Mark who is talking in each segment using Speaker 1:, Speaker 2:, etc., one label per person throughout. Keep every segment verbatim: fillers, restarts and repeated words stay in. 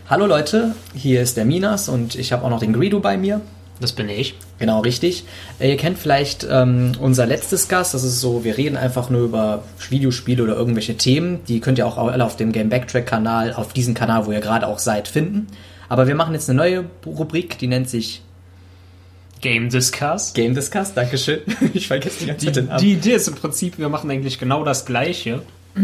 Speaker 1: Hallo Leute, hier ist der Minas und ich habe auch noch den Greedo bei mir.
Speaker 2: Das bin ich.
Speaker 1: Genau, richtig. Ihr kennt vielleicht ähm, unser letztes Gast, das ist so, wir reden einfach nur über Videospiele oder irgendwelche Themen. Die könnt ihr auch alle auf dem Game Backtrack-Kanal, auf diesem Kanal, wo ihr gerade auch seid, finden. Aber wir machen jetzt eine neue Rubrik, die nennt sich
Speaker 2: Game Discuss.
Speaker 1: Game Discuss, dankeschön. Ich vergesse die ganze Zeit den Namen.
Speaker 2: Die Idee ist im Prinzip, wir machen eigentlich genau das Gleiche.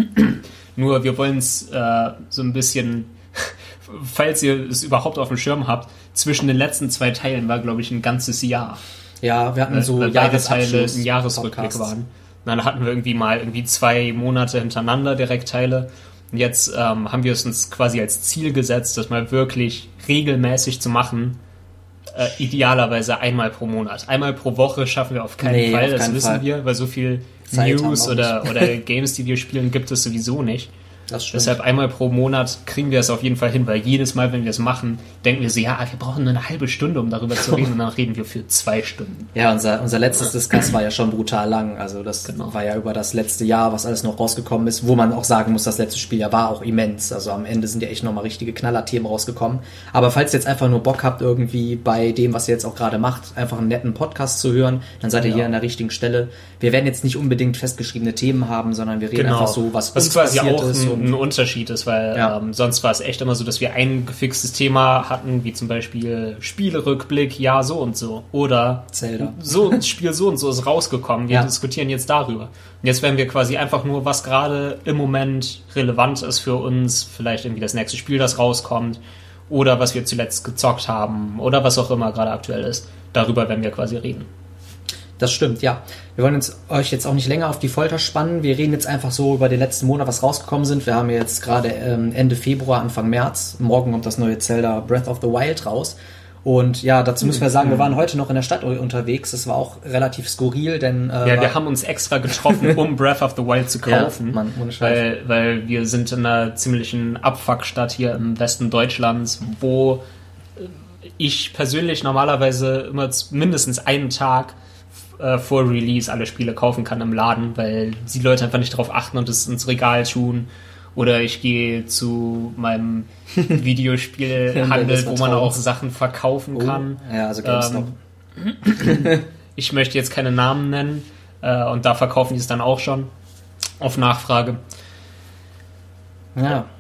Speaker 2: Nur wir wollen es äh, so ein bisschen, falls ihr es überhaupt auf dem Schirm habt, zwischen den letzten zwei Teilen war, glaube ich, ein ganzes Jahr.
Speaker 1: Ja, wir hatten so
Speaker 2: weil beide Teile
Speaker 1: Jahresabschluss-
Speaker 2: ein Jahresrückblick
Speaker 1: Podcasts.
Speaker 2: waren. Dann hatten wir irgendwie mal irgendwie zwei Monate hintereinander direkt Teile. Und jetzt ähm, haben wir es uns quasi als Ziel gesetzt, das mal wirklich regelmäßig zu machen. Äh, idealerweise einmal pro Monat. Einmal pro Woche schaffen wir auf keinen
Speaker 1: Nee,
Speaker 2: Fall,
Speaker 1: auf
Speaker 2: das
Speaker 1: keinen
Speaker 2: wissen
Speaker 1: Fall.
Speaker 2: wir, weil so viel
Speaker 1: Zeit haben
Speaker 2: News
Speaker 1: wir auch
Speaker 2: oder, oder Games, die wir spielen, gibt es sowieso nicht.
Speaker 1: Das stimmt.
Speaker 2: Deshalb einmal pro Monat kriegen wir es auf jeden Fall hin, weil jedes Mal, wenn wir es machen, denken wir so, ja, wir brauchen nur eine halbe Stunde, um darüber zu reden, und dann reden wir für zwei Stunden.
Speaker 1: Ja, unser, unser letztes Discuss war ja schon brutal lang. Also das
Speaker 2: Genau.
Speaker 1: war ja über das letzte Jahr, was alles noch rausgekommen ist, wo man auch sagen muss, das letzte Spieljahr war auch immens. Also am Ende sind ja echt nochmal richtige Knallerthemen rausgekommen. Aber falls ihr jetzt einfach nur Bock habt, irgendwie bei dem, was ihr jetzt auch gerade macht, einfach einen netten Podcast zu hören, dann seid ihr
Speaker 2: Ja.
Speaker 1: hier an der richtigen Stelle. Wir werden jetzt nicht unbedingt festgeschriebene Themen haben, sondern wir reden einfach so, was,
Speaker 2: was
Speaker 1: uns
Speaker 2: quasi
Speaker 1: passiert
Speaker 2: auch
Speaker 1: ist.
Speaker 2: ein,
Speaker 1: Und
Speaker 2: ein Unterschied ist, weil
Speaker 1: Ja.
Speaker 2: ähm, sonst war es echt immer so, dass wir ein gefixtes Thema hatten, wie zum Beispiel Spielerückblick, ja, so und so. Oder
Speaker 1: Zelda.
Speaker 2: so, das Spiel so und so ist rausgekommen, wir
Speaker 1: Ja.
Speaker 2: diskutieren jetzt darüber. Und jetzt werden wir quasi einfach nur, was gerade im Moment relevant ist für uns, vielleicht irgendwie das nächste Spiel, das rauskommt, oder was wir zuletzt gezockt haben, oder was auch immer gerade aktuell ist. Darüber werden wir quasi reden.
Speaker 1: Das stimmt, ja. Wir wollen uns, euch jetzt auch nicht länger auf die Folter spannen. Wir reden jetzt einfach so über den letzten Monat, was rausgekommen sind. Wir haben jetzt gerade ähm, Ende Februar, Anfang März. Morgen kommt das neue Zelda Breath of the Wild raus. Und ja, dazu müssen wir sagen, wir waren heute noch in der Stadt unterwegs. Das war auch relativ skurril, denn... Äh,
Speaker 2: Ja,
Speaker 1: war-
Speaker 2: wir haben uns extra getroffen, um Breath of the Wild zu kaufen.
Speaker 1: Ja, Mann, ohne Scheiß.
Speaker 2: weil, weil wir sind in einer ziemlichen Abfuckstadt hier im Westen Deutschlands, wo ich persönlich normalerweise immer z- mindestens einen Tag äh, vor Release alle Spiele kaufen kann im Laden, weil die Leute einfach nicht darauf achten und es ins Regal tun. Oder ich gehe zu meinem Videospielhandel,
Speaker 1: des
Speaker 2: wo man
Speaker 1: Vertrauens.
Speaker 2: auch Sachen verkaufen kann.
Speaker 1: Oh, ja, also GameStop.
Speaker 2: Ähm, ich möchte jetzt keine Namen nennen, äh, und da verkaufen die es dann auch schon auf Nachfrage.
Speaker 1: ja.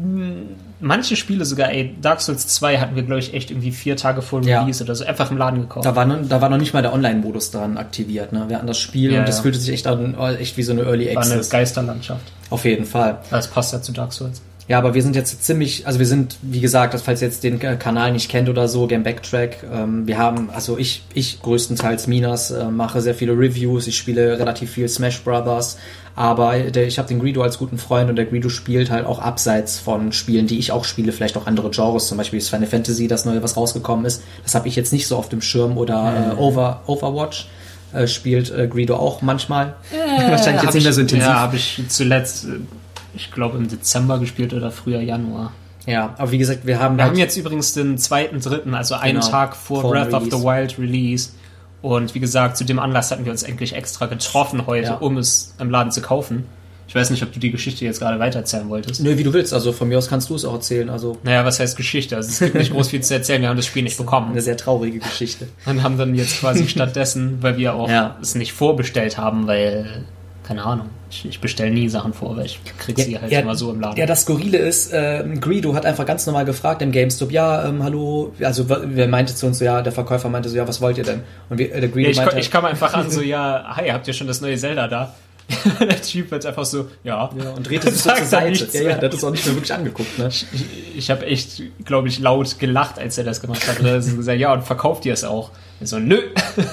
Speaker 2: Manche Spiele sogar, ey, Dark Souls zwei hatten wir, glaube ich, echt irgendwie vier Tage vor
Speaker 1: Ja.
Speaker 2: Release oder so, einfach im Laden gekauft.
Speaker 1: Da war, noch, da war noch nicht mal der Online-Modus dran aktiviert. Ne? Wir hatten das Spiel
Speaker 2: Ja,
Speaker 1: und das
Speaker 2: ja.
Speaker 1: fühlte sich echt, an, echt wie so eine Early
Speaker 2: War eine
Speaker 1: Access.
Speaker 2: Geisterlandschaft.
Speaker 1: Auf jeden Fall.
Speaker 2: Das passt ja zu Dark Souls.
Speaker 1: Ja, aber wir sind jetzt ziemlich, also wir sind, wie gesagt, falls ihr jetzt den äh, Kanal nicht kennt oder so, Game Backtrack, ähm, wir haben, also ich, ich größtenteils Minas, äh, mache sehr viele Reviews, ich spiele relativ viel Smash Brothers, aber der, ich habe den Greedo als guten Freund und der Greedo spielt halt auch abseits von Spielen, die ich auch spiele, vielleicht auch andere Genres, zum Beispiel das Final Fantasy, das neue, was rausgekommen ist, das habe ich jetzt nicht so auf dem Schirm, oder äh, Over, Overwatch äh, spielt äh, Greedo auch manchmal, wahrscheinlich jetzt
Speaker 2: Hab
Speaker 1: nicht mehr
Speaker 2: ich-
Speaker 1: so intensiv.
Speaker 2: Ja, habe ich zuletzt, äh, ich glaube im Dezember gespielt oder früher Januar.
Speaker 1: Ja, aber wie gesagt, wir haben
Speaker 2: Wir
Speaker 1: halt
Speaker 2: haben jetzt übrigens den zweiten, dritten, also einen
Speaker 1: Genau,
Speaker 2: Tag vor,
Speaker 1: vor
Speaker 2: Breath of
Speaker 1: Release.
Speaker 2: the Wild Release. Und wie gesagt, zu dem Anlass hatten wir uns eigentlich extra getroffen heute,
Speaker 1: Ja.
Speaker 2: um es im Laden zu kaufen. Ich weiß nicht, ob du die Geschichte jetzt gerade weitererzählen wolltest.
Speaker 1: Nö, wie du willst, also von mir aus kannst du es auch erzählen, also
Speaker 2: Naja, was heißt Geschichte? Also es gibt nicht groß viel zu erzählen, wir haben das Spiel nicht bekommen.
Speaker 1: eine sehr traurige Geschichte.
Speaker 2: Und haben dann jetzt quasi stattdessen, weil wir auch
Speaker 1: Ja.
Speaker 2: es nicht vorbestellt haben, weil, keine Ahnung, ich, ich bestelle nie Sachen vor, weil ich krieg sie halt immer so im Laden.
Speaker 1: Ja, das Skurrile ist, äh, Greedo hat einfach ganz normal gefragt im GameStop, ja, ähm, hallo, also w- wer meinte zu uns so, ja, der Verkäufer meinte so, ja, was wollt ihr denn? Und wir, äh, der Greedo
Speaker 2: ich,
Speaker 1: meinte,
Speaker 2: ich kam einfach an, so, ja, hi, habt ihr schon das neue Zelda da? Der Typ wird einfach so, ja.
Speaker 1: ja, und drehte sich so
Speaker 2: Sagt
Speaker 1: zur
Speaker 2: er
Speaker 1: Seite.
Speaker 2: nichts
Speaker 1: Ja, ja,
Speaker 2: mehr.
Speaker 1: der hat es auch nicht mehr wirklich angeguckt, ne?
Speaker 2: Ich, ich habe echt, glaube ich, laut gelacht, als er das gemacht hat. Und er hat so gesagt, ja, und verkauft ihr es auch? Ich so, nö.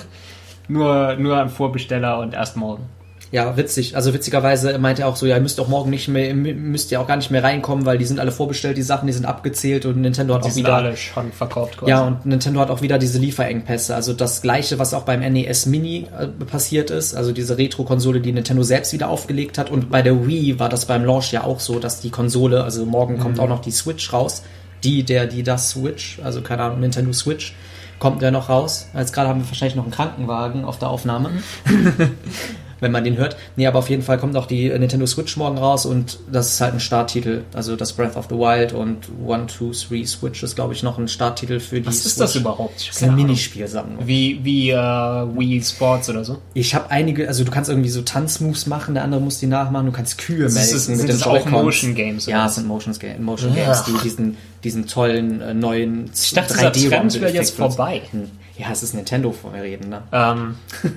Speaker 2: nur, nur an Vorbesteller und erst morgen.
Speaker 1: Ja, witzig. Also witzigerweise meinte er auch so, ja, ihr müsst auch morgen nicht mehr, müsst ihr auch gar nicht mehr reinkommen, weil die sind alle vorbestellt, die Sachen, die sind abgezählt und Nintendo hat
Speaker 2: Die
Speaker 1: auch
Speaker 2: sind
Speaker 1: wieder...
Speaker 2: alle schon verkauft quasi.
Speaker 1: Ja, und Nintendo hat auch wieder diese Lieferengpässe. Also das Gleiche, was auch beim N E S Mini äh, passiert ist. Also diese Retro-Konsole, die Nintendo selbst wieder aufgelegt hat. Und bei der Wii war das beim Launch ja auch so, dass die Konsole, also morgen kommt auch noch die Switch raus. Die, der, die, das Switch, also keine Ahnung, Nintendo Switch, kommt der noch raus. Jetzt gerade haben wir wahrscheinlich noch einen Krankenwagen auf der Aufnahme. wenn man den hört. Nee, aber auf jeden Fall kommt auch die Nintendo Switch morgen raus und das ist halt ein Starttitel. Also das Breath of the Wild und one, two, three Switch ist, glaube ich, noch ein Starttitel für die
Speaker 2: Was ist
Speaker 1: Switch.
Speaker 2: das überhaupt? Ich
Speaker 1: Das ist eine Minispielsammlung.
Speaker 2: Wie, wie äh, Wii Sports oder so?
Speaker 1: Ich habe einige, also du kannst irgendwie so Tanzmoves machen, der andere muss die nachmachen, du kannst Kühe melken.
Speaker 2: Das ist,
Speaker 1: mit
Speaker 2: sind
Speaker 1: den
Speaker 2: das auch
Speaker 1: Joy-Cons.
Speaker 2: Motion Games?
Speaker 1: Ja,
Speaker 2: Oder?
Speaker 1: es sind Motion, Ga- Motion Games, die diesen, diesen tollen äh, neuen
Speaker 2: Ich dachte, dieser Trend wäre jetzt vorbei.
Speaker 1: Ja, es ist Nintendo, vor wir reden, ne?
Speaker 2: Ähm,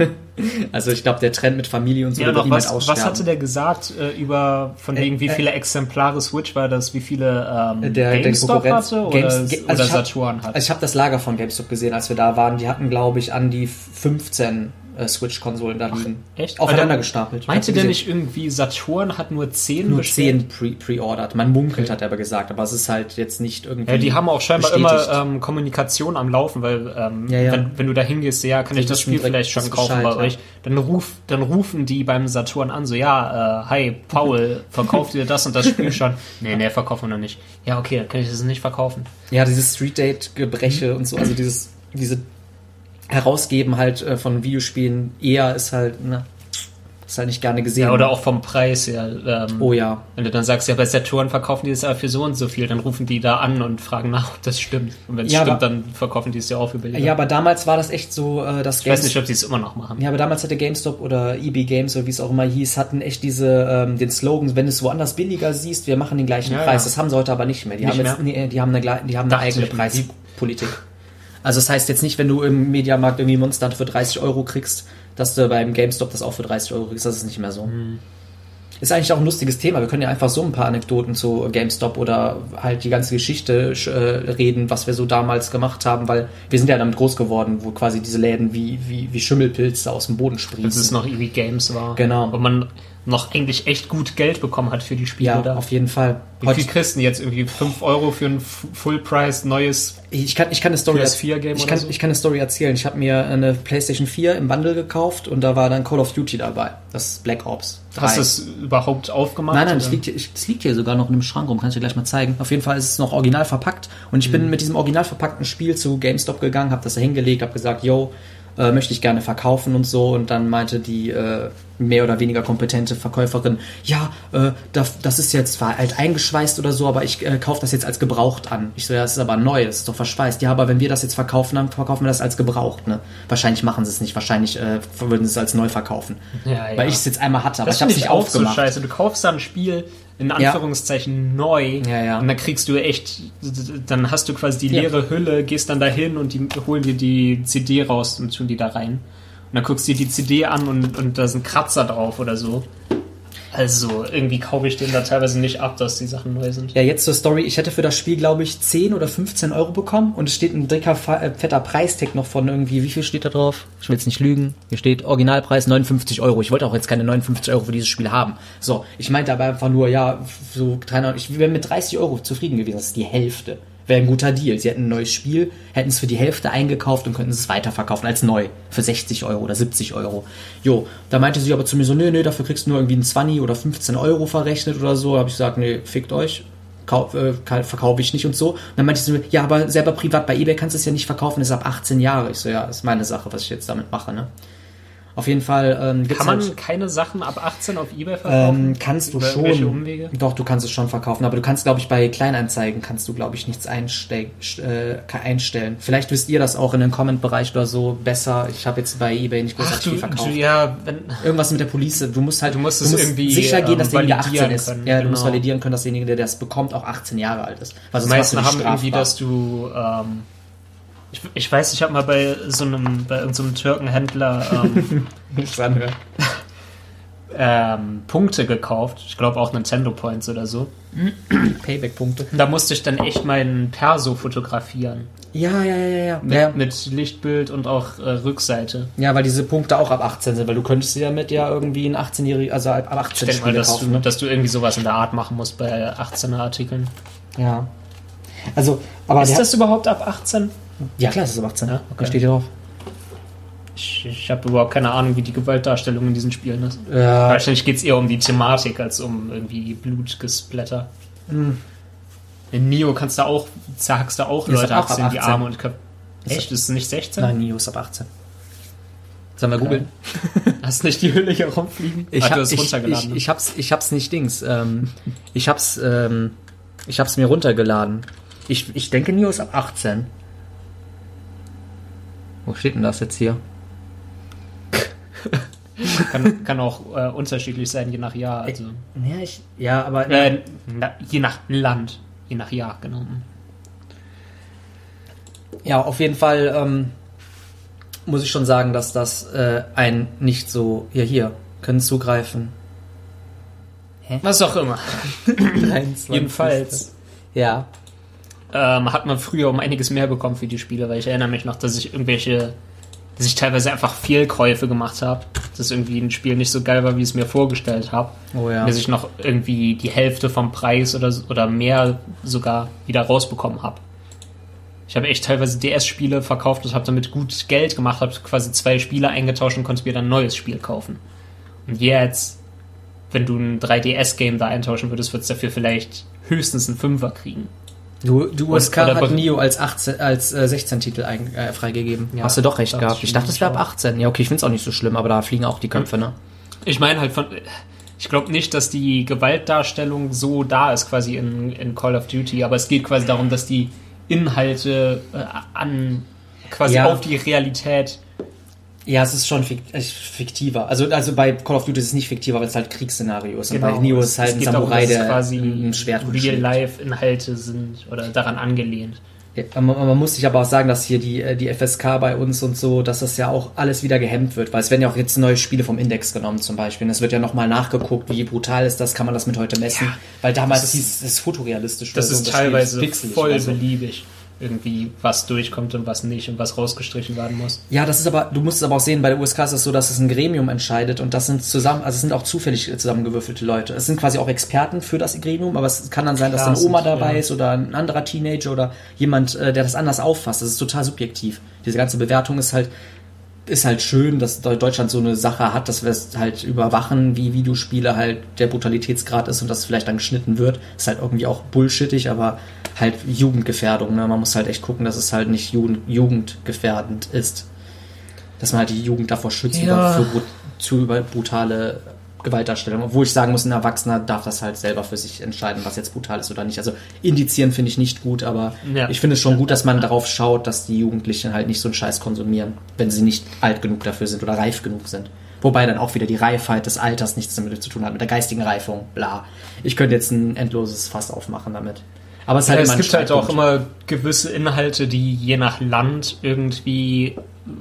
Speaker 1: Also ich glaube, der Trend mit Familie und so
Speaker 2: ja,
Speaker 1: wird
Speaker 2: noch
Speaker 1: niemals
Speaker 2: was,
Speaker 1: aussterben.
Speaker 2: was hatte der gesagt äh, über, von
Speaker 1: Äh,
Speaker 2: wegen, wie
Speaker 1: äh,
Speaker 2: viele Exemplare Switch war das, wie viele ähm,
Speaker 1: der,
Speaker 2: GameStop
Speaker 1: der
Speaker 2: hatte oder,
Speaker 1: Games,
Speaker 2: oder
Speaker 1: also ich hab,
Speaker 2: Saturn hatte?
Speaker 1: Also ich habe das Lager von GameStop gesehen, als wir da waren. Die hatten, glaube ich, an die fünfzehn äh, Switch-Konsolen da liegen.
Speaker 2: Echt?
Speaker 1: Aufeinander gestapelt.
Speaker 2: Meinte der
Speaker 1: gesehen.
Speaker 2: nicht irgendwie, Saturn hat nur zehn
Speaker 1: Nur
Speaker 2: bestellt?
Speaker 1: zehn pre- pre-ordered. Man munkelt, hat er aber gesagt, aber es ist halt jetzt nicht irgendwie
Speaker 2: Ja, die haben auch scheinbar
Speaker 1: bestätigt.
Speaker 2: immer ähm, Kommunikation am Laufen, weil ähm,
Speaker 1: Ja, ja.
Speaker 2: Wenn, wenn du da hingehst, ja, kann
Speaker 1: Die
Speaker 2: ich das
Speaker 1: wissen
Speaker 2: Spiel
Speaker 1: direkt,
Speaker 2: vielleicht schon
Speaker 1: das
Speaker 2: kaufen
Speaker 1: Bescheid,
Speaker 2: bei
Speaker 1: ja.
Speaker 2: euch, dann, ruf, dann rufen die beim Saturn an, so, ja, äh, hi, Paul, verkauft ihr das und das Spiel schon? Nee, nee, verkaufen wir noch nicht. Ja, okay, dann kann ich das nicht verkaufen.
Speaker 1: Ja, dieses Street-Date-Gebreche und so, also dieses, diese Herausgeben halt äh, von Videospielen eher ist halt, ne, ist halt nicht gerne gesehen.
Speaker 2: Ja, oder auch vom Preis her. Ähm,
Speaker 1: Oh ja.
Speaker 2: Wenn du dann sagst, ja, bei Saturn verkaufen die es ja für so und so viel, dann rufen die da an und fragen nach, ob das stimmt. Und wenn es
Speaker 1: Ja,
Speaker 2: stimmt,
Speaker 1: aber-
Speaker 2: dann verkaufen die es ja auch für billiger.
Speaker 1: Ja, aber damals war das echt so, äh, dass
Speaker 2: ich weiß nicht, ob die es immer noch machen.
Speaker 1: Ja, aber damals hatte GameStop oder E B Games oder wie es auch immer hieß, hatten echt diese ähm, den Slogan, wenn du es woanders billiger siehst, wir machen den gleichen
Speaker 2: Ja,
Speaker 1: Preis.
Speaker 2: ja.
Speaker 1: Das haben sie heute aber nicht mehr. Die
Speaker 2: Nicht
Speaker 1: haben jetzt,
Speaker 2: mehr?
Speaker 1: nee, die haben eine, gle- die haben eine
Speaker 2: Dachte
Speaker 1: eigene
Speaker 2: ich.
Speaker 1: Preispolitik. Also das heißt jetzt nicht, wenn du im Mediamarkt irgendwie Monster Hunter für dreißig Euro kriegst, dass du beim GameStop das auch für dreißig Euro kriegst. Das ist nicht mehr so.
Speaker 2: Mhm.
Speaker 1: Ist eigentlich auch ein lustiges Thema. Wir können ja einfach so ein paar Anekdoten zu GameStop oder halt die ganze Geschichte äh, reden, was wir so damals gemacht haben, weil wir sind ja damit groß geworden, wo quasi diese Läden wie, wie, wie Schimmelpilze aus dem Boden sprießen.
Speaker 2: Als es noch E V Games war.
Speaker 1: Genau.
Speaker 2: Wo man noch eigentlich echt gut Geld bekommen hat für die Spiele
Speaker 1: Ja,
Speaker 2: da.
Speaker 1: auf jeden Fall.
Speaker 2: Wie viel kriegst du denn jetzt? Irgendwie fünf Euro für ein F- Full-Price neues
Speaker 1: Ich kann, ich kann eine Story,
Speaker 2: P S vier Game
Speaker 1: ich
Speaker 2: oder
Speaker 1: kann,
Speaker 2: so?
Speaker 1: ich kann eine Story erzählen. Ich habe mir eine PlayStation vier im Bundle gekauft und da war dann Call of Duty dabei. Das ist Black Ops drei.
Speaker 2: Hast du es überhaupt aufgemacht?
Speaker 1: Nein, nein,
Speaker 2: oder?
Speaker 1: das liegt, hier, ich, das liegt hier sogar noch in einem Schrank rum. Kann ich dir gleich mal zeigen. Auf jeden Fall ist es noch original verpackt. Und ich bin
Speaker 2: Mhm.
Speaker 1: mit diesem original verpackten Spiel zu GameStop gegangen, habe das da hingelegt, habe gesagt, yo, äh, möchte ich gerne verkaufen und so. Und dann meinte die äh, mehr oder weniger kompetente Verkäuferin, ja, äh, das, das ist jetzt zwar alt eingeschweißt oder so, aber ich äh, kaufe das jetzt als gebraucht an. Ich so, ja, das ist aber neu, das ist doch verschweißt. Ja, aber wenn wir das jetzt verkaufen, dann verkaufen wir das als gebraucht. Ne? Wahrscheinlich machen sie es nicht, wahrscheinlich äh, würden sie es als neu verkaufen.
Speaker 2: Ja, ja.
Speaker 1: Weil ich es jetzt einmal hatte, aber
Speaker 2: Das
Speaker 1: ich habe
Speaker 2: finde
Speaker 1: es
Speaker 2: ich
Speaker 1: nicht
Speaker 2: auch so
Speaker 1: aufgemacht.
Speaker 2: scheiße. Du kaufst da ein Spiel in Anführungszeichen neu
Speaker 1: Ja, ja.
Speaker 2: und dann kriegst du echt, dann hast du quasi die
Speaker 1: Ja.
Speaker 2: leere Hülle, gehst dann dahin und die holen dir die C D raus und tun die da rein. Und dann guckst du dir die C D an und, und da sind Kratzer drauf oder so. Also, irgendwie kaufe ich den da teilweise nicht ab, dass die Sachen neu sind.
Speaker 1: Ja, jetzt zur Story. Ich hätte für das Spiel, glaube ich, zehn oder fünfzehn Euro bekommen und es steht ein dicker, äh, fetter Preistag noch von irgendwie, wie viel steht da drauf? Ich will jetzt nicht lügen. Hier steht Originalpreis neunundfünfzig Euro. Ich wollte auch jetzt keine neunundfünfzig Euro für dieses Spiel haben. So, ich meinte aber einfach nur, ja, so dreihundert, ich wäre mit dreißig Euro zufrieden gewesen. Das ist die Hälfte. Wäre ein guter Deal. Sie hätten ein neues Spiel, hätten es für die Hälfte eingekauft und könnten es weiterverkaufen als neu. Für sechzig Euro oder siebzig Euro. Jo, da meinte sie aber zu mir so, nee, nee, dafür kriegst du nur irgendwie ein zwanzig oder fünfzehn Euro verrechnet oder so. Da habe ich gesagt, nee, fickt euch. Kauf, äh, verkaufe ich nicht und so. Und dann meinte sie so, ja, aber selber privat bei eBay kannst du es ja nicht verkaufen, das ist ab achtzehn Jahre. Ich so, ja, das ist meine Sache, was ich jetzt damit mache, ne? Auf jeden Fall ähm, gibt's
Speaker 2: Kann man
Speaker 1: halt,
Speaker 2: keine Sachen ab achtzehn auf eBay verkaufen?
Speaker 1: ähm, kannst du
Speaker 2: Über irgendwelche
Speaker 1: schon.
Speaker 2: Umwege?
Speaker 1: Doch, du kannst es schon verkaufen, aber du kannst, glaube ich, bei Kleinanzeigen kannst du, glaube ich, nichts einstell, äh, einstellen. Vielleicht wisst ihr das auch in den Comment-Bereich oder so besser. Ich habe jetzt bei eBay nicht
Speaker 2: Ach
Speaker 1: großartig
Speaker 2: du,
Speaker 1: viel verkauft.
Speaker 2: du, ja, wenn,
Speaker 1: Irgendwas mit der Police. Du musst halt,
Speaker 2: Du musst es irgendwie,
Speaker 1: sicher gehen, dass
Speaker 2: ähm,
Speaker 1: derjenige achtzehn
Speaker 2: validieren
Speaker 1: ist.
Speaker 2: können,
Speaker 1: Ja, du
Speaker 2: genau.
Speaker 1: musst validieren können, dass derjenige, der das bekommt, auch achtzehn Jahre alt ist. Weil
Speaker 2: die
Speaker 1: sonst machst
Speaker 2: meisten
Speaker 1: du dich
Speaker 2: haben irgendwie,
Speaker 1: strafbar.
Speaker 2: dass du, ähm, ich, ich weiß, ich habe mal bei so einem, bei irgendeinem so einem Türkenhändler ähm,
Speaker 1: Nichts anhören.
Speaker 2: ähm, Punkte gekauft. Ich glaube auch Nintendo Points oder so.
Speaker 1: Payback-Punkte.
Speaker 2: Da musste ich dann echt meinen Perso fotografieren.
Speaker 1: Ja, ja, ja, ja, ja.
Speaker 2: Mit,
Speaker 1: ja.
Speaker 2: mit Lichtbild und auch äh, Rückseite.
Speaker 1: Ja, weil diese Punkte auch ab achtzehn sind, weil du könntest ja mit ja irgendwie ein achtzehnjährigen, also ab
Speaker 2: Ich
Speaker 1: achtzehn
Speaker 2: denke mal,
Speaker 1: Spiele
Speaker 2: dass,
Speaker 1: kaufen.
Speaker 2: du,
Speaker 1: Ne?
Speaker 2: dass du irgendwie sowas in der Art machen musst bei achtzehner Artikeln.
Speaker 1: Ja. Also, aber
Speaker 2: Ist
Speaker 1: der
Speaker 2: das überhaupt ab achtzehn?
Speaker 1: hat, ja klar, das ist ab achtzehn.
Speaker 2: Ja,
Speaker 1: Ja,
Speaker 2: okay.
Speaker 1: Da steht hier drauf.
Speaker 2: Ich, ich habe überhaupt keine Ahnung, wie die Gewaltdarstellung in diesen Spielen ist.
Speaker 1: Ja.
Speaker 2: Wahrscheinlich geht es eher um die Thematik als um irgendwie Blutgesplatter.
Speaker 1: Hm.
Speaker 2: In Neo kannst du auch, zerhackst du auch
Speaker 1: Ist
Speaker 2: Leute
Speaker 1: auch ab
Speaker 2: in die
Speaker 1: achtzehn.
Speaker 2: Arme und Köpfe.
Speaker 1: Ist
Speaker 2: Echt? Ist es nicht sechzehn?
Speaker 1: Nein, Nio ist ab achtzehn. Sollen wir googeln?
Speaker 2: Hast nicht die Hülle hier rumfliegen?
Speaker 1: Ich,
Speaker 2: Ach,
Speaker 1: hab,
Speaker 2: du hast
Speaker 1: ich,
Speaker 2: runtergeladen.
Speaker 1: ich, ich, hab's, ich hab's nicht Dings. Ähm, ich hab's, ähm, ich hab's mir runtergeladen. Ich, ich denke, Neo ist ab achtzehn. Wo steht denn das jetzt hier?
Speaker 2: kann, kann auch äh, unterschiedlich sein, je nach Jahr. Also.
Speaker 1: Ja, ich, ja aber...
Speaker 2: Äh, na, je nach Land. Je nach Jahr, genau.
Speaker 1: Ja, auf jeden Fall ähm, muss ich schon sagen, dass das äh, ein nicht so... Hier, hier, können zugreifen.
Speaker 2: Hä? Was auch immer. Jedenfalls.
Speaker 1: Ja.
Speaker 2: Ähm, hat man früher um einiges mehr bekommen für die Spiele, weil ich erinnere mich noch, dass ich irgendwelche, dass ich teilweise einfach Fehlkäufe gemacht habe, dass irgendwie ein Spiel nicht so geil war, wie ich es mir vorgestellt habe.
Speaker 1: Oh ja.
Speaker 2: Dass ich noch irgendwie die Hälfte vom Preis oder, oder mehr sogar wieder rausbekommen habe. Ich habe echt teilweise D S-Spiele verkauft und habe damit gut Geld gemacht, habe quasi zwei Spiele eingetauscht und konnte mir dann ein neues Spiel kaufen. Und jetzt, wenn du ein drei D S-Game da eintauschen würdest, würdest du dafür vielleicht höchstens einen Fünfer kriegen.
Speaker 1: Du, die U S K
Speaker 2: Oder-
Speaker 1: hat
Speaker 2: oder-
Speaker 1: Neo als, achtzehn, als äh, sechzehn Titel ein, äh, freigegeben.
Speaker 2: Ja,
Speaker 1: Hast du doch recht
Speaker 2: das
Speaker 1: gehabt.
Speaker 2: ist
Speaker 1: Ich dachte, es wäre ab
Speaker 2: schon-
Speaker 1: achtzehn. Ja, okay, ich find's auch nicht so schlimm, aber da fliegen auch die Köpfe, ne?
Speaker 2: Ich meine halt von, ich glaube nicht, dass die Gewaltdarstellung so da ist quasi in, in Call of Duty, aber es geht quasi darum, dass die Inhalte äh, an quasi
Speaker 1: Ja.
Speaker 2: auf die Realität.
Speaker 1: Ja, es ist schon fik- äh, fiktiver. Also, also bei Call of Duty ist es nicht fiktiver, weil es halt Kriegsszenario ist. Und bei Neo ist es halt ein
Speaker 2: geht darum,
Speaker 1: Samurai,
Speaker 2: dass es
Speaker 1: der
Speaker 2: quasi
Speaker 1: ein Schwert hochschlägt.
Speaker 2: Real-Life-Inhalte sind oder daran angelehnt.
Speaker 1: Ja, man, man muss sich aber auch sagen, dass hier die, äh, die F S K bei uns und so, dass das ja auch alles wieder gehemmt wird, weil es werden ja auch jetzt neue Spiele vom Index genommen zum Beispiel. Und es wird ja nochmal nachgeguckt, wie brutal ist das, kann man das mit heute messen,
Speaker 2: Ja,
Speaker 1: weil damals
Speaker 2: das ist-
Speaker 1: hieß es ist fotorealistisch.
Speaker 2: Das
Speaker 1: oder so,
Speaker 2: ist
Speaker 1: und Spiel
Speaker 2: teilweise
Speaker 1: pixelig
Speaker 2: voll
Speaker 1: oder so.
Speaker 2: beliebig. Irgendwie, was durchkommt und was nicht und was rausgestrichen werden muss.
Speaker 1: Ja, das ist aber, du musst es aber auch sehen, bei der U S K ist es so, dass es ein Gremium entscheidet und das sind zusammen, also es sind auch zufällig zusammengewürfelte Leute. Es sind quasi auch Experten für das Gremium, aber es kann dann sein, dass
Speaker 2: Klar,
Speaker 1: dann Oma
Speaker 2: sind-
Speaker 1: dabei
Speaker 2: ja.
Speaker 1: ist oder ein anderer Teenager oder jemand, äh, der das anders auffasst. Das ist total subjektiv. Diese ganze Bewertung ist halt, ist halt schön, dass Deutschland so eine Sache hat, dass wir es halt überwachen, wie Videospiele halt der Brutalitätsgrad ist und dass vielleicht dann geschnitten wird. Ist halt irgendwie auch bullshittig, aber halt Jugendgefährdung. Ne? Man muss halt echt gucken, dass es halt nicht Jugend, jugendgefährdend ist. Dass man halt die Jugend davor schützt,
Speaker 2: Ja.
Speaker 1: über, für brut- zu über brutale Gewaltdarstellung. Obwohl ich sagen muss, ein Erwachsener darf das halt selber für sich entscheiden, was jetzt brutal ist oder nicht. Also indizieren finde ich nicht gut, aber
Speaker 2: Ja.
Speaker 1: ich finde es schon gut, dass man darauf schaut, dass die Jugendlichen halt nicht so einen Scheiß konsumieren, wenn sie nicht alt genug dafür sind oder reif genug sind. Wobei dann auch wieder die Reifheit des Alters nichts damit zu tun hat, mit der geistigen Reifung, bla. Ich könnte jetzt ein endloses Fass aufmachen damit. Aber es ist halt
Speaker 2: Ja,
Speaker 1: immer
Speaker 2: es
Speaker 1: ein
Speaker 2: gibt halt auch
Speaker 1: Streitpunkt.
Speaker 2: immer gewisse Inhalte, die je nach Land irgendwie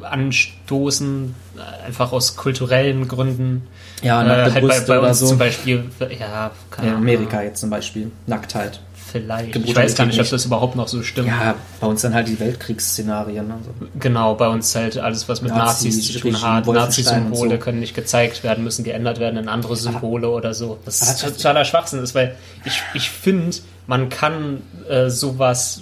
Speaker 2: anstoßen, einfach aus kulturellen Gründen.
Speaker 1: Ja,
Speaker 2: äh,
Speaker 1: nackte
Speaker 2: halt bei,
Speaker 1: Brüste
Speaker 2: bei
Speaker 1: oder
Speaker 2: uns
Speaker 1: so.
Speaker 2: zum Beispiel, ja, keine
Speaker 1: Ja, in
Speaker 2: Ahnung,
Speaker 1: Amerika jetzt zum Beispiel. Nacktheit.
Speaker 2: vielleicht. Ich
Speaker 1: Gebrutalität
Speaker 2: weiß gar nicht, ob
Speaker 1: nicht.
Speaker 2: das überhaupt noch so stimmt.
Speaker 1: Ja, bei uns dann halt die Weltkriegsszenarien. Also.
Speaker 2: Genau, bei uns halt alles, was mit
Speaker 1: Nazi,
Speaker 2: Nazis zu tun
Speaker 1: Regime,
Speaker 2: hat.
Speaker 1: Wolfenstein und
Speaker 2: Nazi-Symbole
Speaker 1: so.
Speaker 2: können nicht gezeigt werden, müssen geändert werden in andere Symbole oder so. Das ist
Speaker 1: aber-
Speaker 2: totaler Schwachsinn, ist, weil ich, ich finde, man kann äh, sowas.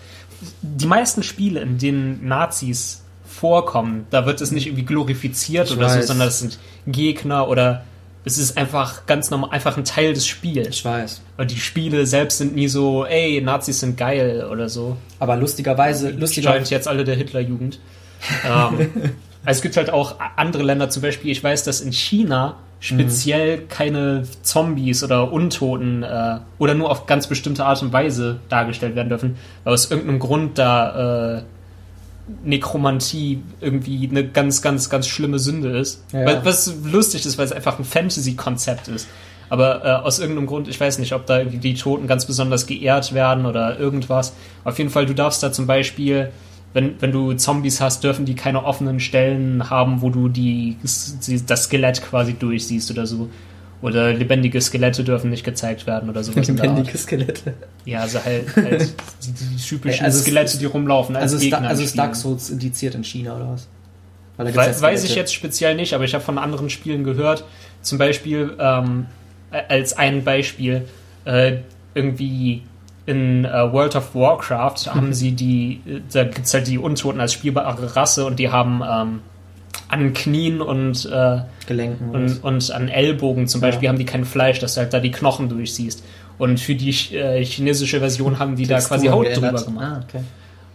Speaker 2: Die meisten Spiele, in denen Nazis vorkommen, da wird es nicht irgendwie glorifiziert
Speaker 1: Ich
Speaker 2: oder
Speaker 1: weiß.
Speaker 2: so, sondern es sind Gegner oder es ist einfach ganz normal, einfach ein Teil des Spiels.
Speaker 1: Ich weiß.
Speaker 2: Und die Spiele selbst sind nie so, ey, Nazis sind geil oder so.
Speaker 1: Aber lustigerweise,
Speaker 2: Scheint
Speaker 1: lustigerweise,
Speaker 2: jetzt alle der Hitlerjugend. ähm, also es gibt halt auch andere Länder, zum Beispiel, ich weiß, dass in China speziell
Speaker 1: Mhm.
Speaker 2: keine Zombies oder Untoten äh, oder nur auf ganz bestimmte Art und Weise dargestellt werden dürfen, weil aus irgendeinem Grund da äh, Nekromantie irgendwie eine ganz, ganz, ganz schlimme Sünde ist.
Speaker 1: Ja.
Speaker 2: Weil, was lustig ist, weil es einfach ein Fantasy-Konzept ist. Aber äh, aus irgendeinem Grund, ich weiß nicht, ob da irgendwie die Toten ganz besonders geehrt werden oder irgendwas. Auf jeden Fall, du darfst da zum Beispiel, wenn, wenn du Zombies hast, dürfen die keine offenen Stellen haben, wo du die, das Skelett quasi durchsiehst oder so. Oder lebendige Skelette dürfen nicht gezeigt werden oder sowas. in der Art.
Speaker 1: lebendige Skelette.
Speaker 2: Ja, also halt, halt die, die typischen
Speaker 1: Ey, also es-
Speaker 2: Skelette, die rumlaufen als
Speaker 1: Also, ist,
Speaker 2: Gegner.
Speaker 1: da, also
Speaker 2: in
Speaker 1: ist Dark
Speaker 2: Spielen.
Speaker 1: Souls indiziert in China oder was? Weil da gibt's
Speaker 2: We
Speaker 1: ja
Speaker 2: weiß ich
Speaker 1: Skelette.
Speaker 2: jetzt speziell nicht, aber ich habe von anderen Spielen gehört. Zum Beispiel, ähm, als ein Beispiel, äh, irgendwie in äh, World of Warcraft haben sie die, da gibt es halt die Untoten als spielbare Rasse und die haben ähm, an Knien und, äh,
Speaker 1: Gelenken oder
Speaker 2: und, und an Ellbogen zum Beispiel
Speaker 1: Ja.
Speaker 2: haben die kein Fleisch, dass du halt da die Knochen durchsiehst. Und für die äh, chinesische Version haben die da quasi
Speaker 1: Texturen
Speaker 2: Haut
Speaker 1: geändert.
Speaker 2: drüber gemacht.
Speaker 1: Ah, okay.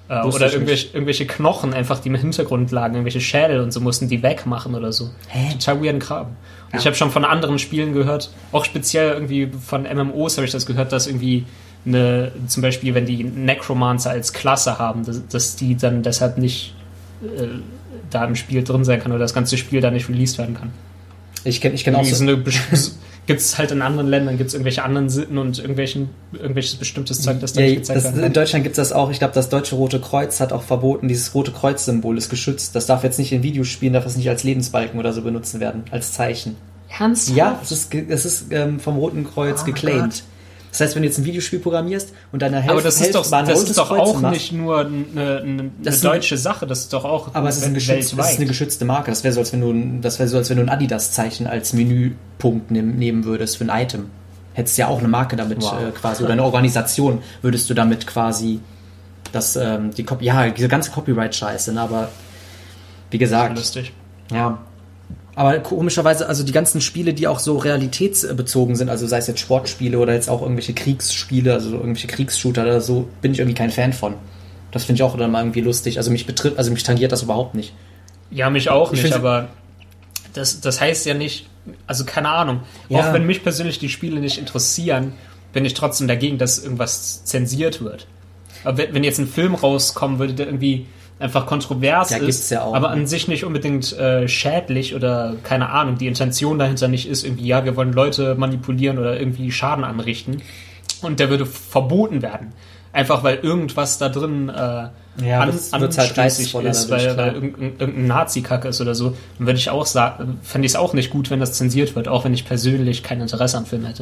Speaker 2: Äh, oder irgendwelche, irgendwelche Knochen einfach, die im Hintergrund lagen, irgendwelche Schädel und so mussten die wegmachen oder so.
Speaker 1: Hä?
Speaker 2: Total weirden Kram.
Speaker 1: Ja.
Speaker 2: Ich habe schon von anderen Spielen gehört, auch speziell irgendwie von M M Os habe ich das gehört, dass irgendwie eine, zum Beispiel, wenn die Necromancer als Klasse haben, dass, dass die dann deshalb nicht äh, da im Spiel drin sein kann oder das ganze Spiel da nicht released werden kann.
Speaker 1: Ich kenne ich kenn auch so...
Speaker 2: so gibt es halt in anderen Ländern, gibt es irgendwelche anderen Sitten und irgendwelchen, irgendwelches bestimmtes Zeug, das da
Speaker 1: ja,
Speaker 2: nicht gezeigt
Speaker 1: das,
Speaker 2: werden kann.
Speaker 1: in Deutschland gibt es das auch. Ich glaube, das Deutsche Rote Kreuz hat auch verboten, dieses Rote Kreuz-Symbol ist geschützt. Das darf jetzt nicht in Videospielen, darf es nicht als Lebensbalken oder so benutzen werden, als Zeichen.
Speaker 2: Ernsthaft?
Speaker 1: Ja, es ist, es ist ähm, vom Roten Kreuz
Speaker 2: oh
Speaker 1: geclaimed. Das heißt, wenn du jetzt ein Videospiel programmierst und deiner Hälfte
Speaker 2: aber das ist doch, das ist doch auch
Speaker 1: machst,
Speaker 2: nicht nur eine, eine, eine deutsche ein, Sache, das ist doch auch
Speaker 1: aber es ist, ein geschützt, es ist eine geschützte Marke. Das wäre so, als wenn du, das wäre so, als wenn du ein Adidas-Zeichen als Menüpunkt nehm, nehmen würdest für ein Item. Hättest ja auch eine Marke damit wow. äh, quasi oder eine Organisation würdest du damit quasi das ähm, die Copy, ja diese ganze Copyright-Scheiße. Ne? Aber wie gesagt,
Speaker 2: lustig.
Speaker 1: Ja. Aber komischerweise, also die ganzen Spiele, die auch so realitätsbezogen sind, also sei es jetzt Sportspiele oder jetzt auch irgendwelche Kriegsspiele, also irgendwelche Kriegsshooter oder so, bin ich irgendwie kein Fan von. Das finde ich auch dann mal irgendwie lustig. Also mich betrifft, also mich tangiert das überhaupt nicht.
Speaker 2: Ja, mich auch ich nicht, aber das, das heißt ja nicht, also keine Ahnung, ja. Auch wenn mich persönlich die Spiele nicht interessieren, bin ich trotzdem dagegen, dass irgendwas zensiert wird. Aber wenn, wenn jetzt ein Film rauskommen würde, der irgendwie einfach kontrovers
Speaker 1: ja,
Speaker 2: ist,
Speaker 1: ja auch,
Speaker 2: aber
Speaker 1: ne?
Speaker 2: an sich nicht unbedingt äh, schädlich oder keine Ahnung, die Intention dahinter nicht ist irgendwie, ja, wir wollen Leute manipulieren oder irgendwie Schaden anrichten und der würde verboten werden. Einfach weil irgendwas da drin äh,
Speaker 1: ja,
Speaker 2: an,
Speaker 1: anstößig
Speaker 2: halt ist, weil, weil irgendein, irgendein Nazi-Kacke ist oder so, dann würde ich auch sagen, fände ich es auch nicht gut, wenn das zensiert wird, auch wenn ich persönlich kein Interesse am Film hätte.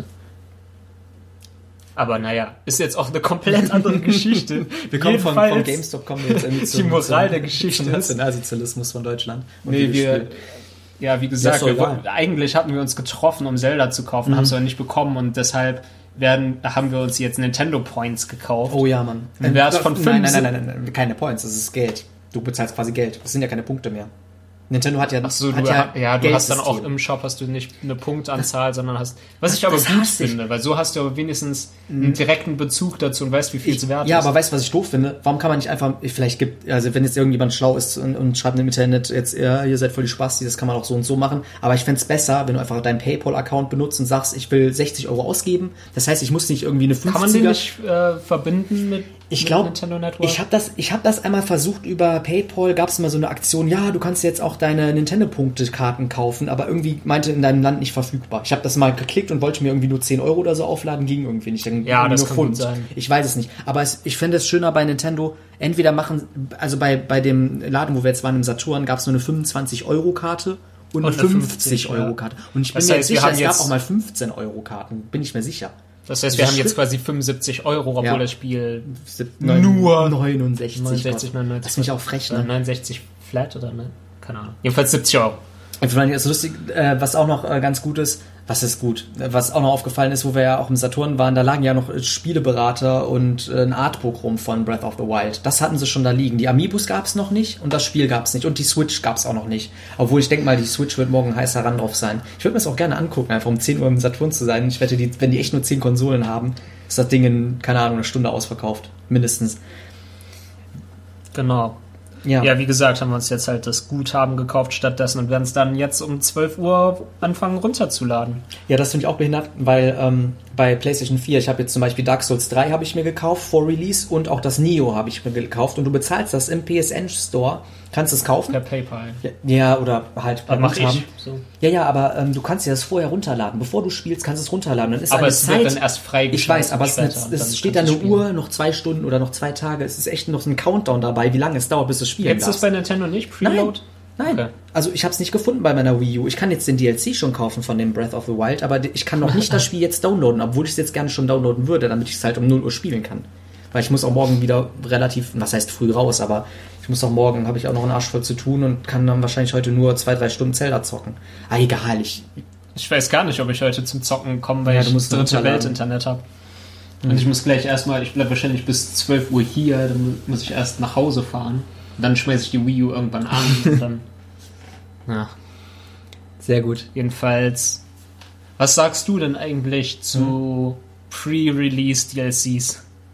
Speaker 2: Aber naja, ist jetzt auch eine komplett andere Geschichte.
Speaker 1: Wir kommen von, von GameStop, kommen wir jetzt irgendwie
Speaker 2: zum, die Moral zum, der Geschichte
Speaker 1: zum Nationalsozialismus von Deutschland.
Speaker 2: Und nee, wir, ja, wie gesagt, ja, wir, eigentlich hatten wir uns getroffen, um Zelda zu kaufen, mhm. haben es aber nicht bekommen und deshalb werden, haben wir uns jetzt Nintendo Points gekauft.
Speaker 1: Oh ja, Mann.
Speaker 2: Und wer es von
Speaker 1: nein, nein, nein, nein, nein, keine Points, das ist Geld. Du bezahlst quasi Geld. Das sind ja keine Punkte mehr. Nintendo hat ja...
Speaker 2: Ach so,
Speaker 1: hat
Speaker 2: du,
Speaker 1: ja,
Speaker 2: ja, du hast dann auch im Shop hast du nicht eine Punktanzahl, das, sondern hast... Was ich aber gut finde, weil so hast du aber wenigstens einen direkten Bezug dazu und weißt, wie viel es wert
Speaker 1: ja,
Speaker 2: ist.
Speaker 1: Ja, aber weißt du, was ich doof finde? Warum kann man nicht einfach... Vielleicht gibt... Also wenn jetzt irgendjemand schlau ist und, und schreibt im Internet jetzt, ja, ihr seid voll die Spasti, das kann man auch so und so machen. Aber ich fände es besser, wenn du einfach deinen PayPal-Account benutzt und sagst, ich will sechzig Euro ausgeben. Das heißt, ich muss nicht irgendwie eine fünfziger... Kann
Speaker 2: man den nicht äh, verbinden mit...
Speaker 1: Ich glaube, ich habe das, ich habe das einmal versucht über PayPal, gab es immer so eine Aktion, ja, du kannst jetzt auch deine Nintendo-Punkte-Karten kaufen, aber irgendwie meinte in deinem Land nicht verfügbar. Ich habe das mal geklickt und wollte mir irgendwie nur zehn Euro oder so aufladen, ging irgendwie nicht. Dann
Speaker 2: ja, das
Speaker 1: nur
Speaker 2: kann
Speaker 1: Pfund.
Speaker 2: Gut sein.
Speaker 1: Ich weiß es nicht. Aber es, ich fände es schöner bei Nintendo, entweder machen, also bei, bei dem Laden, wo wir jetzt waren, im Saturn, gab es nur eine fünfundzwanzig-Euro-Karte und, und eine fünfzig-Euro-Karte. Und ich bin
Speaker 2: das
Speaker 1: mir
Speaker 2: heißt,
Speaker 1: jetzt sicher, es
Speaker 2: jetzt
Speaker 1: gab auch mal fünfzehn-Euro-Karten. Bin ich mir sicher.
Speaker 2: Das heißt, wir haben jetzt quasi fünfundsiebzig Euro, obwohl
Speaker 1: ja.
Speaker 2: das Spiel
Speaker 1: neun, nur neunundsechzig.
Speaker 2: neunundsechzig, neunundneunzig.
Speaker 1: Das finde ich auch frech, ne?
Speaker 2: neunundsechzig flat oder ne? Keine Ahnung. Jedenfalls siebzig Euro.
Speaker 1: Ich meine, das ist lustig, äh, was auch noch äh, ganz gut ist, was ist gut, was auch noch aufgefallen ist, wo wir ja auch im Saturn waren, da lagen ja noch Spieleberater und äh, ein Artbook rum von Breath of the Wild. Das hatten sie schon da liegen. Die Amiibos gab es noch nicht und das Spiel gab es nicht und die Switch gab es auch noch nicht. Obwohl ich denke mal, die Switch wird morgen heiß heran drauf sein. Ich würde mir das auch gerne angucken, einfach um zehn Uhr im Saturn zu sein. Ich wette, die, wenn die echt nur zehn Konsolen haben, ist das Ding in, keine Ahnung, eine Stunde ausverkauft. Mindestens.
Speaker 2: Genau. Ja. ja, wie gesagt, haben wir uns jetzt halt das Guthaben gekauft stattdessen und werden es dann jetzt um zwölf Uhr anfangen runterzuladen.
Speaker 1: Ja, das finde ich auch behindert, weil ähm, bei PlayStation vier, ich habe jetzt zum Beispiel Dark Souls drei habe ich mir gekauft vor Release und auch das Neo habe ich mir gekauft und du bezahlst das im P S N Store, kannst es kaufen.
Speaker 2: Per PayPal.
Speaker 1: Ja, ja oder halt
Speaker 2: per Guthaben. So.
Speaker 1: Ja, ja, aber ähm, du kannst dir das vorher runterladen. Bevor du spielst, kannst du es runterladen. Dann ist
Speaker 2: aber
Speaker 1: eine
Speaker 2: es
Speaker 1: Zeit,
Speaker 2: wird dann erst freigeschaltet.
Speaker 1: Ich weiß, aber später, es, es steht da eine Uhr, noch zwei Stunden oder noch zwei Tage. Es ist echt noch so ein Countdown dabei, wie lange es dauert, bis du spielen
Speaker 2: darfst. Jetzt ist das bei Nintendo nicht Preload?
Speaker 1: Nein, Nein. Okay. Also ich habe es nicht gefunden bei meiner Wii U. Ich kann jetzt den D L C schon kaufen von dem Breath of the Wild, aber ich kann noch nicht das Spiel jetzt downloaden, obwohl ich es jetzt gerne schon downloaden würde, damit ich es halt um null Uhr spielen kann. Weil ich muss auch morgen wieder relativ, was heißt früh raus, aber ich muss auch morgen, habe ich auch noch einen Arsch voll zu tun und kann dann wahrscheinlich heute nur zwei, drei Stunden Zelda zocken. Ah, egal, ich...
Speaker 2: Ich weiß gar nicht, ob ich heute zum Zocken komme, weil
Speaker 1: ja,
Speaker 2: ich das dritte Welt-Internet habe. Mhm. Und ich muss gleich erstmal, ich bleibe wahrscheinlich bis zwölf Uhr hier, dann muss ich erst nach Hause fahren. Dann schmeiße ich die Wii U irgendwann an und dann... Ja.
Speaker 1: Sehr gut.
Speaker 2: Jedenfalls, was sagst du denn eigentlich zu hm. Pre-Release D L Cs?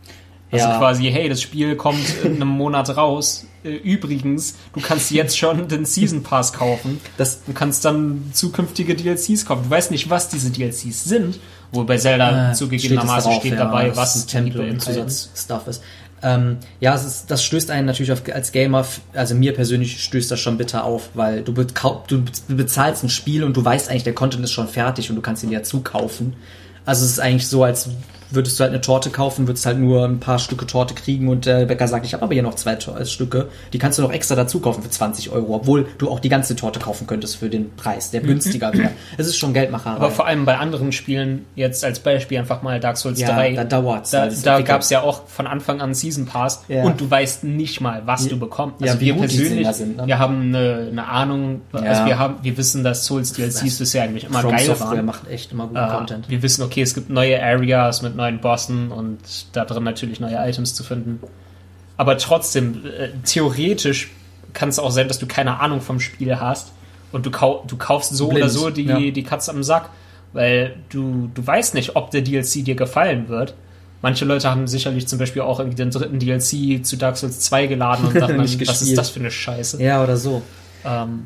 Speaker 2: Also
Speaker 1: Ja.
Speaker 2: quasi, hey, das Spiel kommt in einem Monat raus. Äh, Übrigens, du kannst jetzt schon den Season Pass kaufen.
Speaker 1: Das-
Speaker 2: du kannst dann zukünftige D L Cs kaufen. Du weißt nicht, was diese D L Cs sind. Wo bei Zelda
Speaker 1: Äh,
Speaker 2: zugegebenermaßen steht,
Speaker 1: steht es
Speaker 2: dabei,
Speaker 1: ja,
Speaker 2: was
Speaker 1: ein Tempel
Speaker 2: die
Speaker 1: und
Speaker 2: beinhalten.
Speaker 1: Zusatzstuff ist. Ähm, ja, es ist, das stößt einen natürlich auf, als Gamer, also mir persönlich stößt das schon bitter auf, weil du, bekau- du bezahlst ein Spiel und du weißt eigentlich, der Content ist schon fertig und du kannst ihn dir zukaufen. Also es ist eigentlich so, als würdest du halt eine Torte kaufen, würdest halt nur ein paar Stücke Torte kriegen und der Bäcker sagt, ich habe aber hier noch zwei Tor- Stücke, die kannst du noch extra dazu kaufen für zwanzig Euro, obwohl du auch die ganze Torte kaufen könntest für den Preis, der günstiger wäre. Es ist schon Geldmacherei.
Speaker 2: Aber vor allem bei anderen Spielen, jetzt als Beispiel einfach mal Dark Souls
Speaker 1: Ja,
Speaker 2: drei,
Speaker 1: da dauert's,
Speaker 2: da,
Speaker 1: weil es
Speaker 2: da
Speaker 1: entwickelt.
Speaker 2: gab es ja auch von Anfang an Season Pass
Speaker 1: Ja.
Speaker 2: und du weißt nicht mal, was du bekommst.
Speaker 1: Ja,
Speaker 2: Also
Speaker 1: wie
Speaker 2: wir
Speaker 1: gut die
Speaker 2: persönlich,
Speaker 1: Dinger sind, ne?
Speaker 2: wir haben eine, eine Ahnung, also
Speaker 1: Ja.
Speaker 2: wir haben, wir wissen, dass Souls D L Cs bisher eigentlich immer
Speaker 1: From
Speaker 2: geil
Speaker 1: Software
Speaker 2: waren.
Speaker 1: macht echt immer guten
Speaker 2: Äh,
Speaker 1: Content.
Speaker 2: wir wissen, okay, es gibt neue Areas mit neuen Bossen und da drin natürlich neue Items zu finden. Aber trotzdem, äh, theoretisch kann es auch sein, dass du keine Ahnung vom Spiel hast und du, kau du kaufst so
Speaker 1: Blind,
Speaker 2: oder so die,
Speaker 1: ja.
Speaker 2: die Katze am Sack, weil du, du weißt nicht, ob der D L C dir gefallen wird. Manche Leute haben sicherlich zum Beispiel auch irgendwie den dritten D L C zu Dark Souls zwei geladen und dachten,
Speaker 1: Nicht
Speaker 2: dann, was ist
Speaker 1: gespielt.
Speaker 2: das für eine Scheiße?
Speaker 1: Ja, oder so.
Speaker 2: Ähm,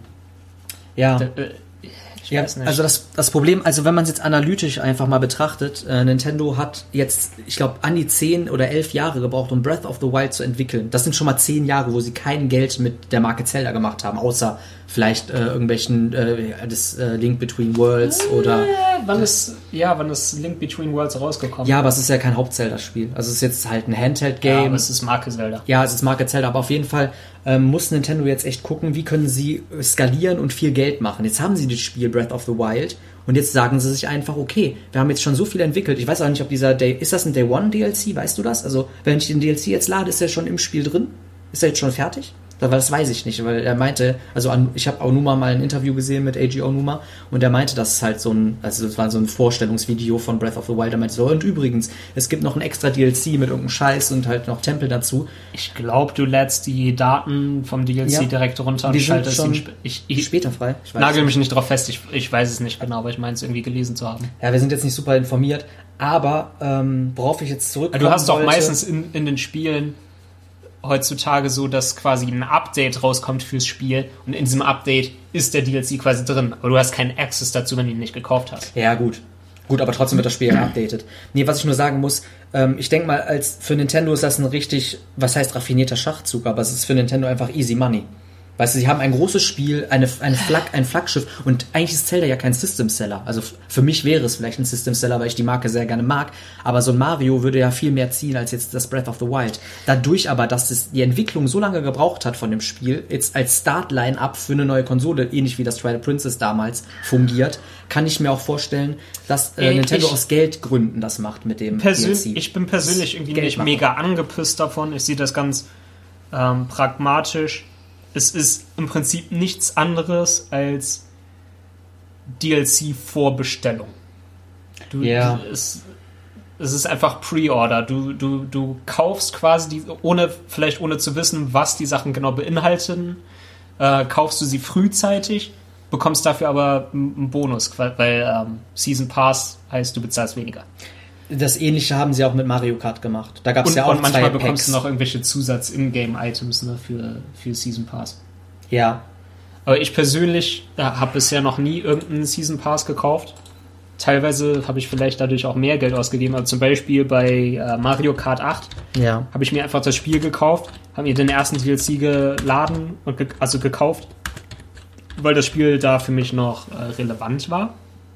Speaker 1: Ja.
Speaker 2: d- äh, ich
Speaker 1: Ja,
Speaker 2: weiß nicht.
Speaker 1: also das, das Problem, also wenn man es jetzt analytisch einfach mal betrachtet, äh, Nintendo hat jetzt, ich glaube, an die zehn oder elf Jahre gebraucht, um Breath of the Wild zu entwickeln. Das sind schon mal zehn Jahre, wo sie kein Geld mit der Marke Zelda gemacht haben, außer vielleicht äh, irgendwelchen äh, das äh, Link Between Worlds oder...
Speaker 2: Äh, wann ist, ja, wann ist Link Between Worlds rausgekommen?
Speaker 1: Ja, aber es ist ja kein Haupt-Zelda-Spiel. Also es ist jetzt halt ein
Speaker 2: Ja,
Speaker 1: Handheld-Game.
Speaker 2: aber es ist Marke Zelda.
Speaker 1: Ja, es ist Marke Zelda, aber auf jeden Fall ähm, muss Nintendo jetzt echt gucken, wie können sie skalieren und viel Geld machen. Jetzt haben sie das Spiel Breath of the Wild und jetzt sagen sie sich einfach, okay, wir haben jetzt schon so viel entwickelt. Ich weiß auch nicht, ob dieser Day, ist das ein Day One D L C, weißt du das? Also, wenn ich den D L C jetzt lade, ist der schon im Spiel drin? Ist er jetzt schon fertig? Weil das weiß ich nicht, weil er meinte, also an, ich habe Aonuma mal ein Interview gesehen mit A G Aonuma und er meinte, das ist halt so ein, also das war so ein Vorstellungsvideo von Breath of the Wild, er meinte so, und übrigens, es gibt noch ein extra D L C mit irgendeinem Scheiß und halt noch Tempel dazu.
Speaker 2: Ich glaube, du lädst die Daten vom D L C
Speaker 1: Ja.
Speaker 2: direkt runter und
Speaker 1: Die sind
Speaker 2: schaltest
Speaker 1: schon
Speaker 2: ihn. sp- Ich, ich
Speaker 1: Später frei. Ich weiß
Speaker 2: nagel
Speaker 1: nicht.
Speaker 2: mich nicht drauf fest, ich, ich weiß es nicht genau, aber ich meine es irgendwie gelesen zu haben.
Speaker 1: Ja, wir sind jetzt nicht super informiert, aber ähm, worauf ich jetzt zurückkommen
Speaker 2: Du hast doch
Speaker 1: wollte,
Speaker 2: meistens in, in den Spielen heutzutage so, dass quasi ein Update rauskommt fürs Spiel und in diesem Update ist der D L C quasi drin, aber du hast keinen Access dazu, wenn du ihn nicht gekauft hast.
Speaker 1: Ja, gut. Gut, aber trotzdem wird das Spiel ja updated. Nee, was ich nur sagen muss, ähm, ich denke mal, als für Nintendo ist das ein richtig, was heißt raffinierter Schachzug, aber es ist für Nintendo einfach easy money. Weißt du, sie haben ein großes Spiel, eine, eine Flag, ein Flaggschiff und eigentlich ist Zelda ja kein System-Seller. Also f- für mich wäre es vielleicht ein System-Seller, weil ich die Marke sehr gerne mag, aber so ein Mario würde ja viel mehr ziehen als jetzt das Breath of the Wild. Dadurch aber, dass es die Entwicklung so lange gebraucht hat von dem Spiel, jetzt als Start-Line-Up für eine neue Konsole, ähnlich wie das Twilight Princess damals fungiert, kann ich mir auch vorstellen, dass äh,
Speaker 2: Ey,
Speaker 1: Nintendo
Speaker 2: ich-
Speaker 1: aus Geldgründen das macht mit dem
Speaker 2: Persön
Speaker 1: D L C.
Speaker 2: ich bin persönlich irgendwie
Speaker 1: Geld
Speaker 2: nicht
Speaker 1: machen.
Speaker 2: mega angepisst davon. Ich sehe das ganz ähm, pragmatisch. Es ist im Prinzip nichts anderes als D L C-Vorbestellung. Du,
Speaker 1: Ja.
Speaker 2: du, es, es ist einfach Pre-Order. Du, du, du kaufst quasi, die, ohne vielleicht ohne zu wissen, was die Sachen genau beinhalten, äh, kaufst du sie frühzeitig, bekommst dafür aber einen Bonus, weil, weil ähm, Season Pass heißt, du bezahlst weniger.
Speaker 1: Das Ähnliche haben sie auch mit Mario Kart gemacht. Da gab es
Speaker 2: Und,
Speaker 1: ja auch
Speaker 2: und manchmal
Speaker 1: zwei
Speaker 2: bekommst
Speaker 1: Packs.
Speaker 2: du noch irgendwelche Zusatz-Ingame-Items ne, für, für Season Pass.
Speaker 1: Ja,
Speaker 2: Aber ich persönlich ja, habe bisher noch nie irgendeinen Season Pass gekauft. Teilweise habe ich vielleicht dadurch auch mehr Geld ausgegeben. Also zum Beispiel bei äh, Mario Kart acht
Speaker 1: ja.
Speaker 2: habe ich mir einfach das Spiel gekauft, habe mir den ersten D L C geladen und ge also gekauft, weil das Spiel da für mich noch äh, relevant war.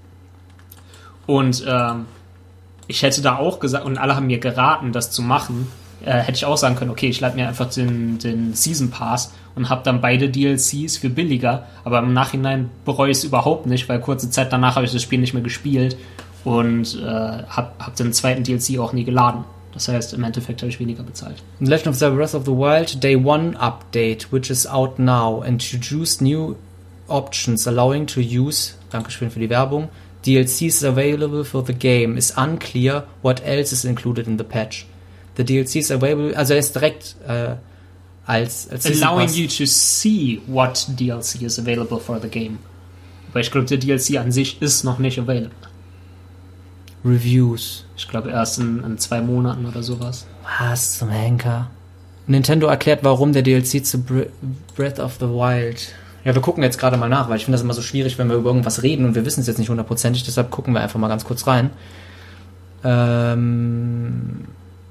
Speaker 2: Und ähm, ich hätte da auch gesagt, und alle haben mir geraten, das zu machen, äh, hätte ich auch sagen können, okay, ich lade mir einfach den, den Season Pass und habe dann beide D L Cs für billiger, aber im Nachhinein bereue ich es überhaupt nicht, weil kurze Zeit danach habe ich das Spiel nicht mehr gespielt und äh, habe hab den zweiten D L C auch nie geladen. Das heißt, im Endeffekt habe ich weniger bezahlt.
Speaker 1: Legend of Zelda Breath of the Wild Day One Update, which is out now, introduced new options allowing to use, Dankeschön für die Werbung, D L Cs available for the game. Is unclear what else is included in the patch. The D L Cs available, also er ist direkt äh, als, als Season
Speaker 2: Allowing
Speaker 1: Pass.
Speaker 2: you to see what D L C is available for the game. Aber ich glaube, der D L C an sich ist noch nicht available.
Speaker 1: Reviews.
Speaker 2: Ich glaube erst in, in zwei Monaten oder sowas.
Speaker 1: Was zum Henker? Nintendo erklärt, warum der D L C zu Breath of the Wild. Ja, wir gucken jetzt gerade mal nach, weil ich finde das immer so schwierig, wenn wir über irgendwas reden und wir wissen es jetzt nicht hundertprozentig, deshalb gucken wir einfach mal ganz kurz rein. Ähm...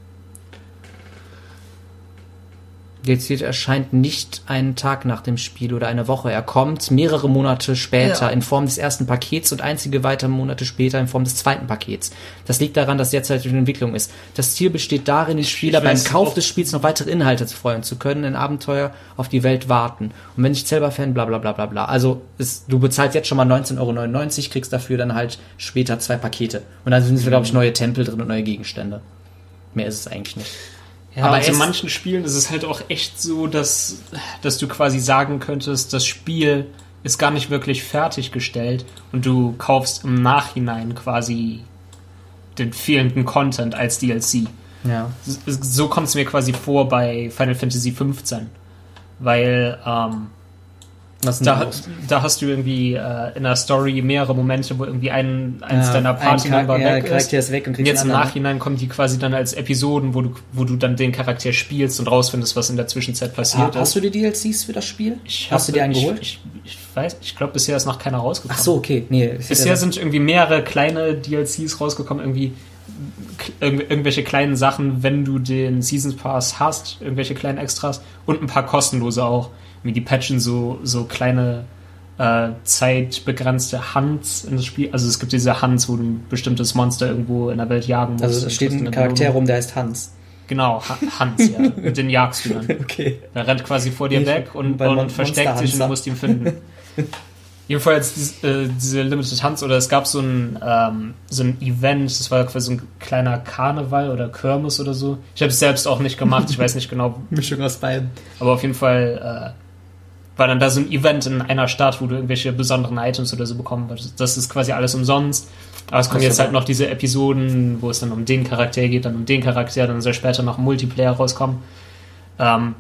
Speaker 1: D L C erscheint nicht einen Tag nach dem Spiel oder eine Woche. Er kommt mehrere Monate später ja. in Form des ersten Pakets und einige weitere Monate später in Form des zweiten Pakets. Das liegt daran, dass derzeit in Entwicklung ist. Das Ziel besteht darin, die Spieler beim Kauf des Spiels noch weitere Inhalte freuen zu können, in Abenteuer auf die Welt warten. Und wenn nicht selber Fan, bla bla bla bla bla. Also ist, du bezahlst jetzt schon mal neunzehn Euro neunundneunzig, kriegst dafür dann halt später zwei Pakete. Und dann sind, glaube ich, neue Tempel drin und neue Gegenstände. Mehr ist es eigentlich nicht.
Speaker 2: Ja, aber in manchen Spielen ist es halt auch echt so, dass, dass du quasi sagen könntest, das Spiel ist gar nicht wirklich fertiggestellt und du kaufst im Nachhinein quasi den fehlenden Content als D L C.
Speaker 1: Ja.
Speaker 2: So kommt es mir quasi vor bei Final Fantasy fünfzehn, weil ähm, da, da hast du irgendwie äh, in der Story mehrere Momente, wo irgendwie ein, eins ja, deiner Party-Member
Speaker 1: ein
Speaker 2: weg
Speaker 1: ist. ist weg und,
Speaker 2: und jetzt im Nachhinein kommen die quasi dann als Episoden, wo du, wo du dann den Charakter spielst und rausfindest, was in der Zwischenzeit passiert ah, ist.
Speaker 1: Hast du die D L Cs für das Spiel?
Speaker 2: Ich
Speaker 1: hast
Speaker 2: hab,
Speaker 1: du dir einen geholt?
Speaker 2: Ich, ich, ich weiß, ich glaube, bisher ist noch keiner rausgekommen.
Speaker 1: Ach so, okay. Nee,
Speaker 2: bisher sind irgendwie mehrere kleine D L Cs rausgekommen, irgendwie irg- irgendwelche kleinen Sachen, wenn du den Season Pass hast, irgendwelche kleinen Extras und ein paar kostenlose auch. Wie die patchen so, so kleine äh, zeitbegrenzte Hunts in das Spiel. Also es gibt diese Hunts, wo du ein bestimmtes Monster irgendwo in der Welt jagen musst.
Speaker 1: Also da steht ein Charakter rum, der heißt Hans.
Speaker 2: Genau, Hans, ja. Mit den jagst du dann.
Speaker 1: Okay.
Speaker 2: Der rennt quasi vor dir ich weg und, und Mon- versteckt sich und du musst ihn finden. Jedenfalls diese, äh, diese Limited Hunts, oder es gab so ein, ähm, so ein Event, das war quasi so ein kleiner Karneval oder Kirmes oder so. Ich habe es selbst auch nicht gemacht, ich weiß nicht genau.
Speaker 1: Mischung aus beiden.
Speaker 2: Aber auf jeden Fall äh, war dann da so ein Event in einer Stadt, wo du irgendwelche besonderen Items oder so bekommen würdest. Das ist quasi alles umsonst. Aber es kommen jetzt halt noch diese Episoden, wo es dann um den Charakter geht, dann um den Charakter, dann soll später noch ein Multiplayer rauskommen. Ähm,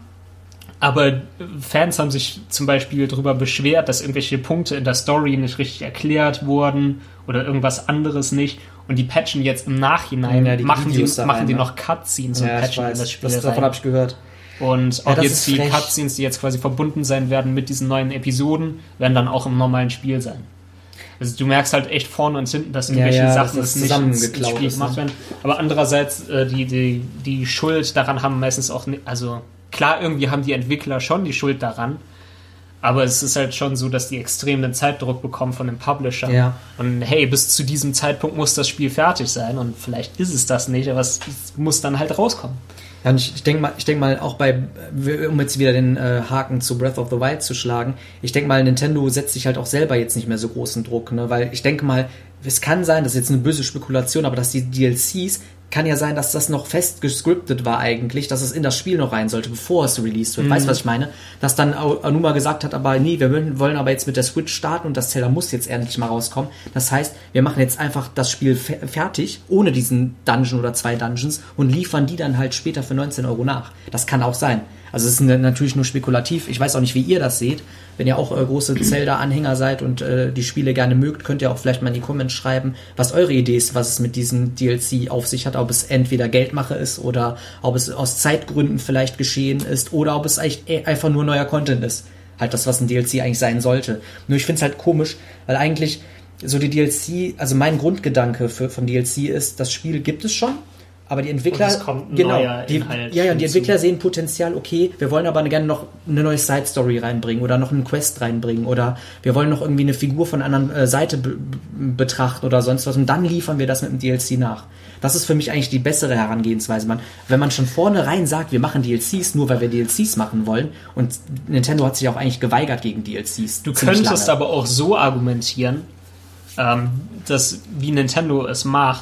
Speaker 2: Aber Fans haben sich zum Beispiel darüber beschwert, dass irgendwelche Punkte in der Story nicht richtig erklärt wurden oder irgendwas anderes nicht. Und die patchen jetzt im Nachhinein, ja, die machen, die, machen rein, die noch Cutscenes und
Speaker 1: ja,
Speaker 2: patchen in das Spiel
Speaker 1: das, Davon habe ich gehört.
Speaker 2: Und auch ja, jetzt die frech. Cutscenes, die jetzt quasi verbunden sein werden mit diesen neuen Episoden, werden dann auch im normalen Spiel sein. Also du merkst halt echt vorne und hinten, dass irgendwelche ja, ja, Sachen das nicht ins Spiel gemacht werden. Aber andererseits, äh, die, die, die Schuld daran haben meistens auch nicht, also klar, irgendwie haben die Entwickler schon die Schuld daran, aber es ist halt schon so, dass die extrem den Zeitdruck bekommen von den Publishern.
Speaker 1: Ja.
Speaker 2: Und hey, bis zu diesem Zeitpunkt muss das Spiel fertig sein und vielleicht ist es das nicht, aber es, es muss dann halt rauskommen.
Speaker 1: Ja, und ich, ich denke mal, ich denke mal auch bei, um jetzt wieder den äh, Haken zu Breath of the Wild zu schlagen, ich denke mal, Nintendo setzt sich halt auch selber jetzt nicht mehr so großen Druck, ne? Weil ich denke mal, es kann sein, das ist jetzt eine böse Spekulation, aber dass die D L Cs, kann ja sein, dass das noch fest gescriptet war eigentlich, dass es in das Spiel noch rein sollte, bevor es released wird. Mhm. Weißt du, was ich meine? Dass dann Aonuma gesagt hat, aber nee, wir wollen aber jetzt mit der Switch starten und das Zelda muss jetzt endlich mal rauskommen. Das heißt, wir machen jetzt einfach das Spiel fe- fertig, ohne diesen Dungeon oder zwei Dungeons und liefern die dann halt später für neunzehn Euro nach. Das kann auch sein. Also es ist natürlich nur spekulativ. Ich weiß auch nicht, wie ihr das seht. Wenn ihr auch äh, große Zelda-Anhänger seid und äh, die Spiele gerne mögt, könnt ihr auch vielleicht mal in die Comments schreiben, was eure Idee ist, was es mit diesem D L C auf sich hat. Ob es entweder Geldmache ist oder ob es aus Zeitgründen vielleicht geschehen ist oder ob es eigentlich einfach nur neuer Content ist. Halt das, was ein D L C eigentlich sein sollte. Nur ich finde es halt komisch, weil eigentlich so die D L C, also mein Grundgedanke für, von D L C ist, das Spiel gibt es schon. Aber die Entwickler, genau, die, ja, ja, die Entwickler sehen Potenzial, okay, wir wollen aber gerne noch eine neue Side-Story reinbringen oder noch einen Quest reinbringen oder wir wollen noch irgendwie eine Figur von einer anderen äh, Seite be- betrachten oder sonst was und dann liefern wir das mit dem D L C nach. Das ist für mich eigentlich die bessere Herangehensweise. Man, wenn man schon vornherein sagt, wir machen D L Cs nur, weil wir D L Cs machen wollen und Nintendo hat sich auch eigentlich geweigert gegen D L Cs.
Speaker 2: Du könntest aber auch so argumentieren, ähm, dass wie Nintendo es macht,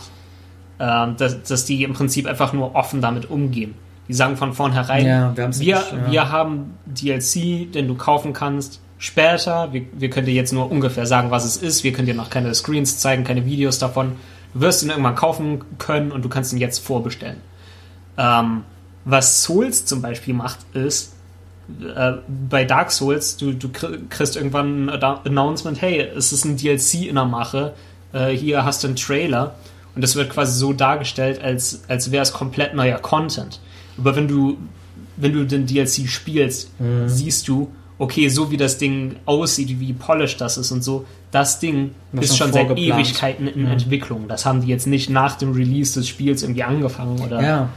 Speaker 2: Dass, dass die im Prinzip einfach nur offen damit umgehen. Die sagen von vornherein,
Speaker 1: ja, wir,
Speaker 2: wir,
Speaker 1: nicht, ja.
Speaker 2: wir haben D L C, den du kaufen kannst, später. Wir, wir können dir jetzt nur ungefähr sagen, was es ist. Wir können dir noch keine Screens zeigen, keine Videos davon. Du wirst ihn irgendwann kaufen können und du kannst ihn jetzt vorbestellen. Ähm, was Souls zum Beispiel macht, ist, äh, bei Dark Souls, du, du kriegst irgendwann ein Announcement, hey, es ist ein D L C in der Mache, äh, hier hast du einen Trailer. Und das wird quasi so dargestellt, als, als wäre es komplett neuer Content. Aber wenn du, wenn du den D L C spielst, mhm. siehst du, okay, so wie das Ding aussieht, wie polished das ist und so, das Ding das ist schon seit Ewigkeiten in mhm. Entwicklung. Das haben die jetzt nicht nach dem Release des Spiels irgendwie angefangen oder...
Speaker 1: Ja.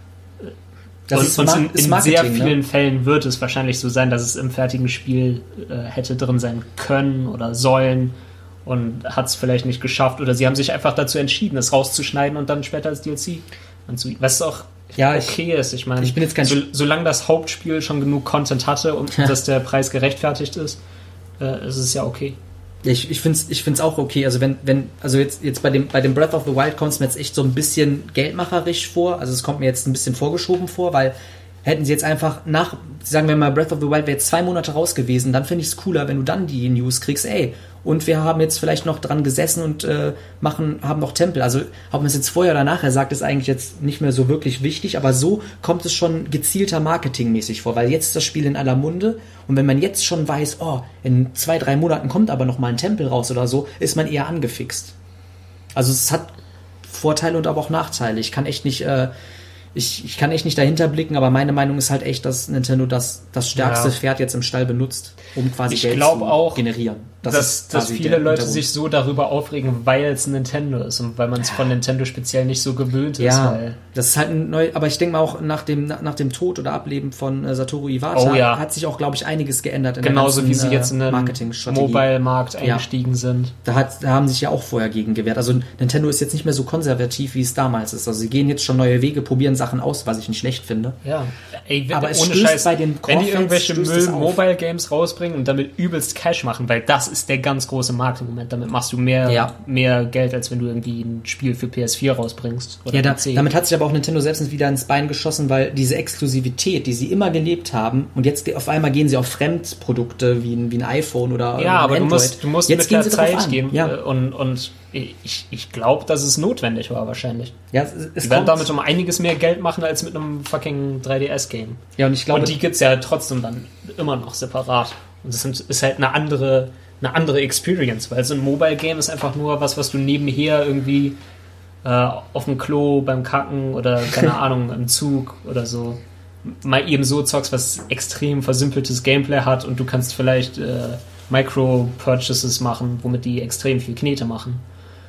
Speaker 2: Das und ist, und in, in sehr vielen ne? Fällen wird es wahrscheinlich so sein, dass es im fertigen Spiel äh, hätte drin sein können oder sollen und hat es vielleicht nicht geschafft oder sie haben sich einfach dazu entschieden, es rauszuschneiden und dann später als D L C anzubieten. Was auch ja, okay ich, ist. Ich meine,
Speaker 1: ich bin jetzt ganz
Speaker 2: so, solange das Hauptspiel schon genug Content hatte und ja. dass der Preis gerechtfertigt ist, äh, ist es ja okay.
Speaker 1: Ich, ich finde es ich find's auch okay. Also wenn, wenn, also jetzt, jetzt bei dem, bei dem Breath of the Wild kommt es mir jetzt echt so ein bisschen geldmacherisch vor. Also es kommt mir jetzt ein bisschen vorgeschoben vor, weil hätten sie jetzt einfach nach, sagen wir mal, Breath of the Wild wäre jetzt zwei Monate raus gewesen, dann finde ich es cooler, wenn du dann die News kriegst, ey, und wir haben jetzt vielleicht noch dran gesessen und äh, machen, haben noch Tempel. Also ob man es jetzt vorher oder nachher sagt, ist eigentlich jetzt nicht mehr so wirklich wichtig, aber so kommt es schon gezielter marketingmäßig vor, weil jetzt ist das Spiel in aller Munde und wenn man jetzt schon weiß, oh, in zwei, drei Monaten kommt aber noch mal ein Tempel raus oder so, ist man eher angefixt. Also es hat Vorteile und aber auch Nachteile. Ich kann echt nicht... Äh, Ich, ich kann echt nicht dahinter blicken, aber meine Meinung ist halt echt, dass Nintendo das, das stärkste ja. Pferd jetzt im Stall benutzt, um quasi
Speaker 2: ich
Speaker 1: Geld
Speaker 2: zu
Speaker 1: auch, generieren.
Speaker 2: Das dass, dass viele Leute sich so darüber aufregen, weil es Nintendo ist und weil man es von Nintendo speziell nicht so gewöhnt ist.
Speaker 1: Ja,
Speaker 2: weil
Speaker 1: das ist halt ein neu, aber ich denke mal auch nach dem, nach dem Tod oder Ableben von äh, Satoru Iwata
Speaker 2: oh, ja.
Speaker 1: hat sich auch, glaube ich, einiges geändert in
Speaker 2: Genauso
Speaker 1: der ganzen,
Speaker 2: wie sie jetzt in den
Speaker 1: Marketingstrategie.
Speaker 2: Mobile-Markt eingestiegen ja. sind.
Speaker 1: Da, hat, da haben sich ja auch vorher gegen gewehrt. Also Nintendo ist jetzt nicht mehr so konservativ, wie es damals ist. Also sie gehen jetzt schon neue Wege, probieren Sachen aus, was ich nicht schlecht finde.
Speaker 2: Ja. Ey, wenn,
Speaker 1: aber es
Speaker 2: ohne
Speaker 1: stößt
Speaker 2: Scheiß,
Speaker 1: bei den
Speaker 2: wenn die irgendwelche Müll-Mobile-Games rausbringen und damit übelst Cash machen, weil das ist der ganz große Markt im Moment. Damit machst du mehr, ja. mehr Geld, als wenn du irgendwie ein Spiel für P S vier rausbringst. Oder
Speaker 1: ja, da, damit hat sich aber auch Nintendo selbst wieder ins Bein geschossen, weil diese Exklusivität, die sie immer gelebt haben, und jetzt auf einmal gehen sie auf Fremdprodukte wie ein, wie ein iPhone oder
Speaker 2: ja, aber
Speaker 1: Android.
Speaker 2: du musst, du musst
Speaker 1: jetzt
Speaker 2: mit der Zeit gehen.
Speaker 1: Ja.
Speaker 2: Und, und ich, ich glaube, dass es notwendig war wahrscheinlich.
Speaker 1: Ja, es, es
Speaker 2: die werden damit um einiges mehr Geld machen als mit einem fucking drei D S-Game.
Speaker 1: Ja, und ich glaube,
Speaker 2: und die gibt's ja trotzdem dann immer noch separat. Und das sind, ist halt eine andere, eine andere Experience, weil so ein Mobile-Game ist einfach nur was, was du nebenher irgendwie äh, auf dem Klo beim Kacken oder, keine Ahnung, im Zug oder so mal eben so zockst, was extrem versimpeltes Gameplay hat und du kannst vielleicht äh, Micro-Purchases machen, womit die extrem viel Knete machen.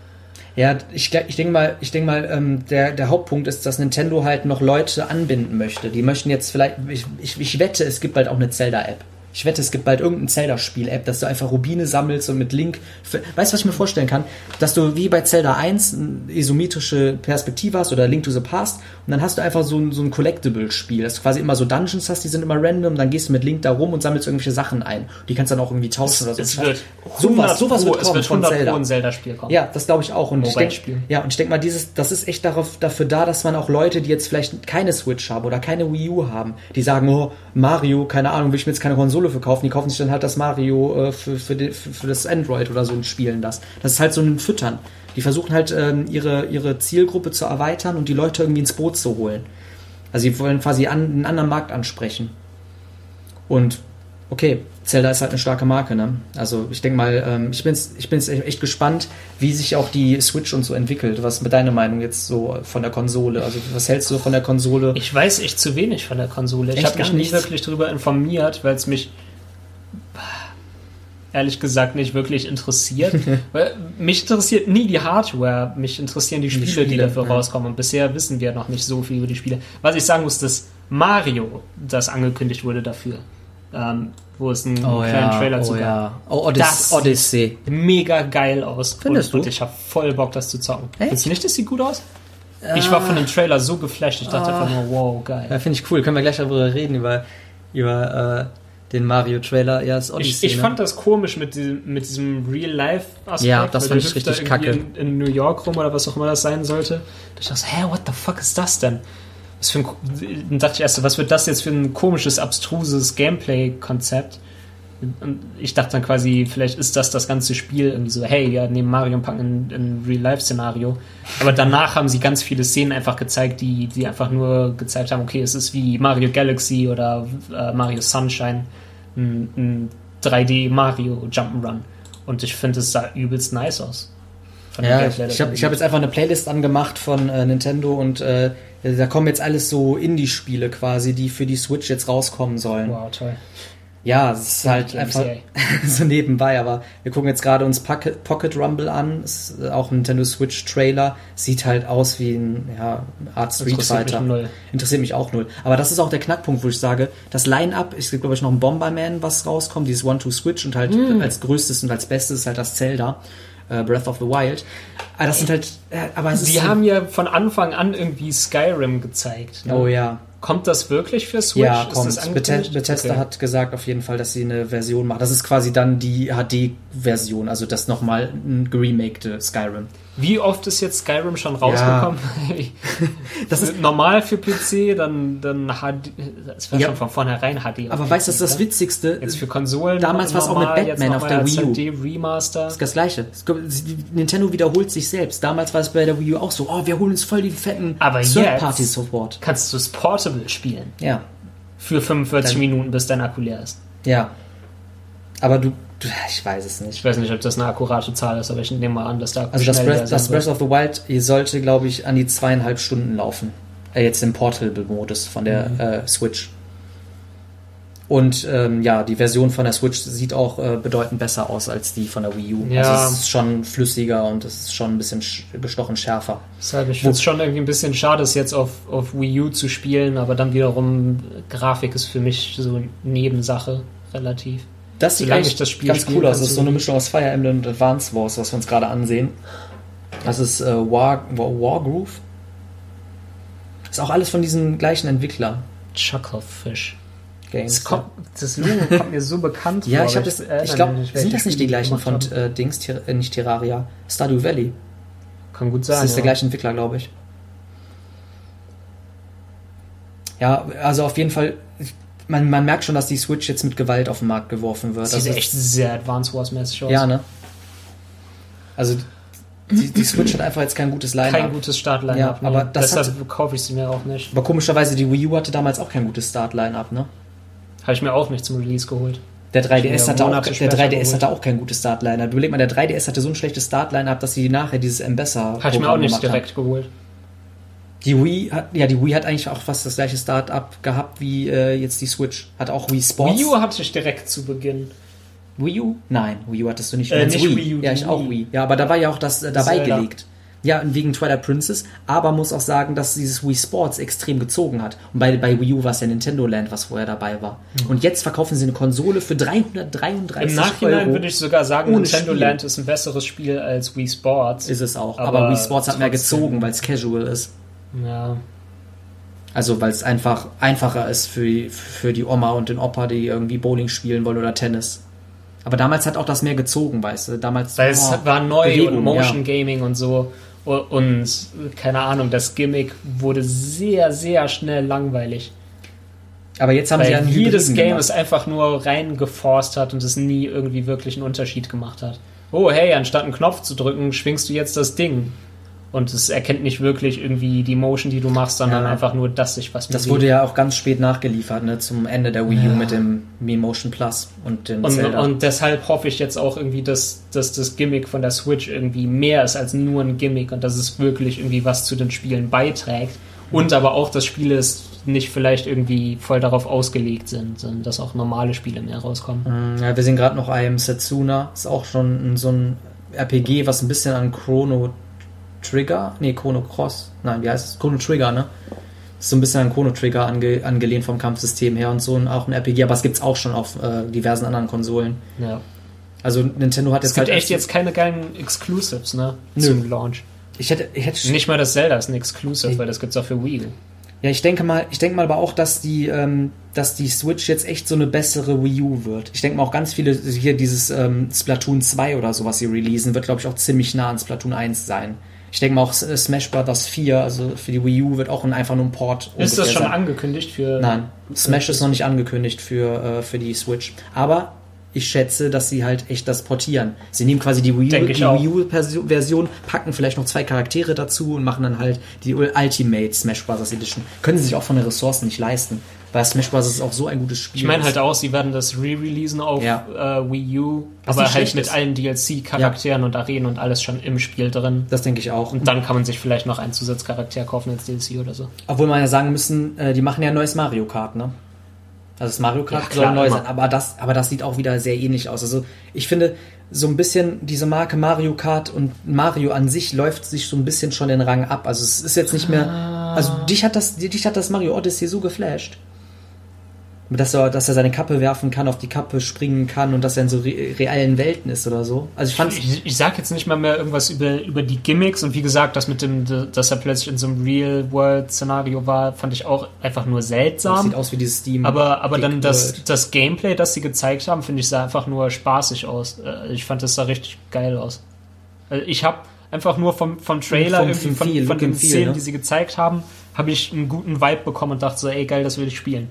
Speaker 1: Ja, ich, ich denke mal, ich denk mal ähm, der, der Hauptpunkt ist, dass Nintendo halt noch Leute anbinden möchte. Die möchten jetzt vielleicht, ich, ich, ich wette, es gibt bald auch eine Zelda-App. Ich wette, es gibt bald irgendein Zelda-Spiel-App, dass du einfach Rubine sammelst und mit Link... Für, weißt du, was ich mir vorstellen kann? Dass du wie bei Zelda eins eine isometrische Perspektive hast oder Link to the Past und dann hast du einfach so ein, so ein Collectible-Spiel, dass du quasi immer so Dungeons hast, die sind immer random, dann gehst du mit Link da rum und sammelst irgendwelche Sachen ein. Die kannst du dann auch irgendwie tauschen oder so.
Speaker 2: Es wird
Speaker 1: sowas, sowas wird kommen
Speaker 2: es wird
Speaker 1: von Zelda.
Speaker 2: ein Zelda-Spiel kommen.
Speaker 1: Ja, das glaube ich auch. Und ich denk, ja, und ich denke mal, dieses, das ist echt darauf, dafür da, dass man auch Leute, die jetzt vielleicht keine Switch haben oder keine Wii U haben, die sagen, oh, Mario, keine Ahnung, will ich mir jetzt keine Konsole für kaufen, die kaufen sich dann halt das Mario äh, für, für, die, für, für das Android oder so und spielen das. Das ist halt so ein Füttern. Die versuchen halt ähm, ihre, ihre Zielgruppe zu erweitern und die Leute irgendwie ins Boot zu holen. Also sie wollen quasi an, einen anderen Markt ansprechen. Und okay, Zelda ist halt eine starke Marke, ne? Also ich denke mal, ähm, ich bin ich bin echt gespannt, wie sich auch die Switch und so entwickelt. Was ist deine Meinung jetzt so von der Konsole? Also was hältst du von der Konsole?
Speaker 2: Ich weiß echt zu wenig von der Konsole. Ich habe mich nicht wirklich darüber informiert, weil es mich ehrlich gesagt nicht wirklich interessiert. Weil mich interessiert nie die Hardware, mich interessieren die Spiele, die, Spiele, die dafür ja. rauskommen. Und bisher wissen wir noch nicht so viel über die Spiele. Was ich sagen muss, dass Mario, das angekündigt wurde dafür, ähm, wo es einen
Speaker 1: oh,
Speaker 2: kleinen
Speaker 1: ja.
Speaker 2: Trailer
Speaker 1: oh,
Speaker 2: zu gab.
Speaker 1: Ja. Oh, Odyssey. Das
Speaker 2: Odyssey. Sieht mega geil aus.
Speaker 1: Findest
Speaker 2: und,
Speaker 1: du?
Speaker 2: Und ich habe voll Bock, das zu zocken.
Speaker 1: Echt?
Speaker 2: Findest du nicht, das sieht gut aus?
Speaker 1: Ah.
Speaker 2: Ich war von dem Trailer so geflasht. Ich dachte
Speaker 1: ah.
Speaker 2: einfach nur, wow, geil.
Speaker 1: Ja, finde ich cool. Können wir gleich darüber reden, über, über äh, den Mario-Trailer. Ja, das Odyssey.
Speaker 2: Ich, ich ne? fand das komisch mit diesem, mit diesem Real-Life-Aspekt.
Speaker 1: Ja, das fand ich richtig
Speaker 2: da
Speaker 1: kacke.
Speaker 2: In, in New York rum oder was auch immer das sein sollte. Da dachte ich, hä, what the fuck ist das denn? Was für ein, dann dachte ich erst, was wird das jetzt für ein komisches, abstruses Gameplay-Konzept? Und ich dachte dann quasi, vielleicht ist das das ganze Spiel irgendwie so, hey, wir nehmen Mario und packen ein, ein Real-Life-Szenario. Aber danach haben sie ganz viele Szenen einfach gezeigt, die, die einfach nur gezeigt haben, okay, es ist wie Mario Galaxy oder äh, Mario Sunshine, ein, ein drei D Mario Jump'n'Run. Und ich finde, es sah übelst nice aus. von dem
Speaker 1: Ja,
Speaker 2: Gameplay.
Speaker 1: ich habe ich hab jetzt einfach eine Playlist angemacht von äh, Nintendo und äh, da kommen jetzt alles so Indie-Spiele quasi, die für die Switch jetzt rauskommen sollen.
Speaker 2: Wow, toll.
Speaker 1: Ja, es ist halt
Speaker 2: Games,
Speaker 1: einfach so nebenbei, aber wir gucken jetzt gerade uns Pocket, Pocket Rumble an, ist auch ein Nintendo Switch Trailer, sieht halt aus wie ein ja, Art Street
Speaker 2: Interessiert
Speaker 1: Fighter.
Speaker 2: mich null.
Speaker 1: Interessiert mich auch null. Aber das ist auch der Knackpunkt, wo ich sage, das Line-Up, es gibt glaube ich noch ein Bomberman, was rauskommt, dieses One-Two-Switch und halt mm. als größtes und als bestes ist halt das Zelda, äh, Breath of the Wild. Aber das sind halt, äh, aber es
Speaker 2: Die
Speaker 1: ist
Speaker 2: haben ja von Anfang an irgendwie Skyrim gezeigt. Ne?
Speaker 1: Oh ja.
Speaker 2: Kommt das wirklich für Switch?
Speaker 1: Ja,
Speaker 2: ist
Speaker 1: kommt.
Speaker 2: das angekündigt?
Speaker 1: Bethesda
Speaker 2: okay.
Speaker 1: hat gesagt auf jeden Fall, dass sie eine Version machen. Das ist quasi dann die H D-Version, also das nochmal ein geremakte Skyrim.
Speaker 2: Wie oft ist jetzt Skyrim schon rausgekommen? Ja. Das ist normal für P C, dann, dann H D. Das war ja schon von vornherein H D.
Speaker 1: Aber weißt du, das ist das Witzigste?
Speaker 2: Jetzt für Konsolen.
Speaker 1: Damals war es auch mit Batman auf der Wii U.
Speaker 2: H D Remaster.
Speaker 1: Das ist das Gleiche. Nintendo wiederholt sich selbst. Damals war es bei der Wii U auch so, oh, wir holen uns voll die fetten Third-Party-Support.
Speaker 2: Kannst du es portable spielen?
Speaker 1: Ja.
Speaker 2: Für fünfundvierzig
Speaker 1: dann,
Speaker 2: Minuten, bis dein Akku leer ist.
Speaker 1: Ja. Aber du, du, ich weiß es nicht.
Speaker 2: Ich weiß nicht, ob das eine akkurate Zahl ist, aber ich nehme mal an, dass da
Speaker 1: Also das Breath, das Breath of the Wild sollte, glaube ich, an die zweieinhalb Stunden laufen. Äh, jetzt im Portable-Modus von der mhm. äh, Switch. Und ähm, ja, die Version von der Switch sieht auch äh, bedeutend besser aus als die von der Wii U.
Speaker 2: Ja.
Speaker 1: Also es ist schon flüssiger und es ist schon ein bisschen sch- gestochen schärfer.
Speaker 2: Deshalb, ich finde es schon irgendwie ein bisschen schade, es jetzt auf, auf Wii U zu spielen, aber dann wiederum, Grafik ist für mich so eine Nebensache, relativ.
Speaker 1: Das sieht eigentlich das Spiel ganz cool aus. Das ist so eine Mischung aus Fire Emblem und Advance Wars, was wir uns gerade ansehen. Das ist äh, War, War, Wargroove. Das ist auch alles von diesem gleichen Entwickler.
Speaker 2: Chucklefish.
Speaker 1: Games.
Speaker 2: Das, kommt, das Logo kommt mir so bekannt
Speaker 1: ja,
Speaker 2: vor.
Speaker 1: Ich, das, äh, ich glaube, sind das nicht die gleichen von äh, Dings, Tir- äh, nicht Terraria, Stardew Valley?
Speaker 2: Kann gut sein.
Speaker 1: Das ist
Speaker 2: ja.
Speaker 1: der gleiche Entwickler, glaube ich. Ja, also auf jeden Fall, man, man merkt schon, dass die Switch jetzt mit Gewalt auf den Markt geworfen wird.
Speaker 2: Das sieht
Speaker 1: also
Speaker 2: echt sehr Advance Wars-mäßig aus.
Speaker 1: Ja, ne? Also die, die Switch hat einfach jetzt kein gutes Line-Up.
Speaker 2: Kein gutes Start-Line-Up.
Speaker 1: Ja,
Speaker 2: nee.
Speaker 1: aber das
Speaker 2: Deshalb
Speaker 1: hat,
Speaker 2: kaufe ich sie mir auch nicht.
Speaker 1: Aber komischerweise, die Wii U hatte damals auch kein gutes Start-Line-Up, ne?
Speaker 2: Habe ich mir auch nicht zum Release geholt.
Speaker 1: Der drei D S, hatte auch, der drei D S hatte auch kein gutes Start-Line-Up. Überleg mal, der drei D S hatte so ein schlechtes Start-Line-Up, dass sie nachher dieses Ambassador
Speaker 2: Habe ich mir auch nicht direkt haben. geholt.
Speaker 1: Die Wii hat, ja, die Wii hat eigentlich auch fast das gleiche Start-up gehabt wie äh, jetzt die Switch. Hat auch Wii Sports.
Speaker 2: Wii U hatte ich direkt zu Beginn.
Speaker 1: Wii U? Nein, Wii U hattest du nicht.
Speaker 2: Äh, nicht
Speaker 1: Wii.
Speaker 2: Wii U.
Speaker 1: Ja, ich auch Wii. Ja, aber da war ja auch das äh, dabei Zelda. gelegt. Ja, wegen Twilight Princess, aber muss auch sagen, dass dieses Wii Sports extrem gezogen hat. Und bei, bei Wii U war es ja Nintendo Land, was vorher dabei war. Mhm. Und jetzt verkaufen sie eine Konsole für dreihundertdreiunddreißig Euro. Im Nachhinein
Speaker 2: Euro würde ich sogar sagen, Nintendo
Speaker 1: Spiel.
Speaker 2: Land ist ein besseres Spiel als Wii Sports.
Speaker 1: Ist es auch, aber, aber Wii Sports hat mehr gezogen, weil es casual ist.
Speaker 2: Ja.
Speaker 1: Also weil es einfach einfacher ist für, für die Oma und den Opa, die irgendwie Bowling spielen wollen oder Tennis. Aber damals hat auch das mehr gezogen, weißt du. Damals,
Speaker 2: weil es
Speaker 1: oh,
Speaker 2: war neu
Speaker 1: Bewegung,
Speaker 2: und Motion
Speaker 1: ja.
Speaker 2: Gaming und so. Und keine Ahnung, das Gimmick wurde sehr, sehr schnell langweilig.
Speaker 1: Aber jetzt haben
Speaker 2: weil
Speaker 1: sie ja einen
Speaker 2: jedes
Speaker 1: Hybriden
Speaker 2: Game
Speaker 1: gemacht.
Speaker 2: es einfach nur reingeforst hat und es nie irgendwie wirklich einen Unterschied gemacht hat. Oh, hey, anstatt einen Knopf zu drücken, schwingst du jetzt das Ding. Und es erkennt nicht wirklich irgendwie die Motion, die du machst, sondern ja. einfach nur, dass sich was bewegt.
Speaker 1: Das wurde ja auch ganz spät nachgeliefert, ne, zum Ende der Wii U ja. mit dem Wii Motion Plus und dem
Speaker 2: und,
Speaker 1: Zelda.
Speaker 2: Und deshalb hoffe ich jetzt auch irgendwie, dass, dass das Gimmick von der Switch irgendwie mehr ist als nur ein Gimmick und dass es wirklich irgendwie was zu den Spielen beiträgt. Mhm. Und aber auch, dass Spiele nicht vielleicht irgendwie voll darauf ausgelegt sind, sondern dass auch normale Spiele mehr rauskommen.
Speaker 1: Ja, wir sehen gerade noch I Am Setsuna. Ist auch schon so ein R P G, was ein bisschen an Chrono Trigger, nee, Chrono Cross, nein, wie heißt es? Chrono Trigger, ne? Ist so ein bisschen an Chrono Trigger ange, angelehnt vom Kampfsystem her und so, und auch ein R P G, aber es gibt's auch schon auf äh, diversen anderen Konsolen.
Speaker 2: Ja.
Speaker 1: Also Nintendo hat jetzt
Speaker 2: es gibt
Speaker 1: halt
Speaker 2: echt jetzt keine geilen Exclusives, ne?
Speaker 1: Nö.
Speaker 2: Zum Launch.
Speaker 1: Ich hätte, ich hätte
Speaker 2: nicht mal das Zelda ist ein Exclusive, ich, weil das gibt's auch für Wii U.
Speaker 1: Ja, ich denke mal, ich denke mal aber auch, dass die, ähm, dass die Switch jetzt echt so eine bessere Wii U wird. Ich denke mal auch ganz viele, hier dieses ähm, Splatoon zwei oder so, was sie releasen, wird, glaube ich, auch ziemlich nah an Splatoon eins sein. Ich denke mal auch Smash Bros. vier, also für die Wii U, wird auch ein, einfach nur ein Port.
Speaker 2: Ist das schon
Speaker 1: sein.
Speaker 2: angekündigt für...
Speaker 1: Nein, Smash ist noch nicht angekündigt für, äh, für die Switch. Aber ich schätze, dass sie halt echt das portieren. Sie nehmen quasi die Wii U, die Wii U-Version, packen vielleicht noch zwei Charaktere dazu und machen dann halt die Ultimate Smash Bros. Edition. Können sie sich auch von den Ressourcen nicht leisten. weil Smash Bros. Ist auch so ein gutes Spiel.
Speaker 2: Ich meine halt auch, sie werden das re-releasen auf
Speaker 1: ja.
Speaker 2: äh, Wii U,
Speaker 1: Was
Speaker 2: aber halt mit
Speaker 1: ist.
Speaker 2: allen D L C-Charakteren ja. und Arenen und alles schon im Spiel drin.
Speaker 1: Das denke ich auch.
Speaker 2: Und dann kann man sich vielleicht noch einen Zusatzcharakter kaufen als D L C oder so.
Speaker 1: Obwohl man ja sagen müssen, äh, die machen ja ein neues Mario Kart, ne? Also das Mario Kart ja, klar, soll neu immer. sein, aber das, aber das sieht auch wieder sehr ähnlich aus. Also ich finde, so ein bisschen diese Marke Mario Kart und Mario an sich läuft sich so ein bisschen schon den Rang ab. Also es ist jetzt nicht mehr, also dich hat das, dich hat das Mario Odyssey so geflasht. Dass er, dass er seine Kappe werfen kann, auf die Kappe springen kann und dass er in so re- realen Welten ist oder so. Also ich fand
Speaker 2: ich, ich sag jetzt nicht mal mehr irgendwas über, über die Gimmicks und wie gesagt, das mit dem, dass er plötzlich in so einem Real-World-Szenario war, fand ich auch einfach nur seltsam. Das
Speaker 1: sieht aus wie dieses Steam.
Speaker 2: Aber, aber dann das, das Gameplay, das sie gezeigt haben, finde ich, sah einfach nur spaßig aus. Ich fand, das sah richtig geil aus. Also ich habe einfach nur vom, vom Trailer,
Speaker 1: vom,
Speaker 2: irgendwie von,
Speaker 1: viel,
Speaker 2: von den
Speaker 1: viel,
Speaker 2: Szenen,
Speaker 1: ne?
Speaker 2: die sie gezeigt haben, habe ich einen guten Vibe bekommen und dachte so, ey geil, das will ich spielen.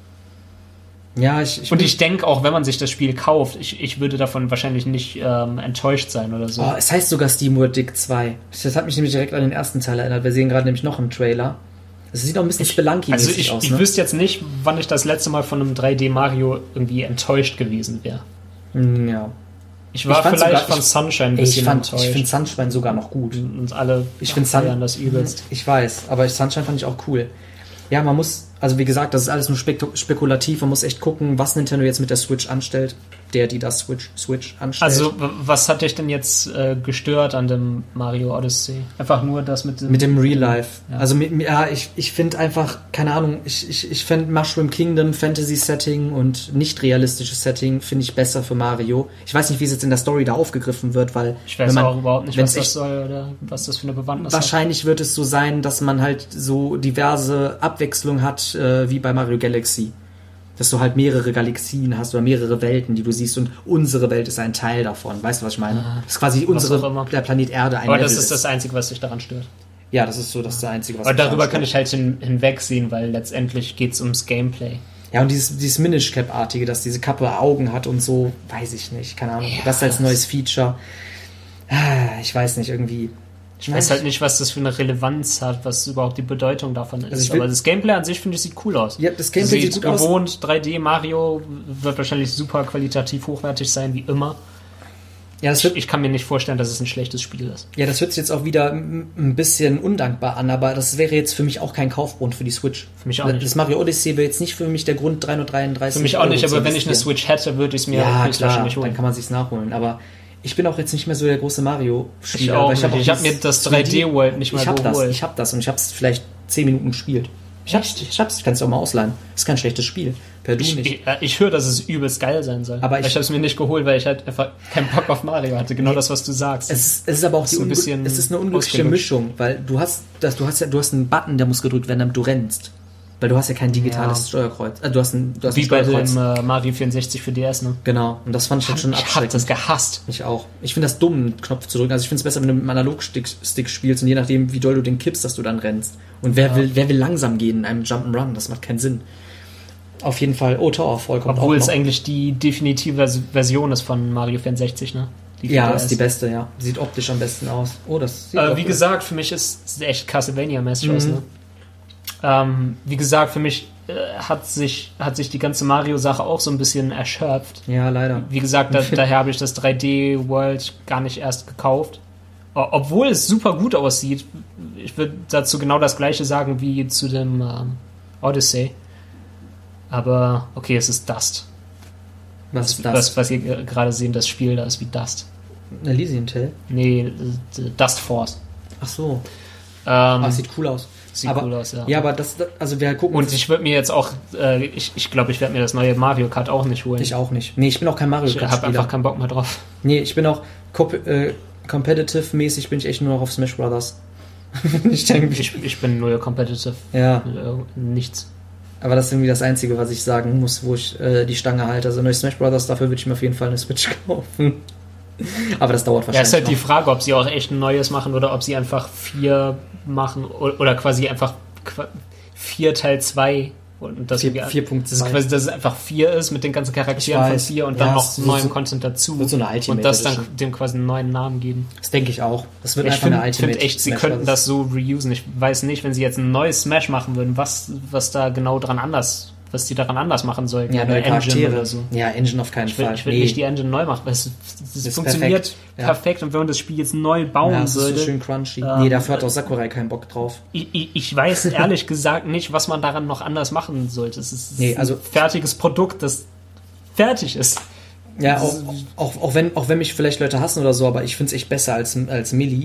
Speaker 1: Ja, ich, ich
Speaker 2: und ich denke auch, wenn man sich das Spiel kauft, ich, ich würde davon wahrscheinlich nicht ähm, enttäuscht sein oder so.
Speaker 1: Oh, es heißt sogar SteamWorld Dig zwei. Das hat mich nämlich direkt an den ersten Teil erinnert. Wir sehen gerade nämlich noch im Trailer. Es sieht auch ein bisschen Spelunky-mäßig
Speaker 2: also ich,
Speaker 1: aus.
Speaker 2: Ich
Speaker 1: ne?
Speaker 2: wüsste jetzt nicht, wann ich das letzte Mal von einem drei D Mario irgendwie enttäuscht gewesen wäre.
Speaker 1: Ja.
Speaker 2: Ich war
Speaker 1: ich
Speaker 2: vielleicht
Speaker 1: sogar,
Speaker 2: von
Speaker 1: ich,
Speaker 2: Sunshine ein bisschen
Speaker 1: ich fand,
Speaker 2: enttäuscht.
Speaker 1: Ich finde Sunshine sogar noch gut.
Speaker 2: Und alle
Speaker 1: ich finde Sun-
Speaker 2: das übelst.
Speaker 1: Ich weiß, aber Sunshine fand ich auch cool. Ja, man muss, also wie gesagt, das ist alles nur spek- spekulativ. Man muss echt gucken, was Nintendo jetzt mit der Switch anstellt. Der, die das Switch, Switch anstellt.
Speaker 2: Also, was hat dich denn jetzt äh, gestört an dem Mario Odyssey? Einfach nur das mit dem...
Speaker 1: Mit dem Real Life.
Speaker 2: Ja.
Speaker 1: Also, mit, ja, ich, ich finde einfach, keine Ahnung, ich, ich, ich finde Mushroom Kingdom, Fantasy-Setting und nicht realistisches Setting finde ich besser für Mario. Ich weiß nicht, wie es jetzt in der Story da aufgegriffen wird, weil...
Speaker 2: Ich weiß man, auch überhaupt nicht, was das soll oder was das für eine Bewandtnis
Speaker 1: wahrscheinlich
Speaker 2: hat.
Speaker 1: Wird es so sein, dass man halt so diverse Abwechslung hat, äh, wie bei Mario Galaxy. Dass du halt mehrere Galaxien hast oder mehrere Welten, die du siehst und unsere Welt ist ein Teil davon. Weißt du, was ich meine?
Speaker 2: Ah,
Speaker 1: das ist quasi unsere, der Planet Erde ein
Speaker 2: Aber
Speaker 1: Level
Speaker 2: das ist das Einzige, was dich daran stört.
Speaker 1: Ja, das ist so das, ist das Einzige, was
Speaker 2: Aber
Speaker 1: mich daran
Speaker 2: darüber
Speaker 1: stört.
Speaker 2: kann ich halt hin, hinwegsehen, weil letztendlich geht es ums Gameplay.
Speaker 1: Ja, und dieses, dieses Minish Cap-artige, dass diese Kappe Augen hat und so, weiß ich nicht, keine Ahnung. Ja, das als neues Feature. Ich weiß nicht, irgendwie...
Speaker 2: Ich weiß halt nicht, was das für eine Relevanz hat, was überhaupt die Bedeutung davon ist.
Speaker 1: Also
Speaker 2: aber das Gameplay an sich, finde ich, sieht cool aus.
Speaker 1: Ja, das Gameplay
Speaker 2: sieht,
Speaker 1: sieht gut
Speaker 2: gewohnt,
Speaker 1: aus.
Speaker 2: drei D Mario wird wahrscheinlich super qualitativ hochwertig sein, wie immer.
Speaker 1: Ja, das wird,
Speaker 2: ich, ich kann mir nicht vorstellen, dass es ein schlechtes Spiel ist.
Speaker 1: Ja, das hört sich jetzt auch wieder ein bisschen undankbar an, aber das wäre jetzt für mich auch kein Kaufgrund für die Switch.
Speaker 2: Für mich auch nicht.
Speaker 1: Das Mario Odyssey wäre jetzt nicht für mich der Grund, dreihundertdreiunddreißig
Speaker 2: Für mich auch nicht, aber wenn ich eine Switch hätte, würde ich es mir
Speaker 1: ja,
Speaker 2: höchstwahrscheinlich
Speaker 1: holen. Dann kann man sich's nachholen, aber ich bin auch jetzt nicht mehr so der große Mario-Spieler.
Speaker 2: Ich auch
Speaker 1: ich habe
Speaker 2: hab mir das drei D World nicht mal
Speaker 1: ich hab
Speaker 2: geholt.
Speaker 1: Das, ich habe das und ich habe es vielleicht zehn Minuten gespielt. Ich hab's, ich hab's, ich kann es auch mal ausleihen. Ist kein schlechtes Spiel. Per du
Speaker 2: ich,
Speaker 1: nicht.
Speaker 2: Ich, ich höre, dass es übelst geil sein soll.
Speaker 1: Aber ich,
Speaker 2: ich habe es mir nicht geholt, weil ich halt einfach keinen Bock auf Mario hatte. Genau nee, das, was du sagst.
Speaker 1: Es ist, es ist aber auch die
Speaker 2: ein
Speaker 1: Unglück, es ist eine unglückliche Mischung, weil du hast, das, du hast ja, du hast einen Button, der muss gedrückt werden, damit du rennst. Weil du hast ja kein digitales ja. Steuerkreuz. Also du hast ein, du hast
Speaker 2: Wie
Speaker 1: ein
Speaker 2: bei dem äh, Mario vierundsechzig für D S, ne?
Speaker 1: Genau. Und das fand ich halt schon abschreckend.
Speaker 2: Ich hab das gehasst.
Speaker 1: Ich auch. Ich finde das dumm, einen Knopf zu drücken. Also ich finde es besser, wenn du mit einem Analogstick Stick spielst und je nachdem, wie doll du den kippst, dass du dann rennst. Und wer ja. will, wer will langsam gehen in einem Jump'n'Run? Das macht keinen Sinn. Auf jeden Fall, oh, Towerfall kommt
Speaker 2: Obwohl
Speaker 1: auch
Speaker 2: es
Speaker 1: noch.
Speaker 2: eigentlich die definitive Version ist von Mario vierundsechzig, ne?
Speaker 1: Die ja, ist die beste, ja. Sieht optisch am besten aus. Oh, das sieht
Speaker 2: äh, Wie
Speaker 1: gut.
Speaker 2: gesagt, für mich ist es echt Castlevania-mäßig mhm. aus, ne? Ähm, wie gesagt, für mich äh, hat sich hat sich die ganze Mario-Sache auch so ein bisschen erschöpft.
Speaker 1: Ja, leider.
Speaker 2: Wie gesagt, da, daher habe ich das drei D World gar nicht erst gekauft. Obwohl es super gut aussieht. Ich würde dazu genau das Gleiche sagen wie zu dem ähm, Odyssey. Aber okay, es ist Dust.
Speaker 1: Was ist das?
Speaker 2: Was, was ihr gerade sehen, das Spiel da ist wie Dust.
Speaker 1: Elysian Tale?
Speaker 2: Nee, Dust Force.
Speaker 1: Ach so.
Speaker 2: Ähm,
Speaker 1: Ach, sieht cool aus.
Speaker 2: Sieht
Speaker 1: aber,
Speaker 2: cool aus, ja.
Speaker 1: Ja, aber das, also wir gucken...
Speaker 2: Und ich würde mir jetzt auch, äh, ich ich glaube, ich werde mir das neue Mario Kart auch nicht holen.
Speaker 1: Ich auch nicht. Nee, ich bin auch kein Mario Kart-Spieler.
Speaker 2: Ich habe einfach keinen Bock mehr drauf.
Speaker 1: Nee, ich bin auch äh, competitive-mäßig bin ich echt nur noch auf Smash Brothers. ich, denke,
Speaker 2: ich, ich bin nur competitive.
Speaker 1: Ja.
Speaker 2: Nichts.
Speaker 1: Aber das ist irgendwie das Einzige, was ich sagen muss, wo ich äh, die Stange halte. Also neues Smash Brothers, dafür würde ich mir auf jeden Fall eine Switch kaufen. Aber das dauert wahrscheinlich.
Speaker 2: Ja, ist halt
Speaker 1: noch.
Speaker 2: die Frage, ob sie auch echt ein neues machen oder ob sie einfach vier machen oder quasi einfach vier Teil zwei und das
Speaker 1: vier Punkt zwei.
Speaker 2: Das ist quasi, dass es einfach vier ist mit den ganzen Charakteren von vier und ja, dann noch neuen so, Content dazu
Speaker 1: so eine
Speaker 2: und das dann dem quasi einen neuen Namen geben.
Speaker 1: Das denke ich auch. Das wird
Speaker 2: ich
Speaker 1: einfach
Speaker 2: find,
Speaker 1: eine Ultimate.
Speaker 2: Ich finde echt, sie könnten das so reusen. Ich weiß nicht, wenn sie jetzt ein neues Smash machen würden, was, was da genau dran anders was die daran anders machen sollten.
Speaker 1: Ja, neue
Speaker 2: Engine
Speaker 1: Charaktere.
Speaker 2: oder so.
Speaker 1: Ja, Engine auf keinen
Speaker 2: Ich will,
Speaker 1: Fall.
Speaker 2: ich will
Speaker 1: Nee.
Speaker 2: nicht die Engine neu machen, weil es, es
Speaker 1: Ist
Speaker 2: funktioniert
Speaker 1: perfekt. Ja.
Speaker 2: perfekt und wenn man das Spiel jetzt neu bauen
Speaker 1: Ja, das ist
Speaker 2: würde,
Speaker 1: so schön crunchy.
Speaker 2: ähm,
Speaker 1: nee, dafür hat auch Sakurai keinen Bock drauf.
Speaker 2: ich, ich, ich weiß ehrlich gesagt nicht, was man daran noch anders machen sollte. Es ist, es
Speaker 1: Nee,
Speaker 2: ist
Speaker 1: also-
Speaker 2: ein fertiges Produkt, das fertig ist.
Speaker 1: Ja, auch, auch, auch, wenn, auch wenn mich vielleicht Leute hassen oder so, aber ich find's echt besser als, als Melee.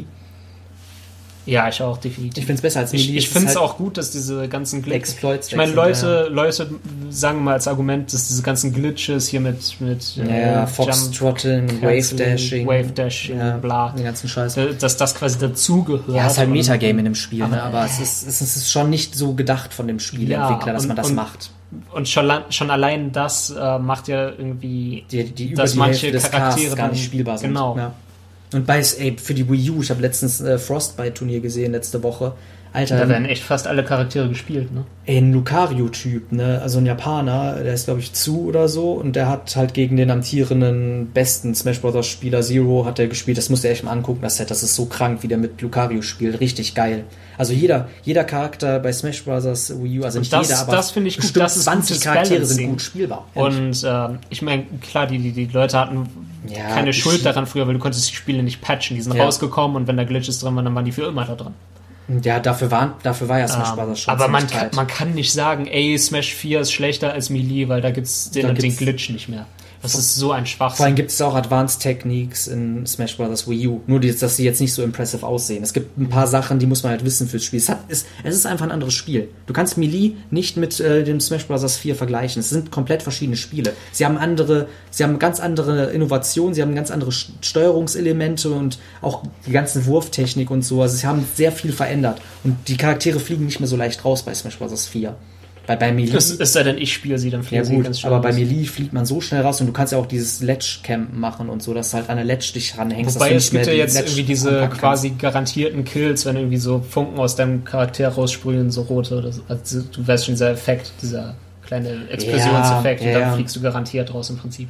Speaker 2: Ja, ich auch, definitiv.
Speaker 1: Ich find's besser als Melee.
Speaker 2: Ich, ich
Speaker 1: Es
Speaker 2: finde
Speaker 1: ist
Speaker 2: es
Speaker 1: halt
Speaker 2: auch gut, dass diese ganzen Glitches.
Speaker 1: Exploits
Speaker 2: Ich meine,
Speaker 1: weg sind,
Speaker 2: Leute, Leute sagen mal als Argument, dass diese ganzen Glitches hier mit, mit
Speaker 1: Ja, ja,
Speaker 2: äh,
Speaker 1: Foxtrotting,
Speaker 2: Jump,
Speaker 1: Wave
Speaker 2: Canceling,
Speaker 1: Dashing.
Speaker 2: Wave Dashing,
Speaker 1: ja,
Speaker 2: bla.
Speaker 1: den ganzen Scheiß.
Speaker 2: Äh, Dass das quasi dazugehört.
Speaker 1: Ja, es ist halt ein
Speaker 2: Und-
Speaker 1: Metagame in dem Spiel,
Speaker 2: aber-
Speaker 1: ne? aber es ist, es ist schon nicht so gedacht von dem Spieleentwickler,
Speaker 2: Ja,
Speaker 1: dass
Speaker 2: und-
Speaker 1: man das
Speaker 2: und-
Speaker 1: macht.
Speaker 2: Und schon, la- schon allein das äh, macht ja irgendwie,
Speaker 1: Die, die über
Speaker 2: dass
Speaker 1: die
Speaker 2: manche
Speaker 1: Hälfte des
Speaker 2: Charaktere
Speaker 1: Casts gar
Speaker 2: dann-
Speaker 1: nicht spielbar sind.
Speaker 2: genau.
Speaker 1: Ja. Und bei, ey, für die Wii U, ich habe letztens äh, Frostbite-Turnier gesehen, letzte Woche. Alter,
Speaker 2: da werden echt fast alle Charaktere gespielt, ne?
Speaker 1: ey, ein Lucario-Typ, ne? Also ein Japaner, der ist, glaube ich, zu oder so, und der hat halt gegen den amtierenden besten Smash Bros. Spieler Zero hat er gespielt. Das musst du echt mal angucken, das Set. Das ist so krank, wie der mit Lucario spielt. Richtig geil. Also jeder, jeder Charakter bei Smash Bros. Wii U, also nicht
Speaker 2: das-
Speaker 1: jeder, aber
Speaker 2: das finde ich gut.
Speaker 1: bestimmt
Speaker 2: Das ist
Speaker 1: zwanzig
Speaker 2: gutes
Speaker 1: Charaktere sind
Speaker 2: Balancing.
Speaker 1: gut spielbar.
Speaker 2: Und ähm, ich meine, klar, die, die, die Leute hatten
Speaker 1: Ja,
Speaker 2: keine
Speaker 1: ich-
Speaker 2: Schuld daran früher, weil du konntest die Spiele nicht patchen. Die sind
Speaker 1: Ja.
Speaker 2: rausgekommen und wenn da Glitches drin waren, dann waren die für immer da drin.
Speaker 1: Ja, dafür war, dafür war ja Smash
Speaker 2: Ähm,
Speaker 1: Bros. schon
Speaker 2: aber man
Speaker 1: ziemlich
Speaker 2: kann,
Speaker 1: tight.
Speaker 2: man kann nicht sagen, ey, Smash vier ist schlechter als Melee, weil da gibt's den
Speaker 1: Da
Speaker 2: und den
Speaker 1: gibt's-
Speaker 2: Glitch nicht mehr. Das ist so ein
Speaker 1: Vor allem
Speaker 2: Schwachsinn.
Speaker 1: gibt es auch Advanced Techniques in Smash Bros. Wii U. Nur, die, dass sie jetzt nicht so impressive aussehen. Es gibt ein paar Sachen, die muss man halt wissen fürs Spiel. Es, hat, es, es ist einfach ein anderes Spiel. Du kannst Melee nicht mit äh, dem Smash Bros. vier vergleichen. Es sind komplett verschiedene Spiele. Sie haben andere, sie haben ganz andere Innovationen, sie haben ganz andere Sch- Steuerungselemente und auch die ganze Wurftechnik und so. Also sie haben sehr viel verändert. Und die Charaktere fliegen nicht mehr so leicht raus bei Smash Bros. vier. Bei, bei Melee...
Speaker 2: Es, es sei denn, ich spiele sie, dann
Speaker 1: Ja
Speaker 2: fliegen sie
Speaker 1: gut,
Speaker 2: ganz schnell
Speaker 1: aber bei
Speaker 2: raus.
Speaker 1: Melee fliegt man so schnell raus und du kannst ja auch dieses Ledge-Camp machen und so, dass du halt an der Ledge dich ranhängst.
Speaker 2: Wobei
Speaker 1: dass
Speaker 2: es
Speaker 1: du nicht
Speaker 2: gibt ja
Speaker 1: mehr
Speaker 2: jetzt
Speaker 1: die Ledge
Speaker 2: irgendwie diese
Speaker 1: anpacken
Speaker 2: quasi garantierten Kills, wenn irgendwie so Funken aus deinem Charakter raussprühen, so rote oder so. Also du weißt schon, dieser Effekt, dieser kleine Explosionseffekt,
Speaker 1: Ja,
Speaker 2: und dann
Speaker 1: ja.
Speaker 2: fliegst du garantiert raus im Prinzip.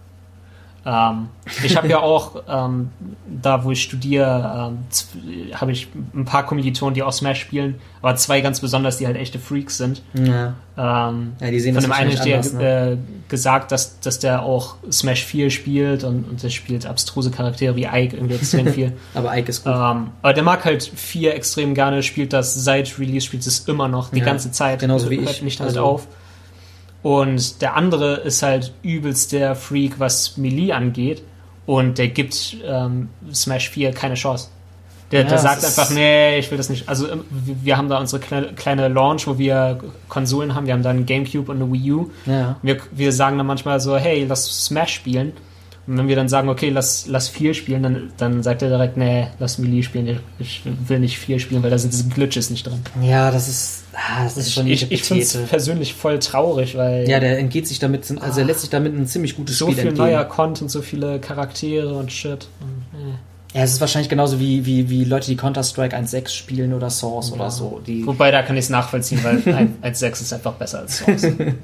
Speaker 2: Ähm, ich habe ja auch, ähm, da wo ich studiere, ähm, z- habe ich ein paar Kommilitonen, die auch Smash spielen, aber zwei ganz besonders, die halt echte Freaks sind.
Speaker 1: kannst. Ja.
Speaker 2: Ähm,
Speaker 1: Ja, die sehen
Speaker 2: von
Speaker 1: das
Speaker 2: dem einen
Speaker 1: wahrscheinlich
Speaker 2: hat
Speaker 1: anders,
Speaker 2: der
Speaker 1: ne?
Speaker 2: äh, gesagt, dass, dass der auch Smash vier spielt und, und der spielt abstruse Charaktere wie Ike irgendwie extrem viel.
Speaker 1: Aber Ike ist gut.
Speaker 2: Ähm, aber der mag halt vier extrem gerne, spielt das seit Release, spielt es immer noch die
Speaker 1: Ja,
Speaker 2: ganze Zeit.
Speaker 1: genauso wie
Speaker 2: hört
Speaker 1: ich.
Speaker 2: nicht damit
Speaker 1: Also-
Speaker 2: auf. Und der andere ist halt übelst der Freak, was Melee angeht. Und der gibt ähm, Smash vier keine Chance. Der,
Speaker 1: Ja,
Speaker 2: der
Speaker 1: das
Speaker 2: sagt
Speaker 1: ist-
Speaker 2: einfach, nee, ich will das nicht. Also ähm, wir wir haben da unsere kleine, kleine Launch, wo wir Konsolen haben. Wir haben da einen Gamecube und eine Wii U.
Speaker 1: Ja.
Speaker 2: Wir, wir sagen dann manchmal so, hey, lass Smash spielen. Und wenn wir dann sagen, okay, lass, lass vier spielen, dann, dann sagt er direkt, nee, lass Melee spielen. Ich, ich will nicht vier spielen, weil da sind diese Glitches nicht drin.
Speaker 1: Ja, das ist, ah, das ist schon
Speaker 2: Ich, ich finde es
Speaker 1: Epithete.
Speaker 2: persönlich voll traurig, weil
Speaker 1: Ja, der entgeht sich damit, also er lässt sich damit ein ziemlich gutes
Speaker 2: so
Speaker 1: Spiel
Speaker 2: viel
Speaker 1: entgehen.
Speaker 2: neuer Content, so viele Charaktere und Shit. Und, äh.
Speaker 1: Ja, es ist wahrscheinlich genauso wie, wie, wie Leute, die Counter-Strike eins Punkt sechs spielen oder Source oder so. Die,
Speaker 2: Wobei, da kann ich es nachvollziehen, weil eins Punkt sechs ist einfach besser als Source.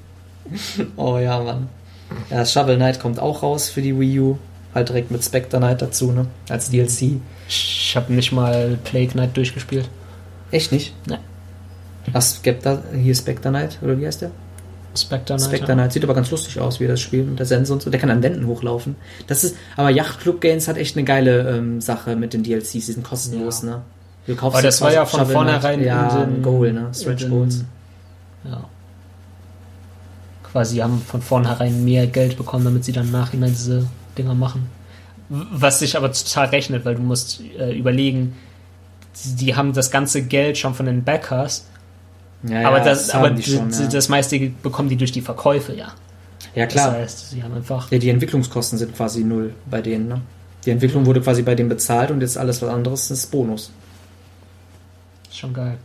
Speaker 1: oh ja, Mann. Ja, Shovel Knight kommt auch raus für die Wii U. Halt direkt mit Spectre Knight dazu, ne? Als D L C.
Speaker 2: Ich habe nicht mal Plague Knight durchgespielt.
Speaker 1: Echt nicht?
Speaker 2: Ne.
Speaker 1: Was gibt da hier Spectre Knight? Oder wie heißt der?
Speaker 2: Spectre Knight.
Speaker 1: Spectre Knight sieht aber ganz lustig aus, wie das Spiel mit der Sense und so. Der kann an Wänden hochlaufen. Das ist, aber Yacht Club Games hat echt eine geile ähm, Sache mit den D L Cs. Die sind kostenlos,
Speaker 2: Ja.
Speaker 1: ne? Du kaufst
Speaker 2: Aber das
Speaker 1: jetzt
Speaker 2: war ja
Speaker 1: was-
Speaker 2: von
Speaker 1: Shovel Knight,
Speaker 2: vornherein
Speaker 1: ja,
Speaker 2: in den
Speaker 1: Goal, ne? Stretch
Speaker 2: in den-
Speaker 1: Goals.
Speaker 2: Ja. Quasi haben von vornherein mehr Geld bekommen, damit sie dann im Nachhinein diese Dinger machen. W- Was sich aber total rechnet, weil du musst äh, überlegen, die haben das ganze Geld schon von den Backers,
Speaker 1: Ja, ja,
Speaker 2: aber das,
Speaker 1: haben
Speaker 2: aber
Speaker 1: die
Speaker 2: die,
Speaker 1: schon, ja.
Speaker 2: das meiste bekommen die durch die Verkäufe, ja.
Speaker 1: Ja, klar.
Speaker 2: Das heißt, sie haben einfach.
Speaker 1: Ja, die Entwicklungskosten sind quasi null bei denen, ne? Die Entwicklung wurde quasi bei denen bezahlt und jetzt alles was anderes ist Bonus.
Speaker 2: Schon geil.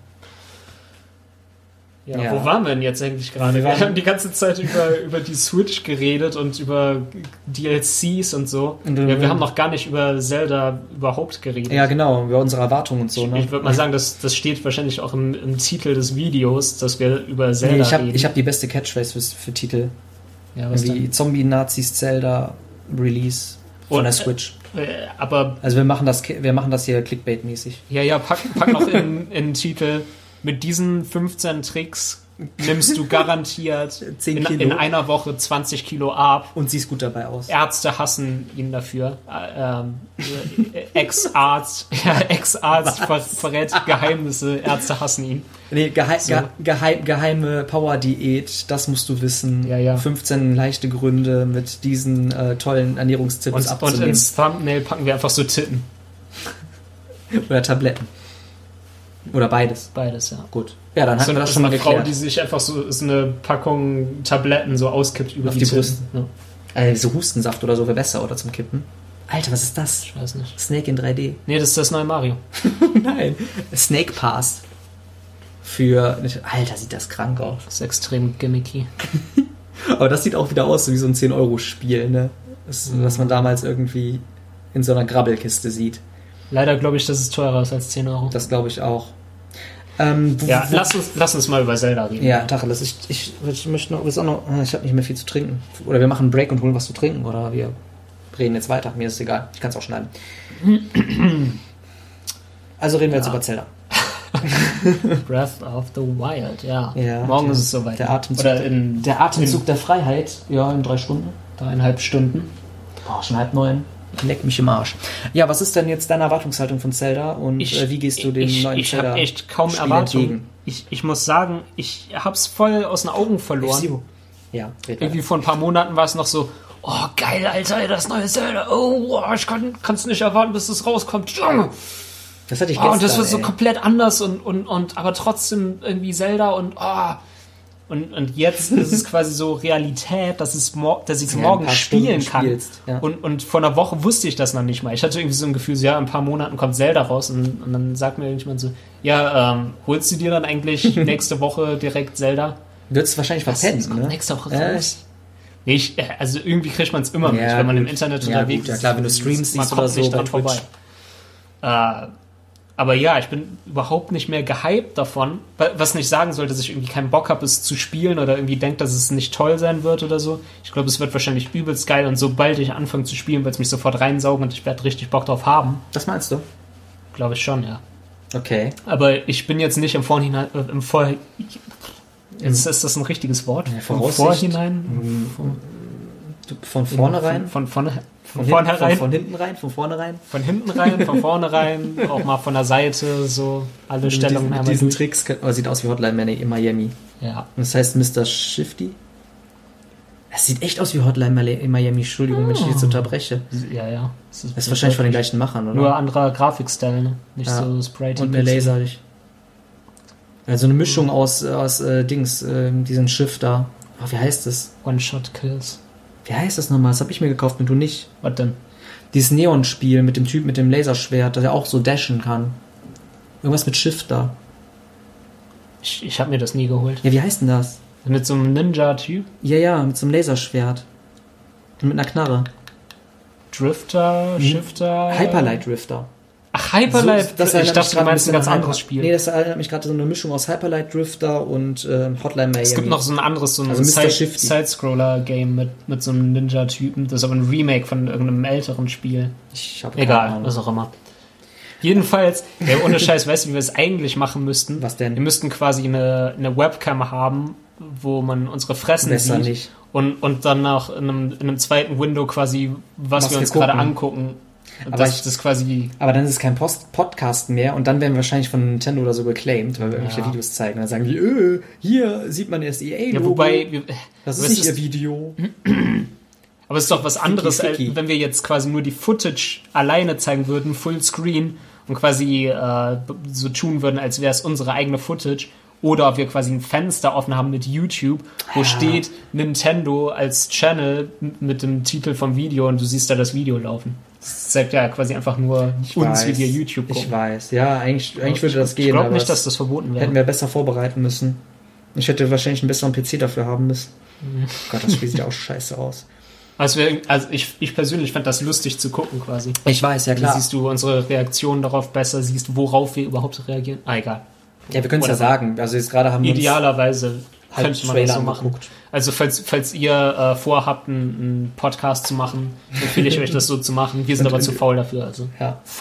Speaker 2: Ja,
Speaker 1: Ja.
Speaker 2: wo waren wir denn jetzt eigentlich gerade?
Speaker 1: Wir
Speaker 2: Wir
Speaker 1: waren-
Speaker 2: haben die ganze Zeit über, über die Switch geredet und über D L Cs und so.
Speaker 1: Und,
Speaker 2: wir, wir
Speaker 1: äh,
Speaker 2: haben noch gar nicht über Zelda überhaupt geredet.
Speaker 1: Ja, genau, über unsere Erwartungen und so, ne?
Speaker 2: Ich würde mal sagen, das, das steht wahrscheinlich auch im, im Titel des Videos, dass wir über Zelda
Speaker 1: Nee, ich habe
Speaker 2: reden.
Speaker 1: ich hab die beste Catchphrase für, für Titel.
Speaker 2: ja, was
Speaker 1: Wie Zombie-Nazis Zelda Release von
Speaker 2: Und,
Speaker 1: der Switch.
Speaker 2: dann? Äh, aber
Speaker 1: Also wir machen das, wir machen das hier Clickbait-mäßig.
Speaker 2: ja, ja, pack, pack noch in, in den Titel mit diesen fünfzehn Tricks nimmst du garantiert
Speaker 1: zehn
Speaker 2: in,
Speaker 1: Kilo.
Speaker 2: in einer Woche zwanzig Kilo ab.
Speaker 1: Und siehst gut dabei aus.
Speaker 2: Ärzte hassen ihn dafür. Ähm, Ex-Arzt, ja, Ex-Arzt ver verrät Geheimnisse, Ärzte hassen ihn.
Speaker 1: Nee, geheim,
Speaker 2: So.
Speaker 1: ge geheim, geheime Power-Diät, das musst du wissen.
Speaker 2: Ja, ja.
Speaker 1: fünfzehn leichte Gründe, mit diesen äh, tollen Ernährungstipps
Speaker 2: Und, und
Speaker 1: abzunehmen.
Speaker 2: ins Thumbnail packen wir einfach so Titten.
Speaker 1: Oder Tabletten. Oder beides.
Speaker 2: Beides, ja.
Speaker 1: Gut. Ja, dann
Speaker 2: So
Speaker 1: hatten wir
Speaker 2: eine,
Speaker 1: das
Speaker 2: so
Speaker 1: schon mal
Speaker 2: eine Frau,
Speaker 1: geklärt.
Speaker 2: die sich einfach so ist eine Packung Tabletten so auskippt über
Speaker 1: Auf
Speaker 2: die,
Speaker 1: die
Speaker 2: Titten.
Speaker 1: Brust.
Speaker 2: Ja,
Speaker 1: Äh, so Hustensaft oder so wäre besser, oder zum Kippen. Alter, was ist das?
Speaker 2: ich weiß nicht.
Speaker 1: Snake in drei D.
Speaker 2: Nee, das ist das neue Mario.
Speaker 1: Nein. Snake Pass. Für... Alter, sieht das krank aus.
Speaker 2: Das ist extrem gimmicky.
Speaker 1: Aber das sieht auch wieder aus wie so ein zehn Euro Spiel, ne? Das, was man damals irgendwie in so einer Grabbelkiste sieht.
Speaker 2: Leider glaube ich, dass es teurer ist als zehn Euro.
Speaker 1: Das glaube ich auch. Ähm, wo,
Speaker 2: Ja,
Speaker 1: wo,
Speaker 2: lass uns, lass uns mal über Zelda reden.
Speaker 1: Ja, Tacheles, ich, ich, ich möchte noch, ist auch noch, ich habe nicht mehr viel zu trinken. Oder wir machen einen Break und holen was zu trinken. Oder wir reden jetzt weiter. Mir ist es egal. Ich kann es auch schneiden. Also reden wir jetzt
Speaker 2: Ja.
Speaker 1: über Zelda.
Speaker 2: Breath of the Wild, ja.
Speaker 1: Ja,
Speaker 2: Morgen
Speaker 1: der-
Speaker 2: ist es soweit.
Speaker 1: der Atemzug-
Speaker 2: Oder in
Speaker 1: Der Atemzug der Freiheit. Ja, in drei Stunden.
Speaker 2: dreieinhalb Stunden.
Speaker 1: Boah, schon halb neun. Leck mich im Arsch. Ja, was ist denn jetzt deine Erwartungshaltung von Zelda und
Speaker 2: Ich,
Speaker 1: äh, wie gehst du den
Speaker 2: ich,
Speaker 1: neuen
Speaker 2: ich
Speaker 1: Zelda
Speaker 2: habe echt kaum
Speaker 1: Spiel
Speaker 2: Erwartungen.
Speaker 1: entgegen?
Speaker 2: Ich, ich muss sagen, ich hab's voll aus den Augen verloren.
Speaker 1: F-Zero. Ja, red
Speaker 2: Irgendwie
Speaker 1: weiter.
Speaker 2: vor ein paar Monaten war es noch so, oh geil, Alter, das neue Zelda. Oh, wow, ich kann es nicht erwarten, bis es rauskommt. Ja.
Speaker 1: Das hatte ich
Speaker 2: Oh,
Speaker 1: gestern,
Speaker 2: und das wird so
Speaker 1: ey.
Speaker 2: komplett anders und, und, und aber trotzdem irgendwie Zelda und oh. Und, und jetzt ist es quasi so Realität, dass, es mor dass ich es
Speaker 1: Ja, ein
Speaker 2: morgen
Speaker 1: paar
Speaker 2: spielen
Speaker 1: Stunden
Speaker 2: kann.
Speaker 1: spielst, ja.
Speaker 2: Und, und vor einer Woche wusste ich das noch nicht mal. Ich hatte irgendwie so ein Gefühl, so, ja, in ein paar Monaten kommt Zelda raus und, und dann sagt mir irgendjemand so, ja, ähm, holst du dir dann eigentlich nächste Woche direkt Zelda?
Speaker 1: Wird's wahrscheinlich
Speaker 2: Das
Speaker 1: verpennen,
Speaker 2: kommt
Speaker 1: ne?
Speaker 2: nächste Woche
Speaker 1: Äh,
Speaker 2: raus. Nee, ich, äh, also irgendwie kriegt man es immer mit,
Speaker 1: Ja,
Speaker 2: wenn man im
Speaker 1: gut.
Speaker 2: Internet
Speaker 1: Ja,
Speaker 2: unterwegs
Speaker 1: gut, ja
Speaker 2: ist.
Speaker 1: klar, wenn du Streams
Speaker 2: man
Speaker 1: siehst
Speaker 2: kommt
Speaker 1: oder so
Speaker 2: nicht
Speaker 1: bei
Speaker 2: dran vorbei.
Speaker 1: Twitch.
Speaker 2: Äh, aber ja, ich bin überhaupt nicht mehr gehypt davon, was nicht sagen soll, dass ich irgendwie keinen Bock habe, es zu spielen oder irgendwie denke, dass es nicht toll sein wird oder so. Ich glaube, es wird wahrscheinlich übelst geil und sobald ich anfange zu spielen, wird es mich sofort reinsaugen und ich werde richtig Bock drauf haben.
Speaker 1: Das meinst du?
Speaker 2: Glaube ich schon, ja.
Speaker 1: Okay.
Speaker 2: Aber ich bin jetzt nicht im Vorhinein, äh, im Vor... Ist, ist das ein richtiges Wort?
Speaker 1: Ja,
Speaker 2: Im
Speaker 1: Voraussicht.
Speaker 2: Vorhinein? Von,
Speaker 1: Du, von vornherein?
Speaker 2: Von, von, von,
Speaker 1: Von,
Speaker 2: von
Speaker 1: hinten, von,
Speaker 2: vornherein?
Speaker 1: von hinten rein? Von vorne rein?
Speaker 2: Von hinten rein, von vorne rein, auch mal von der Seite, so alle
Speaker 1: Mit
Speaker 2: Stellungen
Speaker 1: diesen, mit
Speaker 2: einmal
Speaker 1: diesen
Speaker 2: durch.
Speaker 1: Tricks, könnte- oh, sieht aus wie Hotline Miami in Miami.
Speaker 2: Ja.
Speaker 1: Und das heißt Mister Shifty? Es sieht echt aus wie Hotline Mali- in Miami. Entschuldigung, wenn ich dich jetzt unterbreche.
Speaker 2: Ja, ja. Das
Speaker 1: Das ist wahrscheinlich von den gleichen Machern, oder?
Speaker 2: Nur anderer Grafikstil, ne? Nicht
Speaker 1: Ja.
Speaker 2: so sprayed.
Speaker 1: Und mehr laserlich. Also eine Mischung aus, aus äh, Dings, äh, diesen Shifter. Oh, wie heißt das?
Speaker 2: One-Shot-Kills.
Speaker 1: Wie heißt das nochmal? Das habe ich mir gekauft und du nicht.
Speaker 2: Was denn?
Speaker 1: Dieses Neon-Spiel mit dem Typ mit dem Laserschwert, das er auch so dashen kann. Irgendwas mit Shifter.
Speaker 2: Ich, ich habe mir das nie geholt.
Speaker 1: Ja, wie heißt denn das?
Speaker 2: Mit so einem Ninja-Typ?
Speaker 1: Ja, ja, mit so einem Laserschwert. Und mit einer Knarre.
Speaker 2: Drifter, Shifter...
Speaker 1: Hyperlight Drifter.
Speaker 2: Ach, Hyperlight.
Speaker 1: So, das
Speaker 2: ich
Speaker 1: erinnert mich
Speaker 2: dachte, du
Speaker 1: gerade
Speaker 2: meinst ein
Speaker 1: bisschen
Speaker 2: ganz
Speaker 1: an
Speaker 2: anderes
Speaker 1: Hyper-
Speaker 2: Spiel.
Speaker 1: Nee, das erinnert mich gerade so eine Mischung aus Hyperlight Drifter und ähm, Hotline Miami.
Speaker 2: Es gibt noch so ein anderes, so ein
Speaker 1: Also Mister
Speaker 2: Side-
Speaker 1: Shifty.
Speaker 2: Side-Scroller-Game mit, mit so einem Ninja-Typen. Das ist aber ein Remake von irgendeinem älteren Spiel.
Speaker 1: Ich habe keine
Speaker 2: Egal,
Speaker 1: Ahnung.
Speaker 2: was auch immer. Jedenfalls, ja, ohne Scheiß, weißt du, wie wir es eigentlich machen müssten?
Speaker 1: Was denn?
Speaker 2: Wir müssten quasi eine, eine Webcam haben, wo man unsere Fressen
Speaker 1: Besser
Speaker 2: sieht.
Speaker 1: nicht.
Speaker 2: Und, und dann nach in einem, in einem zweiten Window quasi, was,
Speaker 1: Was
Speaker 2: wir
Speaker 1: wir
Speaker 2: uns gerade
Speaker 1: gucken.
Speaker 2: angucken. Und
Speaker 1: Aber
Speaker 2: das,
Speaker 1: ich-
Speaker 2: das quasi.
Speaker 1: Aber dann ist es kein Post Podcast mehr und dann werden wir wahrscheinlich von Nintendo oder so geclaimed, weil wir irgendwelche
Speaker 2: Ja.
Speaker 1: Videos zeigen. Dann sagen die, öh, hier sieht man das E A-Logo.
Speaker 2: Ja, wobei, wir,
Speaker 1: das
Speaker 2: aber
Speaker 1: ist
Speaker 2: es
Speaker 1: nicht ihr Video.
Speaker 2: aber es ist doch was anderes, als
Speaker 1: ficky.
Speaker 2: wenn wir jetzt quasi nur die Footage alleine zeigen würden, Fullscreen, und quasi äh, so tun würden, als wäre es unsere eigene Footage. Oder ob wir quasi ein Fenster offen haben mit YouTube, wo
Speaker 1: Ja.
Speaker 2: steht Nintendo als Channel m- mit dem Titel vom Video und du siehst da das Video laufen. Das zeigt ja quasi einfach nur
Speaker 1: Ich
Speaker 2: uns, wie
Speaker 1: weiß.
Speaker 2: wir YouTube gucken.
Speaker 1: Ich weiß, ja, eigentlich, eigentlich würde das gehen.
Speaker 2: Ich glaube
Speaker 1: aber
Speaker 2: nicht,
Speaker 1: es
Speaker 2: dass das verboten wäre.
Speaker 1: hätten wir besser vorbereiten müssen. Ich hätte wahrscheinlich einen besseren P C dafür haben müssen.
Speaker 2: Mhm.
Speaker 1: Gott, das Spiel sieht auch scheiße aus.
Speaker 2: Also, wir, also ich, ich persönlich fand das lustig zu gucken quasi.
Speaker 1: Ich weiß, ja
Speaker 2: Da siehst du unsere Reaktion darauf besser, siehst, worauf wir überhaupt reagieren. Ah, egal.
Speaker 1: Ja, wir können es ja
Speaker 2: Oder-
Speaker 1: sagen. Also jetzt gerade haben wir uns
Speaker 2: Idealerweise
Speaker 1: halt
Speaker 2: könnte man
Speaker 1: Trailer
Speaker 2: das so machen.
Speaker 1: angeguckt.
Speaker 2: Also falls, falls ihr äh, vorhabt, einen, einen Podcast zu machen, empfehle ich euch das so zu machen. Wir sind
Speaker 1: Und-
Speaker 2: aber zu faul dafür, also
Speaker 1: Ja.
Speaker 2: fuck it.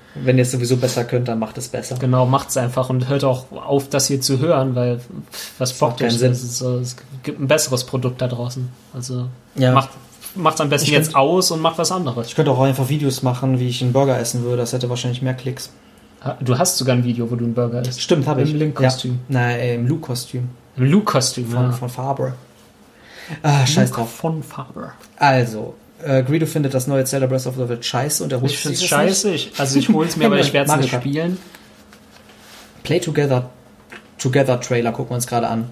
Speaker 1: Wenn ihr es sowieso besser könnt, dann macht es besser.
Speaker 2: Genau, macht's einfach und hört auch auf, das hier zu hören, weil was bockt euch? So, es gibt ein besseres Produkt da draußen. Also
Speaker 1: ja.
Speaker 2: macht macht's am besten ich jetzt könnt, aus und macht was anderes.
Speaker 1: Ich könnte auch einfach Videos machen, wie ich einen Burger essen würde. Das hätte wahrscheinlich mehr Klicks.
Speaker 2: Du hast sogar ein Video, wo du einen Burger isst.
Speaker 1: Stimmt, habe ich.
Speaker 2: Im Link-Kostüm.
Speaker 1: Ja. Nein, im Luke-Kostüm.
Speaker 2: Im Luke-Kostüm,
Speaker 1: von,
Speaker 2: ja.
Speaker 1: von Faber. Ah, scheiß drauf.
Speaker 2: Von Faber.
Speaker 1: Also, äh, Greedo findet das neue Zelda Breath of the Wild scheiße und er holt
Speaker 2: Ich finde es scheiße. Ich, also ich hole es mir, aber ich werde es nicht spielen.
Speaker 1: Play Together Together Trailer gucken wir uns gerade an.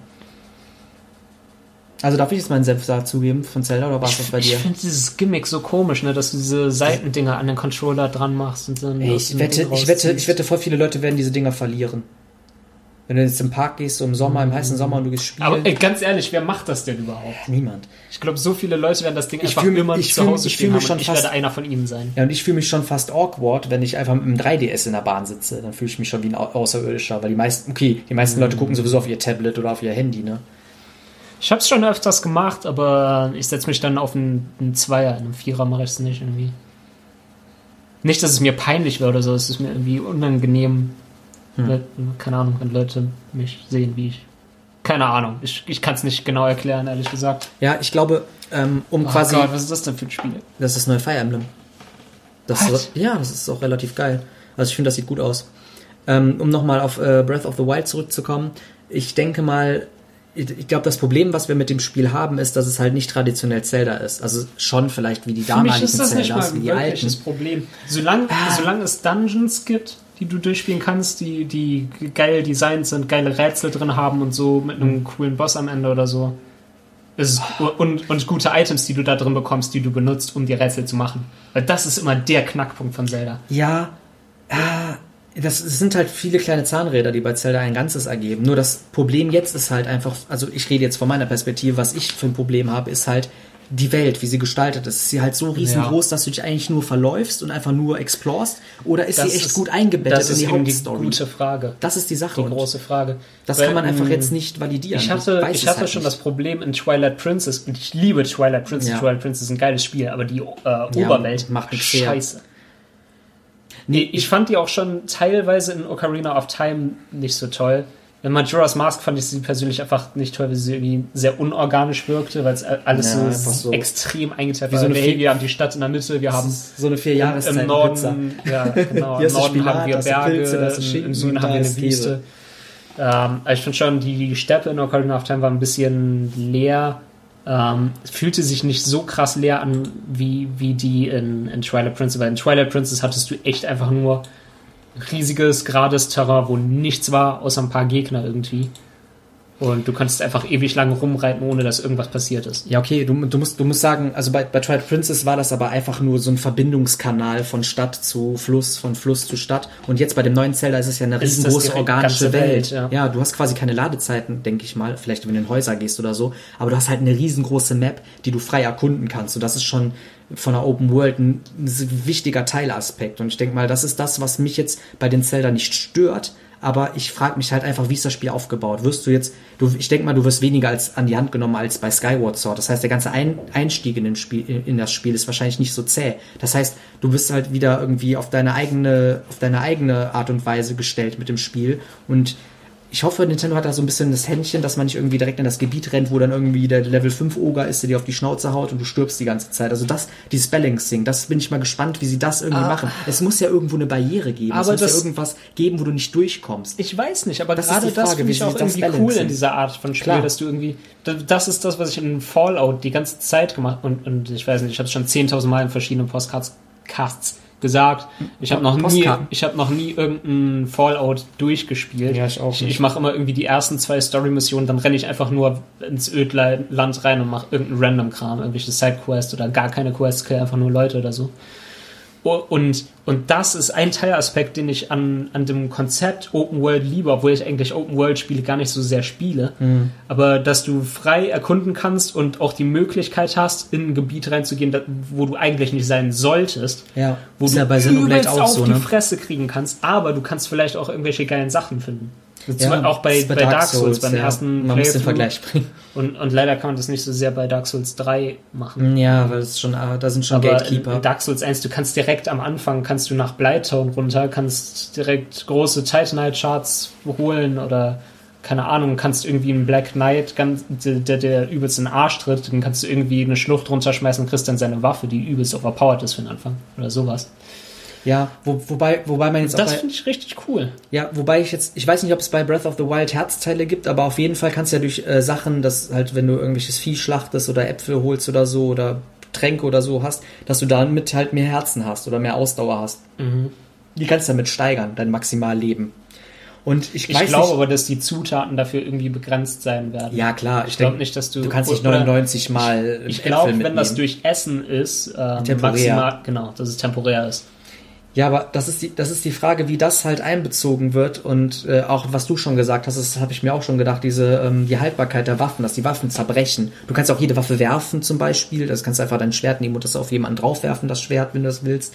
Speaker 1: Also darf ich jetzt meinen Senf dazugeben von Zelda oder war es das bei dir?
Speaker 2: Ich finde dieses Gimmick so komisch, ne, dass du diese Seitendinger an den Controller dran machst und dann.
Speaker 1: Ey, ich wette, ich wette, ich wette, voll viele Leute werden diese Dinger verlieren. Wenn du jetzt im Park gehst, so im Sommer, im heißen Sommer und du gehst spielen.
Speaker 2: Aber ey, ganz ehrlich, wer macht das denn überhaupt?
Speaker 1: Niemand.
Speaker 2: Ich glaube, so viele Leute werden das Ding
Speaker 1: ich
Speaker 2: einfach
Speaker 1: fühl,
Speaker 2: immer
Speaker 1: ich
Speaker 2: zu
Speaker 1: fühl,
Speaker 2: Hause
Speaker 1: ich
Speaker 2: spielen
Speaker 1: fühl mich
Speaker 2: haben
Speaker 1: schon
Speaker 2: und ich
Speaker 1: fast,
Speaker 2: werde einer von ihnen sein.
Speaker 1: Ja, und ich fühle mich schon fast awkward, wenn ich einfach mit einem drei D S in der Bahn sitze. Dann fühle ich mich schon wie ein Außerirdischer, weil die meisten, okay, die meisten mhm. Leute gucken sowieso auf ihr Tablet oder auf ihr Handy, ne?
Speaker 2: Ich habe es schon öfters gemacht, aber ich setze mich dann auf einen, einen Zweier, einen Vierer mache ich es nicht irgendwie. Nicht, dass es mir peinlich wäre oder so, es ist mir irgendwie unangenehm. Hm. Keine Ahnung, wenn Leute mich sehen, wie ich. Keine Ahnung, ich, ich kann es nicht genau erklären, ehrlich gesagt.
Speaker 1: Ja, ich glaube, ähm, um
Speaker 2: oh
Speaker 1: quasi...
Speaker 2: Gott, was ist das denn für ein Spiel?
Speaker 1: Das ist das neue Fire Emblem. Das ist, ja, das ist auch relativ geil. Also ich finde, das sieht gut aus. Ähm, um nochmal auf äh, Breath of the Wild zurückzukommen, ich denke mal, ich glaube, das Problem, was wir mit dem Spiel haben, ist, dass es halt nicht traditionell Zelda ist. Also schon vielleicht wie die damaligen Zeldas, wie die alten. Für mich ist das nicht mal wirklich
Speaker 2: das Problem. Solange, ah. solange es Dungeons gibt, die du durchspielen kannst, die, die geil designt sind, geile Rätsel drin haben und so mit einem coolen Boss am Ende oder so. Ist, und, und gute Items, die du da drin bekommst, die du benutzt, um die Rätsel zu machen. Weil das ist immer der Knackpunkt von Zelda.
Speaker 1: Ja, äh, das sind halt viele kleine Zahnräder, die bei Zelda ein Ganzes ergeben. Nur das Problem jetzt ist halt einfach, also ich rede jetzt von meiner Perspektive, was ich für ein Problem habe, ist halt die Welt, wie sie gestaltet ist. Ist sie halt so riesengroß, ja. dass du dich eigentlich nur verläufst und einfach nur explorst? Oder ist das sie echt ist, gut eingebettet in die Hauptstory? Das ist die
Speaker 2: gute Frage.
Speaker 1: Das ist die Sache.
Speaker 2: Die große Frage.
Speaker 1: Das Weil, kann man einfach jetzt nicht validieren.
Speaker 2: Ich hatte,
Speaker 1: ich
Speaker 2: ich hatte
Speaker 1: halt
Speaker 2: schon
Speaker 1: nicht.
Speaker 2: das Problem in Twilight Princess, und ich liebe Twilight Princess. Ja. Twilight Princess ist ein geiles Spiel, aber die äh, ja, Oberwelt
Speaker 1: macht nichts
Speaker 2: scheiße. Nee, ich fand die auch schon teilweise in Ocarina of Time nicht so toll. In Majora's Mask fand ich sie persönlich einfach nicht toll, weil sie irgendwie sehr unorganisch wirkte, weil es alles ja, so, so extrem eingeteilt war.
Speaker 1: So
Speaker 2: hey, wir haben die Stadt in der Mitte, wir haben
Speaker 1: so eine vier Jahreszeit
Speaker 2: im Norden, ja, genau, im Norden haben wir Berge, Pilze, im Süden haben wir eine Wüste. Ähm, ich finde schon, die Steppe in Ocarina of Time war ein bisschen leer. Ähm, es fühlte sich nicht so krass leer an wie, wie die in, in Twilight Princess, weil in Twilight Princess hattest du echt einfach nur riesiges, gerades Terrain, wo nichts war, außer ein paar Gegner irgendwie. Und du konntest einfach ewig lang rumreiten, ohne dass irgendwas passiert ist.
Speaker 1: Ja, okay, du, du, musst, du musst sagen, also bei, bei Twilight Princess war das aber einfach nur so ein Verbindungskanal von Stadt zu Fluss, von Fluss zu Stadt. Und jetzt bei dem neuen Zelda ist es ja eine riesengroße organische Welt. Welt ja. ja, du hast quasi keine Ladezeiten, denke ich mal, vielleicht wenn du in Häuser gehst oder so, aber du hast halt eine riesengroße Map, die du frei erkunden kannst. Und das ist schon von der Open World ein, ein wichtiger Teilaspekt. Und ich denke mal, das ist das, was mich jetzt bei den Zelda nicht stört. Aber ich frage mich halt einfach, wie ist das Spiel aufgebaut? Wirst du jetzt, du, ich denke mal, du wirst weniger als an die Hand genommen als bei Skyward Sword. Das heißt, der ganze Ein, Einstieg in, den Spiel, in das Spiel ist wahrscheinlich nicht so zäh. Das heißt, du bist halt wieder irgendwie auf deine eigene, auf deine eigene Art und Weise gestellt mit dem Spiel. Und ich hoffe, Nintendo hat da so ein bisschen das Händchen, dass man nicht irgendwie direkt in das Gebiet rennt, wo dann irgendwie der Level fünf Ogre ist, der dir auf die Schnauze haut und du stirbst die ganze Zeit. Also das, dieses Balancing, das bin ich mal gespannt, wie sie das irgendwie ah. machen. Es muss ja irgendwo eine Barriere geben.
Speaker 2: Aber
Speaker 1: es muss ja irgendwas geben, wo du nicht durchkommst.
Speaker 2: Ich weiß nicht, aber das gerade das finde ich auch irgendwie cool in dieser Art von Spiel, Klar. dass du irgendwie, das ist das, was ich in Fallout die ganze Zeit gemacht und, und ich weiß nicht, ich habe es schon zehntausend Mal in verschiedenen Postcards Casts gesagt. Ich habe noch nie, ich habe noch nie irgendein Fallout durchgespielt.
Speaker 1: Ja, ich auch nicht.
Speaker 2: Ich, ich mache immer irgendwie die ersten zwei Story-Missionen, dann renne ich einfach nur ins Ödland rein und mache irgendeinen Random-Kram, irgendwelche Side-Quests oder gar keine Quests, kill einfach nur Leute oder so. Und, und das ist ein Teilaspekt, den ich an, an dem Konzept Open World liebe, obwohl ich eigentlich Open World Spiele gar nicht so sehr spiele. Mhm. Aber dass du frei erkunden kannst und auch die Möglichkeit hast, in ein Gebiet reinzugehen, wo du eigentlich nicht sein solltest.
Speaker 1: Ja,
Speaker 2: wo
Speaker 1: ist
Speaker 2: du
Speaker 1: ja bei Xenoblade auch
Speaker 2: auf
Speaker 1: so,
Speaker 2: die
Speaker 1: ne?
Speaker 2: Fresse kriegen kannst, aber du kannst vielleicht auch irgendwelche geilen Sachen finden.
Speaker 1: Ja,
Speaker 2: auch bei, bei Dark, Dark Souls, Souls beim
Speaker 1: ja.
Speaker 2: ersten
Speaker 1: Man muss den Vergleich bringen.
Speaker 2: Und, und leider kann man das nicht so sehr bei Dark Souls drei machen.
Speaker 1: Ja, weil es schon, da sind schon
Speaker 2: Aber
Speaker 1: Gatekeeper.
Speaker 2: In, in Dark Souls eins, du kannst direkt am Anfang, kannst du nach Blighttown runter, kannst direkt große Titanite Charts holen oder keine Ahnung, kannst irgendwie einen Black Knight, ganz, der, der übelst in den Arsch tritt, dann kannst du irgendwie eine Schlucht runterschmeißen und kriegst dann seine Waffe, die übelst overpowered ist für den Anfang oder sowas.
Speaker 1: Ja, wo, wobei, wobei man jetzt
Speaker 2: das
Speaker 1: auch
Speaker 2: finde ich richtig cool.
Speaker 1: Ja, wobei ich jetzt, ich weiß nicht, ob es bei Breath of the Wild Herzteile gibt, aber auf jeden Fall kannst du ja durch äh, Sachen, dass halt, wenn du irgendwelches Vieh schlachtest oder Äpfel holst oder so oder Tränke oder so hast, dass du damit halt mehr Herzen hast oder mehr Ausdauer hast.
Speaker 2: Mhm.
Speaker 1: Die kannst du damit steigern, dein Maximalleben. Und ich,
Speaker 2: ich
Speaker 1: weiß
Speaker 2: glaube
Speaker 1: nicht,
Speaker 2: aber, dass die Zutaten dafür irgendwie begrenzt sein werden.
Speaker 1: Ja, klar.
Speaker 2: Ich, ich glaube nicht, dass du...
Speaker 1: Du kannst nicht neunundneunzig Mal
Speaker 2: Ich, ich glaube, wenn das durch Essen ist, ähm,
Speaker 1: temporär.
Speaker 2: Maximal, genau, dass es temporär ist.
Speaker 1: Ja, aber das ist die, das ist die Frage, wie das halt einbezogen wird und äh, auch was du schon gesagt hast, das habe ich mir auch schon gedacht, diese ähm, die Haltbarkeit der Waffen, dass die Waffen zerbrechen. Du kannst auch jede Waffe werfen zum Beispiel, das kannst du einfach dein Schwert nehmen und das auf jemanden draufwerfen, das Schwert, wenn du das willst.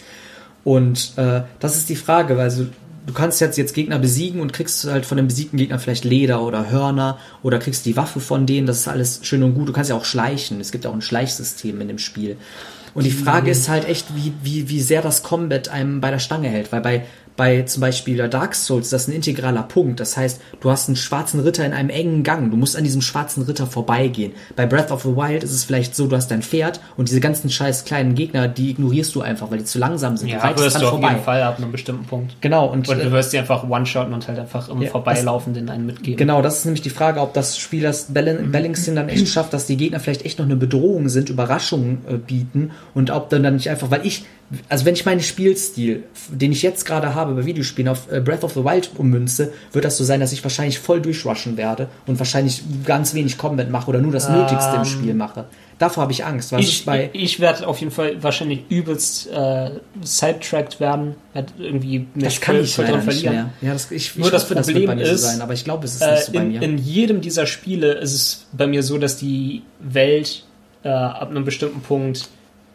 Speaker 1: Und äh, das ist die Frage, weil so, du kannst jetzt jetzt Gegner besiegen und kriegst halt von den besiegten Gegnern vielleicht Leder oder Hörner oder kriegst die Waffe von denen, das ist alles schön und gut. Du kannst ja auch schleichen, es gibt auch ein Schleichsystem in dem Spiel. Und die Frage ist halt echt, wie, wie, wie sehr das Combat einem bei der Stange hält, weil bei, bei zum Beispiel der Dark Souls, das ist ein integraler Punkt. Das heißt, du hast einen schwarzen Ritter in einem engen Gang. Du musst an diesem schwarzen Ritter vorbeigehen. Bei Breath of the Wild ist es vielleicht so, du hast dein Pferd und diese ganzen scheiß kleinen Gegner, die ignorierst du einfach, weil die zu langsam sind.
Speaker 2: Ja,
Speaker 1: du reitest
Speaker 2: wirst
Speaker 1: dran
Speaker 2: du auf
Speaker 1: vorbei.
Speaker 2: jeden Fall ab einem bestimmten Punkt.
Speaker 1: Genau. Und,
Speaker 2: und du wirst die einfach one-shotten und halt einfach im
Speaker 1: ja,
Speaker 2: Vorbeilaufen den einen mitgeben.
Speaker 1: Genau, das ist nämlich die Frage, ob das Spiel das Balancing dann echt schafft, dass die Gegner vielleicht echt noch eine Bedrohung sind, Überraschungen äh, bieten und ob dann dann nicht einfach, weil ich, also wenn ich meinen Spielstil, den ich jetzt gerade habe bei Videospielen, auf äh, Breath of the Wild ummünze, wird das so sein, dass ich wahrscheinlich voll durchrushen werde und wahrscheinlich ganz wenig Combat mache oder nur das um, Nötigste im Spiel mache. Davor habe ich Angst. Weil
Speaker 2: ich
Speaker 1: bei
Speaker 2: ich, ich werde auf jeden Fall wahrscheinlich übelst äh, sidetracked werden, werd irgendwie mich
Speaker 1: das kann
Speaker 2: voll,
Speaker 1: ich
Speaker 2: voll
Speaker 1: leider
Speaker 2: dran
Speaker 1: nicht
Speaker 2: verlieren.
Speaker 1: mehr. Ja, das, ich,
Speaker 2: Nur
Speaker 1: ich
Speaker 2: das
Speaker 1: hoffe,
Speaker 2: Problem
Speaker 1: das wird bei mir
Speaker 2: ist,
Speaker 1: so sein, aber ich glaube, es ist
Speaker 2: äh,
Speaker 1: nicht so bei
Speaker 2: in,
Speaker 1: mir.
Speaker 2: In jedem dieser Spiele ist es bei mir so, dass die Welt äh, ab einem bestimmten Punkt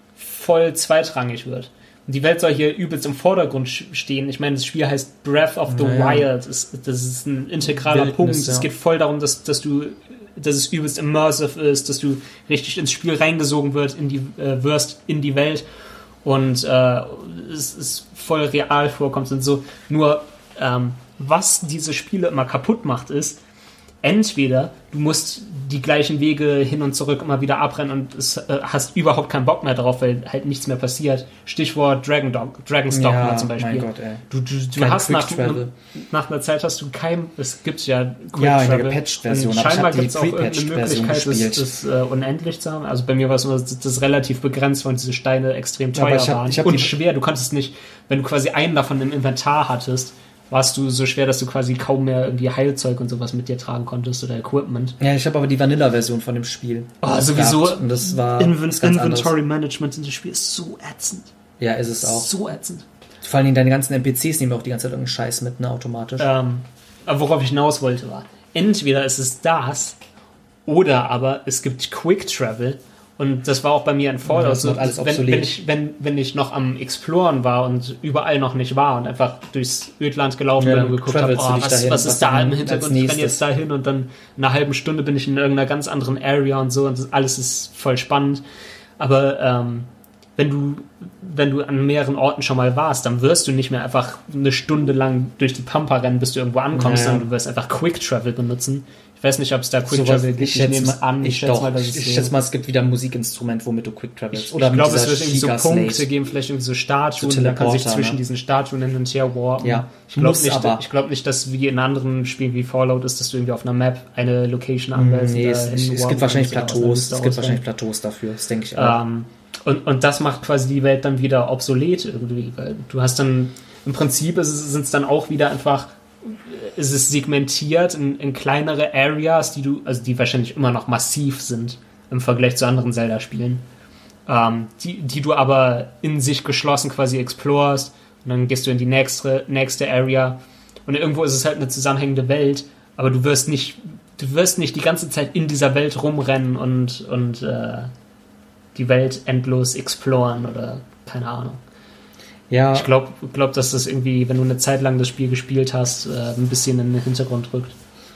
Speaker 2: voll zweitrangig wird. Und die Welt soll hier übelst im Vordergrund stehen. Ich meine, das Spiel heißt Breath of the
Speaker 1: naja.
Speaker 2: Wild. Das, das ist ein integraler
Speaker 1: Wildnis,
Speaker 2: Punkt.
Speaker 1: ja.
Speaker 2: Es geht voll darum, dass, dass du dass es übelst immersive ist, dass du richtig ins Spiel reingesogen wird, in die, äh, wirst in die Welt und äh, es ist voll real vorkommt und so. Nur ähm, was diese Spiele immer kaputt macht, ist, entweder du musst die gleichen Wege hin und zurück immer wieder abrennen und es, äh, hast überhaupt keinen Bock mehr drauf, weil halt nichts mehr passiert. Stichwort Dragon Dog, Dragon's Dogma
Speaker 1: ja,
Speaker 2: zum Beispiel.
Speaker 1: Mein Gott, ey.
Speaker 2: Du, du, du hast nach, nach einer Zeit hast du kein, es gibt ja Quick
Speaker 1: ja, in der
Speaker 2: Travel.
Speaker 1: Gepatcht-Version,
Speaker 2: und
Speaker 1: aber
Speaker 2: scheinbar
Speaker 1: ich habe
Speaker 2: gibt es auch irgendeine Möglichkeit, das, das uh, unendlich zu haben. Also bei mir war es nur, dass das relativ begrenzt war und diese Steine extrem teuer
Speaker 1: ich hab,
Speaker 2: waren
Speaker 1: ich hab
Speaker 2: und schwer. Du konntest nicht, wenn du quasi einen davon im Inventar hattest, warst du so schwer, dass du quasi kaum mehr irgendwie Heilzeug und sowas mit dir tragen konntest oder Equipment.
Speaker 1: Ja, ich habe aber die Vanilla-Version von dem Spiel.
Speaker 2: Oh, sowieso.
Speaker 1: Und das war
Speaker 2: Invent-
Speaker 1: das ganz
Speaker 2: Inventory
Speaker 1: anderes.
Speaker 2: Management in dem Spiel ist so ätzend.
Speaker 1: Ja, ist es auch.
Speaker 2: So ätzend.
Speaker 1: Vor allen Dingen deine ganzen N P Cs nehmen auch die ganze Zeit irgendeinen Scheiß mit, ne, automatisch.
Speaker 2: Ähm, aber worauf ich hinaus wollte war, entweder ist es das oder aber es gibt Quick Travel. Und das war auch bei mir in Fallout
Speaker 1: ja,
Speaker 2: so,
Speaker 1: alles
Speaker 2: wenn, wenn, ich, wenn, wenn ich noch am Exploren war und überall noch nicht war und einfach durchs Ödland gelaufen
Speaker 1: ja,
Speaker 2: bin und geguckt habe, oh, was,
Speaker 1: dahin,
Speaker 2: was ist
Speaker 1: was
Speaker 2: da im
Speaker 1: als
Speaker 2: Hintergrund, ich
Speaker 1: nächstes.
Speaker 2: renne jetzt da hin und dann in einer halben Stunde bin ich in irgendeiner ganz anderen Area und so und das, alles ist voll spannend. Aber ähm, wenn du, wenn du an mehreren Orten schon mal warst, dann wirst du nicht mehr einfach eine Stunde lang durch die Pampa rennen, bis du irgendwo ankommst,
Speaker 1: ja, ja.
Speaker 2: sondern du wirst einfach Quick Travel benutzen. Ich weiß nicht, ob es da Quick
Speaker 1: So
Speaker 2: Travel
Speaker 1: was,
Speaker 2: gibt.
Speaker 1: ich schätze
Speaker 2: nehme
Speaker 1: mal,
Speaker 2: es an.
Speaker 1: Ich,
Speaker 2: schätze
Speaker 1: doch,
Speaker 2: mal, dass
Speaker 1: ich,
Speaker 2: es
Speaker 1: ich
Speaker 2: so
Speaker 1: schätze mal, es gibt wieder ein Musikinstrument, womit du Quick Travelst.
Speaker 2: Ich,
Speaker 1: Oder
Speaker 2: ich
Speaker 1: mit
Speaker 2: glaube, es
Speaker 1: dieser
Speaker 2: wird irgendwie so
Speaker 1: Chica
Speaker 2: Punkte
Speaker 1: Slate.
Speaker 2: geben, vielleicht irgendwie so Statuen,
Speaker 1: So
Speaker 2: man kann sich
Speaker 1: Teleporter,
Speaker 2: zwischen
Speaker 1: ne?
Speaker 2: diesen Statuen hin und her warpen.
Speaker 1: Ja,
Speaker 2: ich glaube
Speaker 1: muss
Speaker 2: nicht,
Speaker 1: aber.
Speaker 2: ich glaub nicht, dass wie in anderen Spielen wie Fallout ist, dass du irgendwie auf einer Map eine Location anwählst.
Speaker 1: Nee, es, es, es gibt wahrscheinlich
Speaker 2: Plateaus.
Speaker 1: Plateaus, es gibt wahrscheinlich Plateaus dafür, das denke ich auch.
Speaker 2: Ähm, und, und das macht quasi die Welt dann wieder obsolet irgendwie, weil du hast dann, im Prinzip sind es dann auch wieder einfach, ist es segmentiert in, in kleinere Areas, die du, also die wahrscheinlich immer noch massiv sind im Vergleich zu anderen Zelda-Spielen, ähm, die, die du aber in sich geschlossen quasi explorst und dann gehst du in die nächste, nächste Area und irgendwo ist es halt eine zusammenhängende Welt, aber du wirst nicht, du wirst nicht die ganze Zeit in dieser Welt rumrennen und, und äh, die Welt endlos exploren oder keine Ahnung.
Speaker 1: Ja.
Speaker 2: Ich glaube, glaub, dass das irgendwie, wenn du eine Zeit lang das Spiel gespielt hast, äh, ein bisschen in den Hintergrund rückt.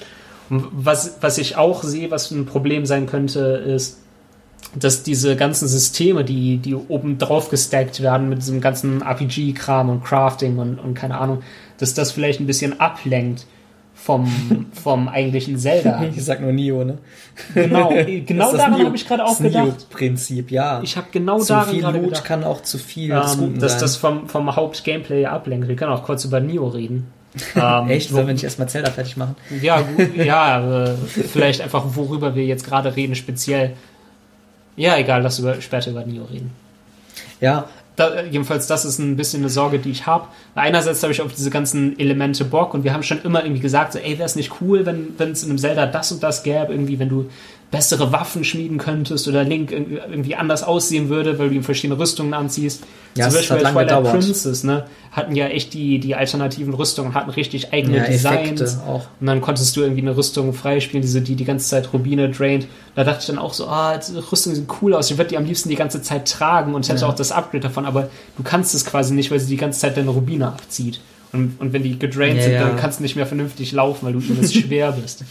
Speaker 2: Und was, was ich auch sehe, was ein Problem sein könnte, ist, dass diese ganzen Systeme, die, die oben drauf gestackt werden mit diesem ganzen R P G-Kram und Crafting und, und keine Ahnung, dass das vielleicht ein bisschen ablenkt vom, vom eigentlichen Zelda.
Speaker 1: Ich sag nur Nioh, ne?
Speaker 2: Genau, genau daran habe ich gerade auch
Speaker 1: das
Speaker 2: gedacht.
Speaker 1: Nioh-Prinzip, ja.
Speaker 2: Ich habe genau
Speaker 1: zu
Speaker 2: daran
Speaker 1: viel
Speaker 2: gerade
Speaker 1: Loot
Speaker 2: gedacht.
Speaker 1: kann auch zu viel
Speaker 2: ähm,
Speaker 1: des Guten
Speaker 2: dass
Speaker 1: sein.
Speaker 2: das vom, vom Haupt-Gameplay ablenkt. Wir können auch kurz über Nioh reden. ähm,
Speaker 1: Echt? Wollen wir nicht erstmal Zelda fertig machen?
Speaker 2: Ja, gut, ja, äh, vielleicht einfach, worüber wir jetzt gerade reden, speziell. Ja, egal, lass über, später über Nioh reden.
Speaker 1: Ja.
Speaker 2: Da, jedenfalls, das ist ein bisschen eine Sorge, die ich habe. Einerseits habe ich auf diese ganzen Elemente Bock und wir haben schon immer irgendwie gesagt, so, ey, wäre es nicht cool, wenn es in einem Zelda das und das gäbe, irgendwie, wenn du bessere Waffen schmieden könntest oder Link irgendwie anders aussehen würde, weil du ihm verschiedene Rüstungen anziehst.
Speaker 1: Ja,
Speaker 2: Zum
Speaker 1: es
Speaker 2: Beispiel
Speaker 1: hat lange
Speaker 2: Twilight
Speaker 1: gedauert.
Speaker 2: Princess, ne, hatten ja echt die, die alternativen Rüstungen, hatten richtig eigene
Speaker 1: Ja,
Speaker 2: Designs.
Speaker 1: Effekte auch.
Speaker 2: Und dann konntest du irgendwie eine Rüstung freispielen, diese, die die ganze Zeit Rubine draint. Da dachte ich dann auch so, ah, diese Rüstungen sehen cool aus, ich würde die am liebsten die ganze Zeit tragen und hätte
Speaker 1: Ja.
Speaker 2: auch das Upgrade davon, aber du kannst es quasi nicht, weil sie die ganze Zeit deine Rubine abzieht. Und, und wenn die gedraint
Speaker 1: Ja,
Speaker 2: sind,
Speaker 1: ja.
Speaker 2: dann kannst du nicht mehr vernünftig laufen, weil du übelst schwer bist.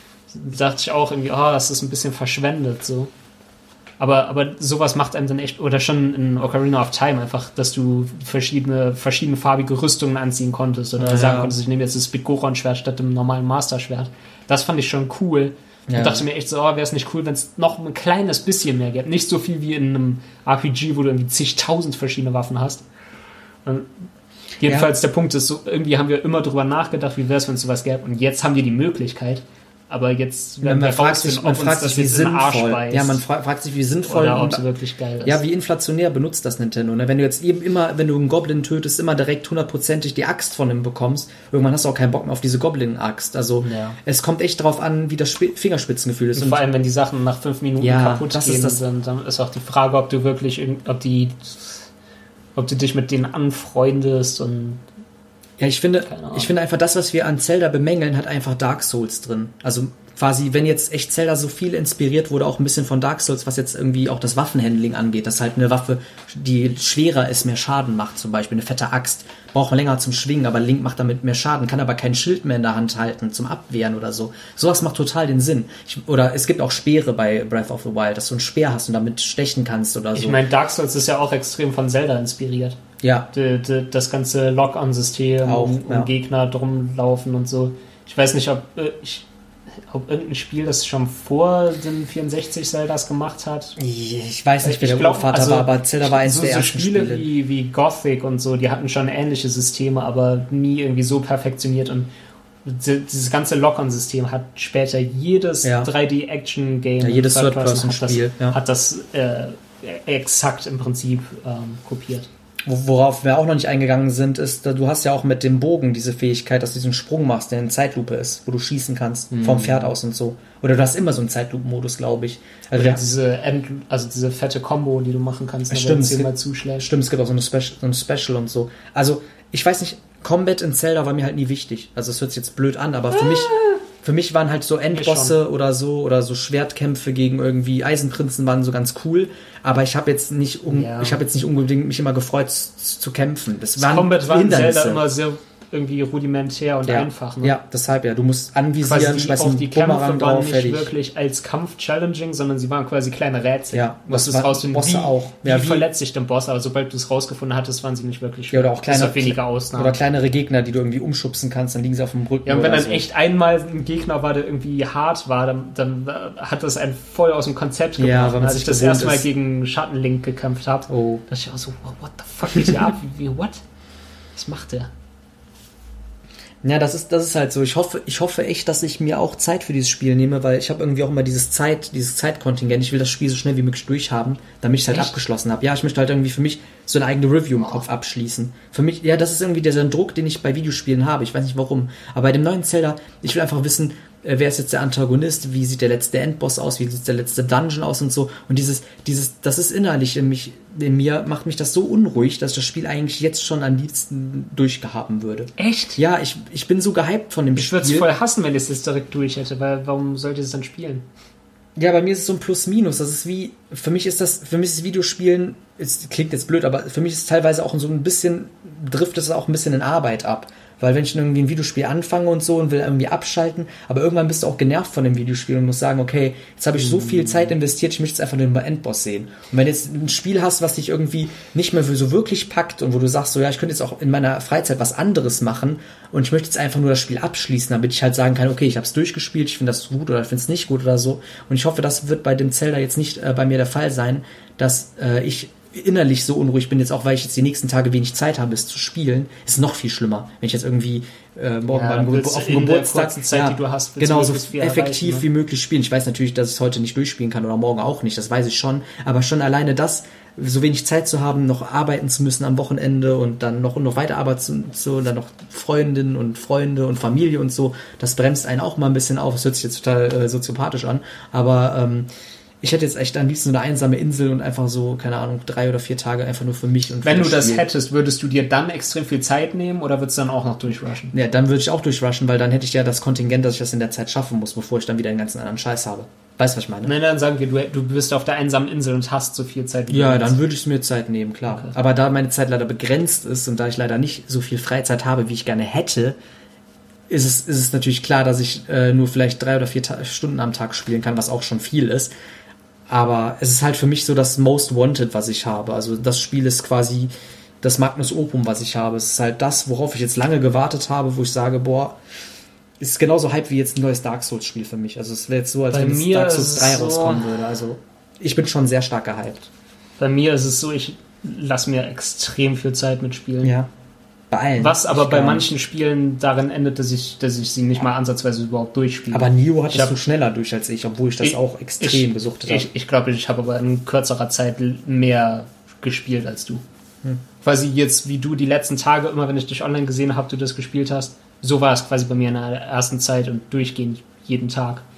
Speaker 2: Da dachte ich auch irgendwie, ah, das ist ein bisschen verschwendet, so. Aber, aber sowas macht einem dann echt, oder schon in Ocarina of Time einfach, dass du verschiedene, verschiedenfarbige Rüstungen anziehen konntest oder
Speaker 1: Ja.
Speaker 2: sagen konntest, ich nehme jetzt das Big Goron-Schwert statt dem normalen Master-Schwert. Das fand ich schon cool.
Speaker 1: Ja.
Speaker 2: Und dachte mir echt so, oh, wäre es nicht cool, wenn es noch ein kleines bisschen mehr gäbe. Nicht so viel wie in einem R P G, wo du irgendwie zigtausend verschiedene Waffen hast. Und jedenfalls der Punkt ist, so, irgendwie haben wir immer drüber nachgedacht, wie wäre es, wenn es sowas gäbe. Und jetzt haben wir die Möglichkeit. Aber jetzt werden
Speaker 1: man
Speaker 2: wir
Speaker 1: fragt sich,
Speaker 2: rausfinden,
Speaker 1: man
Speaker 2: ob uns
Speaker 1: fragt
Speaker 2: das
Speaker 1: sich, wie
Speaker 2: jetzt in den Arsch
Speaker 1: sinnvoll.
Speaker 2: beißt.
Speaker 1: Ja, man fra fragt sich, wie sinnvoll
Speaker 2: Oder ob
Speaker 1: und
Speaker 2: es wirklich geil ist.
Speaker 1: ja, wie inflationär benutzt das Nintendo. Ne? Wenn du jetzt eben immer, wenn du einen Goblin tötest, immer direkt hundertprozentig die Axt von ihm bekommst, irgendwann hast du auch keinen Bock mehr auf diese Goblin-Axt. Also
Speaker 2: Ja.
Speaker 1: es kommt echt drauf an, wie das Sp Fingerspitzengefühl ist.
Speaker 2: Und vor allem, wenn die Sachen nach fünf Minuten
Speaker 1: Ja,
Speaker 2: kaputt
Speaker 1: das
Speaker 2: gehen,
Speaker 1: ist das-
Speaker 2: dann, dann ist auch die Frage, ob du wirklich, irgend- ob die, ob du dich mit denen anfreundest und
Speaker 1: Ja, ich finde,
Speaker 2: Keine Ahnung.
Speaker 1: ich finde einfach, das, was wir an Zelda bemängeln, hat einfach Dark Souls drin. Also quasi, wenn jetzt echt Zelda so viel inspiriert wurde, auch ein bisschen von Dark Souls, was jetzt irgendwie auch das Waffenhandling angeht, dass halt eine Waffe, die schwerer ist, mehr Schaden macht, zum Beispiel eine fette Axt, braucht man länger zum Schwingen, aber Link macht damit mehr Schaden, kann aber kein Schild mehr in der Hand halten zum Abwehren oder so. Sowas macht total den Sinn. Ich, oder es gibt auch Speere bei Breath of the Wild, dass du einen Speer hast und damit stechen kannst oder so.
Speaker 2: ich meine, Dark Souls ist ja auch extrem von Zelda inspiriert.
Speaker 1: ja,
Speaker 2: Die, die, das ganze Lock-on-System,
Speaker 1: Auch,
Speaker 2: um, um
Speaker 1: ja.
Speaker 2: Gegner drum laufen und so. Ich weiß nicht, ob, äh, ich, ob irgendein Spiel das schon vor den vierundsechzig Zeldas gemacht hat.
Speaker 1: ich weiß nicht, wer
Speaker 2: Ich
Speaker 1: der
Speaker 2: glaub,
Speaker 1: Urvater
Speaker 2: also,
Speaker 1: war, aber Zelda war eins
Speaker 2: so,
Speaker 1: der
Speaker 2: so
Speaker 1: ersten
Speaker 2: Spiele,
Speaker 1: Spiele.
Speaker 2: Wie, wie Gothic und so, die hatten schon ähnliche Systeme, aber nie irgendwie so perfektioniert und di- dieses ganze Lock-on-System hat später jedes
Speaker 1: Ja.
Speaker 2: drei D-Action-Game,
Speaker 1: Ja, jedes
Speaker 2: Third Person
Speaker 1: Third-Person-Spiel,
Speaker 2: hat das,
Speaker 1: ja.
Speaker 2: hat das äh, exakt im Prinzip ähm, kopiert.
Speaker 1: Wo- Worauf wir auch noch nicht eingegangen sind, ist, du hast ja auch mit dem Bogen diese Fähigkeit, dass du diesen Sprung machst, der in Zeitlupe ist, wo du schießen kannst,
Speaker 2: Mhm.
Speaker 1: vom Pferd aus und so. Oder du hast immer so einen Zeitlupen-Modus, glaube ich. Also
Speaker 2: Oder
Speaker 1: der,
Speaker 2: diese, End, also diese fette Combo, die du machen kannst, wenn
Speaker 1: Stimmt,
Speaker 2: du
Speaker 1: es
Speaker 2: zehnmal
Speaker 1: gibt-
Speaker 2: zuschlägst.
Speaker 1: stimmt, es gibt auch so eine Special, so ein Special und so. Also, ich weiß nicht, Combat in Zelda war mir halt nie wichtig. Also, es hört sich jetzt blöd an, aber für mich, für mich waren halt so Endbosse oder so, oder so Schwertkämpfe gegen irgendwie Eisenprinzen waren so ganz cool. Aber ich habe jetzt nicht, um,
Speaker 2: Ja.
Speaker 1: ich habe jetzt nicht unbedingt mich immer gefreut zu, zu kämpfen. Das,
Speaker 2: Das
Speaker 1: waren
Speaker 2: Combat war in Zelda
Speaker 1: Hindernisse.
Speaker 2: immer sehr irgendwie rudimentär und
Speaker 1: ja.
Speaker 2: einfach. Ne?
Speaker 1: Ja, deshalb ja. Du musst anvisieren,
Speaker 2: Quasi die,
Speaker 1: schmeißt
Speaker 2: auch
Speaker 1: einen
Speaker 2: die Kämpfe
Speaker 1: Bumerang
Speaker 2: waren
Speaker 1: drauf,
Speaker 2: nicht
Speaker 1: fertig.
Speaker 2: wirklich als Kampf challenging, sondern sie waren quasi kleine Rätsel.
Speaker 1: Ja,
Speaker 2: was
Speaker 1: das
Speaker 2: ist
Speaker 1: war-
Speaker 2: rausfinden,
Speaker 1: Bosse
Speaker 2: wie,
Speaker 1: auch.
Speaker 2: wie,
Speaker 1: Ja, wie-
Speaker 2: verletzt sich der Boss, aber sobald du es rausgefunden hattest, waren sie nicht wirklich
Speaker 1: Ja, oder auch
Speaker 2: Bis
Speaker 1: kleine,
Speaker 2: auf wenige Ausnahmen.
Speaker 1: oder kleinere Gegner, die du irgendwie umschubsen kannst, dann liegen sie auf dem Rücken.
Speaker 2: Ja, und wenn
Speaker 1: oder
Speaker 2: dann
Speaker 1: so.
Speaker 2: echt einmal ein Gegner war, der irgendwie hart war, dann, dann äh, hat das einen voll aus dem Konzept
Speaker 1: Ja,
Speaker 2: gebracht.
Speaker 1: weil man
Speaker 2: Als
Speaker 1: sich
Speaker 2: ich das
Speaker 1: gewohnt
Speaker 2: erste Mal
Speaker 1: ist.
Speaker 2: gegen Schattenlink gekämpft habe,
Speaker 1: Oh.
Speaker 2: dachte ich auch so, wow, what the fuck geht hier ab? Wie, wie, what? Was macht der?
Speaker 1: Ja, das ist, das ist halt so. Ich hoffe, ich hoffe echt, dass ich mir auch Zeit für dieses Spiel nehme, weil ich habe irgendwie auch immer dieses Zeit, dieses Zeitkontingent. Ich will das Spiel so schnell wie möglich durchhaben, damit ich es halt
Speaker 2: Echt?
Speaker 1: abgeschlossen habe. Ja, ich möchte halt irgendwie für mich so eine eigene Review im Kopf abschließen. Für mich, ja, das ist irgendwie dieser Druck, den ich bei Videospielen habe. Ich weiß nicht warum. Aber bei dem neuen Zelda, ich will einfach wissen, äh, wer ist jetzt der Antagonist, wie sieht der letzte Endboss aus, wie sieht der letzte Dungeon aus und so. Und dieses, dieses, das ist innerlich in mich, in mir macht mich das so unruhig, dass ich das Spiel eigentlich jetzt schon am liebsten durchgehaben würde.
Speaker 2: Echt?
Speaker 1: Ja, ich, ich bin so gehypt von dem
Speaker 2: Ich würde es
Speaker 1: Spiel.
Speaker 2: voll hassen, wenn ich es jetzt direkt durch hätte, weil warum sollte ich es dann spielen?
Speaker 1: Ja, bei mir ist es so ein Plus-Minus. Das ist wie, für mich ist das, für mich ist Videospielen, es klingt jetzt blöd, aber für mich ist es teilweise auch so ein bisschen, driftet es auch ein bisschen in Arbeit ab. Weil wenn ich irgendwie ein Videospiel anfange und so und will irgendwie abschalten, aber irgendwann bist du auch genervt von dem Videospiel und musst sagen, okay, jetzt habe ich so viel Zeit investiert, ich möchte jetzt einfach nur den Endboss sehen. Und wenn du jetzt ein Spiel hast, was dich irgendwie nicht mehr so wirklich packt und wo du sagst, so ja, ich könnte jetzt auch in meiner Freizeit was anderes machen und ich möchte jetzt einfach nur das Spiel abschließen, damit ich halt sagen kann, okay, ich habe es durchgespielt, ich finde das gut oder ich finde es nicht gut oder so. Und ich hoffe, das wird bei dem Zelda jetzt nicht äh, bei mir der Fall sein, dass äh, ich innerlich so unruhig bin, jetzt auch, weil ich jetzt die nächsten Tage wenig Zeit habe, es zu spielen, ist noch viel schlimmer. Wenn ich jetzt irgendwie äh, morgen
Speaker 2: ja,
Speaker 1: beim Ge- auf dem Geburtstag
Speaker 2: Zeit,
Speaker 1: ja,
Speaker 2: die du hast,
Speaker 1: genau so
Speaker 2: effektiv
Speaker 1: erreichen, ne? wie möglich spielen. Ich weiß natürlich, dass ich es heute nicht durchspielen kann oder morgen auch nicht, das weiß ich schon, aber schon alleine das, so wenig Zeit zu haben, noch arbeiten zu müssen am Wochenende und dann noch und noch weiter arbeiten zu, und dann noch Freundinnen und Freunde und Familie und so, das bremst einen auch mal ein bisschen auf. Das hört sich jetzt total äh, soziopathisch an, aber ähm, ich hätte jetzt echt am liebsten so eine einsame Insel und einfach so, keine Ahnung, drei oder vier Tage einfach nur für mich. Und für
Speaker 2: Wenn du
Speaker 1: das
Speaker 2: das
Speaker 1: Spiel.
Speaker 2: hättest, würdest du dir dann extrem viel Zeit nehmen oder würdest du dann auch noch durchrushen?
Speaker 1: Ja, dann würde ich auch durchrushen, weil dann hätte ich ja das Kontingent, dass ich das in der Zeit schaffen muss, bevor ich dann wieder den ganzen anderen Scheiß habe. Weißt du, was ich meine?
Speaker 2: Nein, dann sagen wir, du, du bist auf der einsamen Insel und hast so viel Zeit. Wie
Speaker 1: Ja,
Speaker 2: du
Speaker 1: dann würde ich mir Zeit nehmen, klar. Okay. Aber da meine Zeit leider begrenzt ist und da ich leider nicht so viel Freizeit habe, wie ich gerne hätte, ist es, ist es natürlich klar, dass ich äh, nur vielleicht drei oder vier Ta- Stunden am Tag spielen kann, was auch schon viel ist. Aber es ist halt für mich so das Most Wanted, was ich habe. Also das Spiel ist quasi das Magnus Opum, was ich habe. Es ist halt das, worauf ich jetzt lange gewartet habe, wo ich sage, boah, es ist genauso Hype wie jetzt ein neues Dark Souls Spiel für mich. Also es wäre jetzt so, als
Speaker 2: Bei
Speaker 1: wenn
Speaker 2: mir
Speaker 1: jetzt Dark Souls drei
Speaker 2: so
Speaker 1: rauskommen würde. Also ich bin schon sehr stark gehypt.
Speaker 2: Bei mir ist es so, ich lasse mir extrem viel Zeit mitspielen.
Speaker 1: Ja. Bei allen.
Speaker 2: Was aber
Speaker 1: ich
Speaker 2: bei manchen Spielen darin endet, dass ich, dass ich sie nicht mal ansatzweise überhaupt durchspiele.
Speaker 1: Aber Nioh hattest
Speaker 2: hab,
Speaker 1: du schneller durch als ich, obwohl ich das
Speaker 2: ich,
Speaker 1: auch extrem
Speaker 2: ich,
Speaker 1: gesuchtet habe.
Speaker 2: Ich, ich glaube, ich habe aber in kürzerer Zeit mehr gespielt als du. Hm. Quasi jetzt, wie du die letzten Tage, immer wenn ich dich online gesehen habe, du das gespielt hast, so war es quasi bei mir in der ersten Zeit und durchgehend jeden Tag.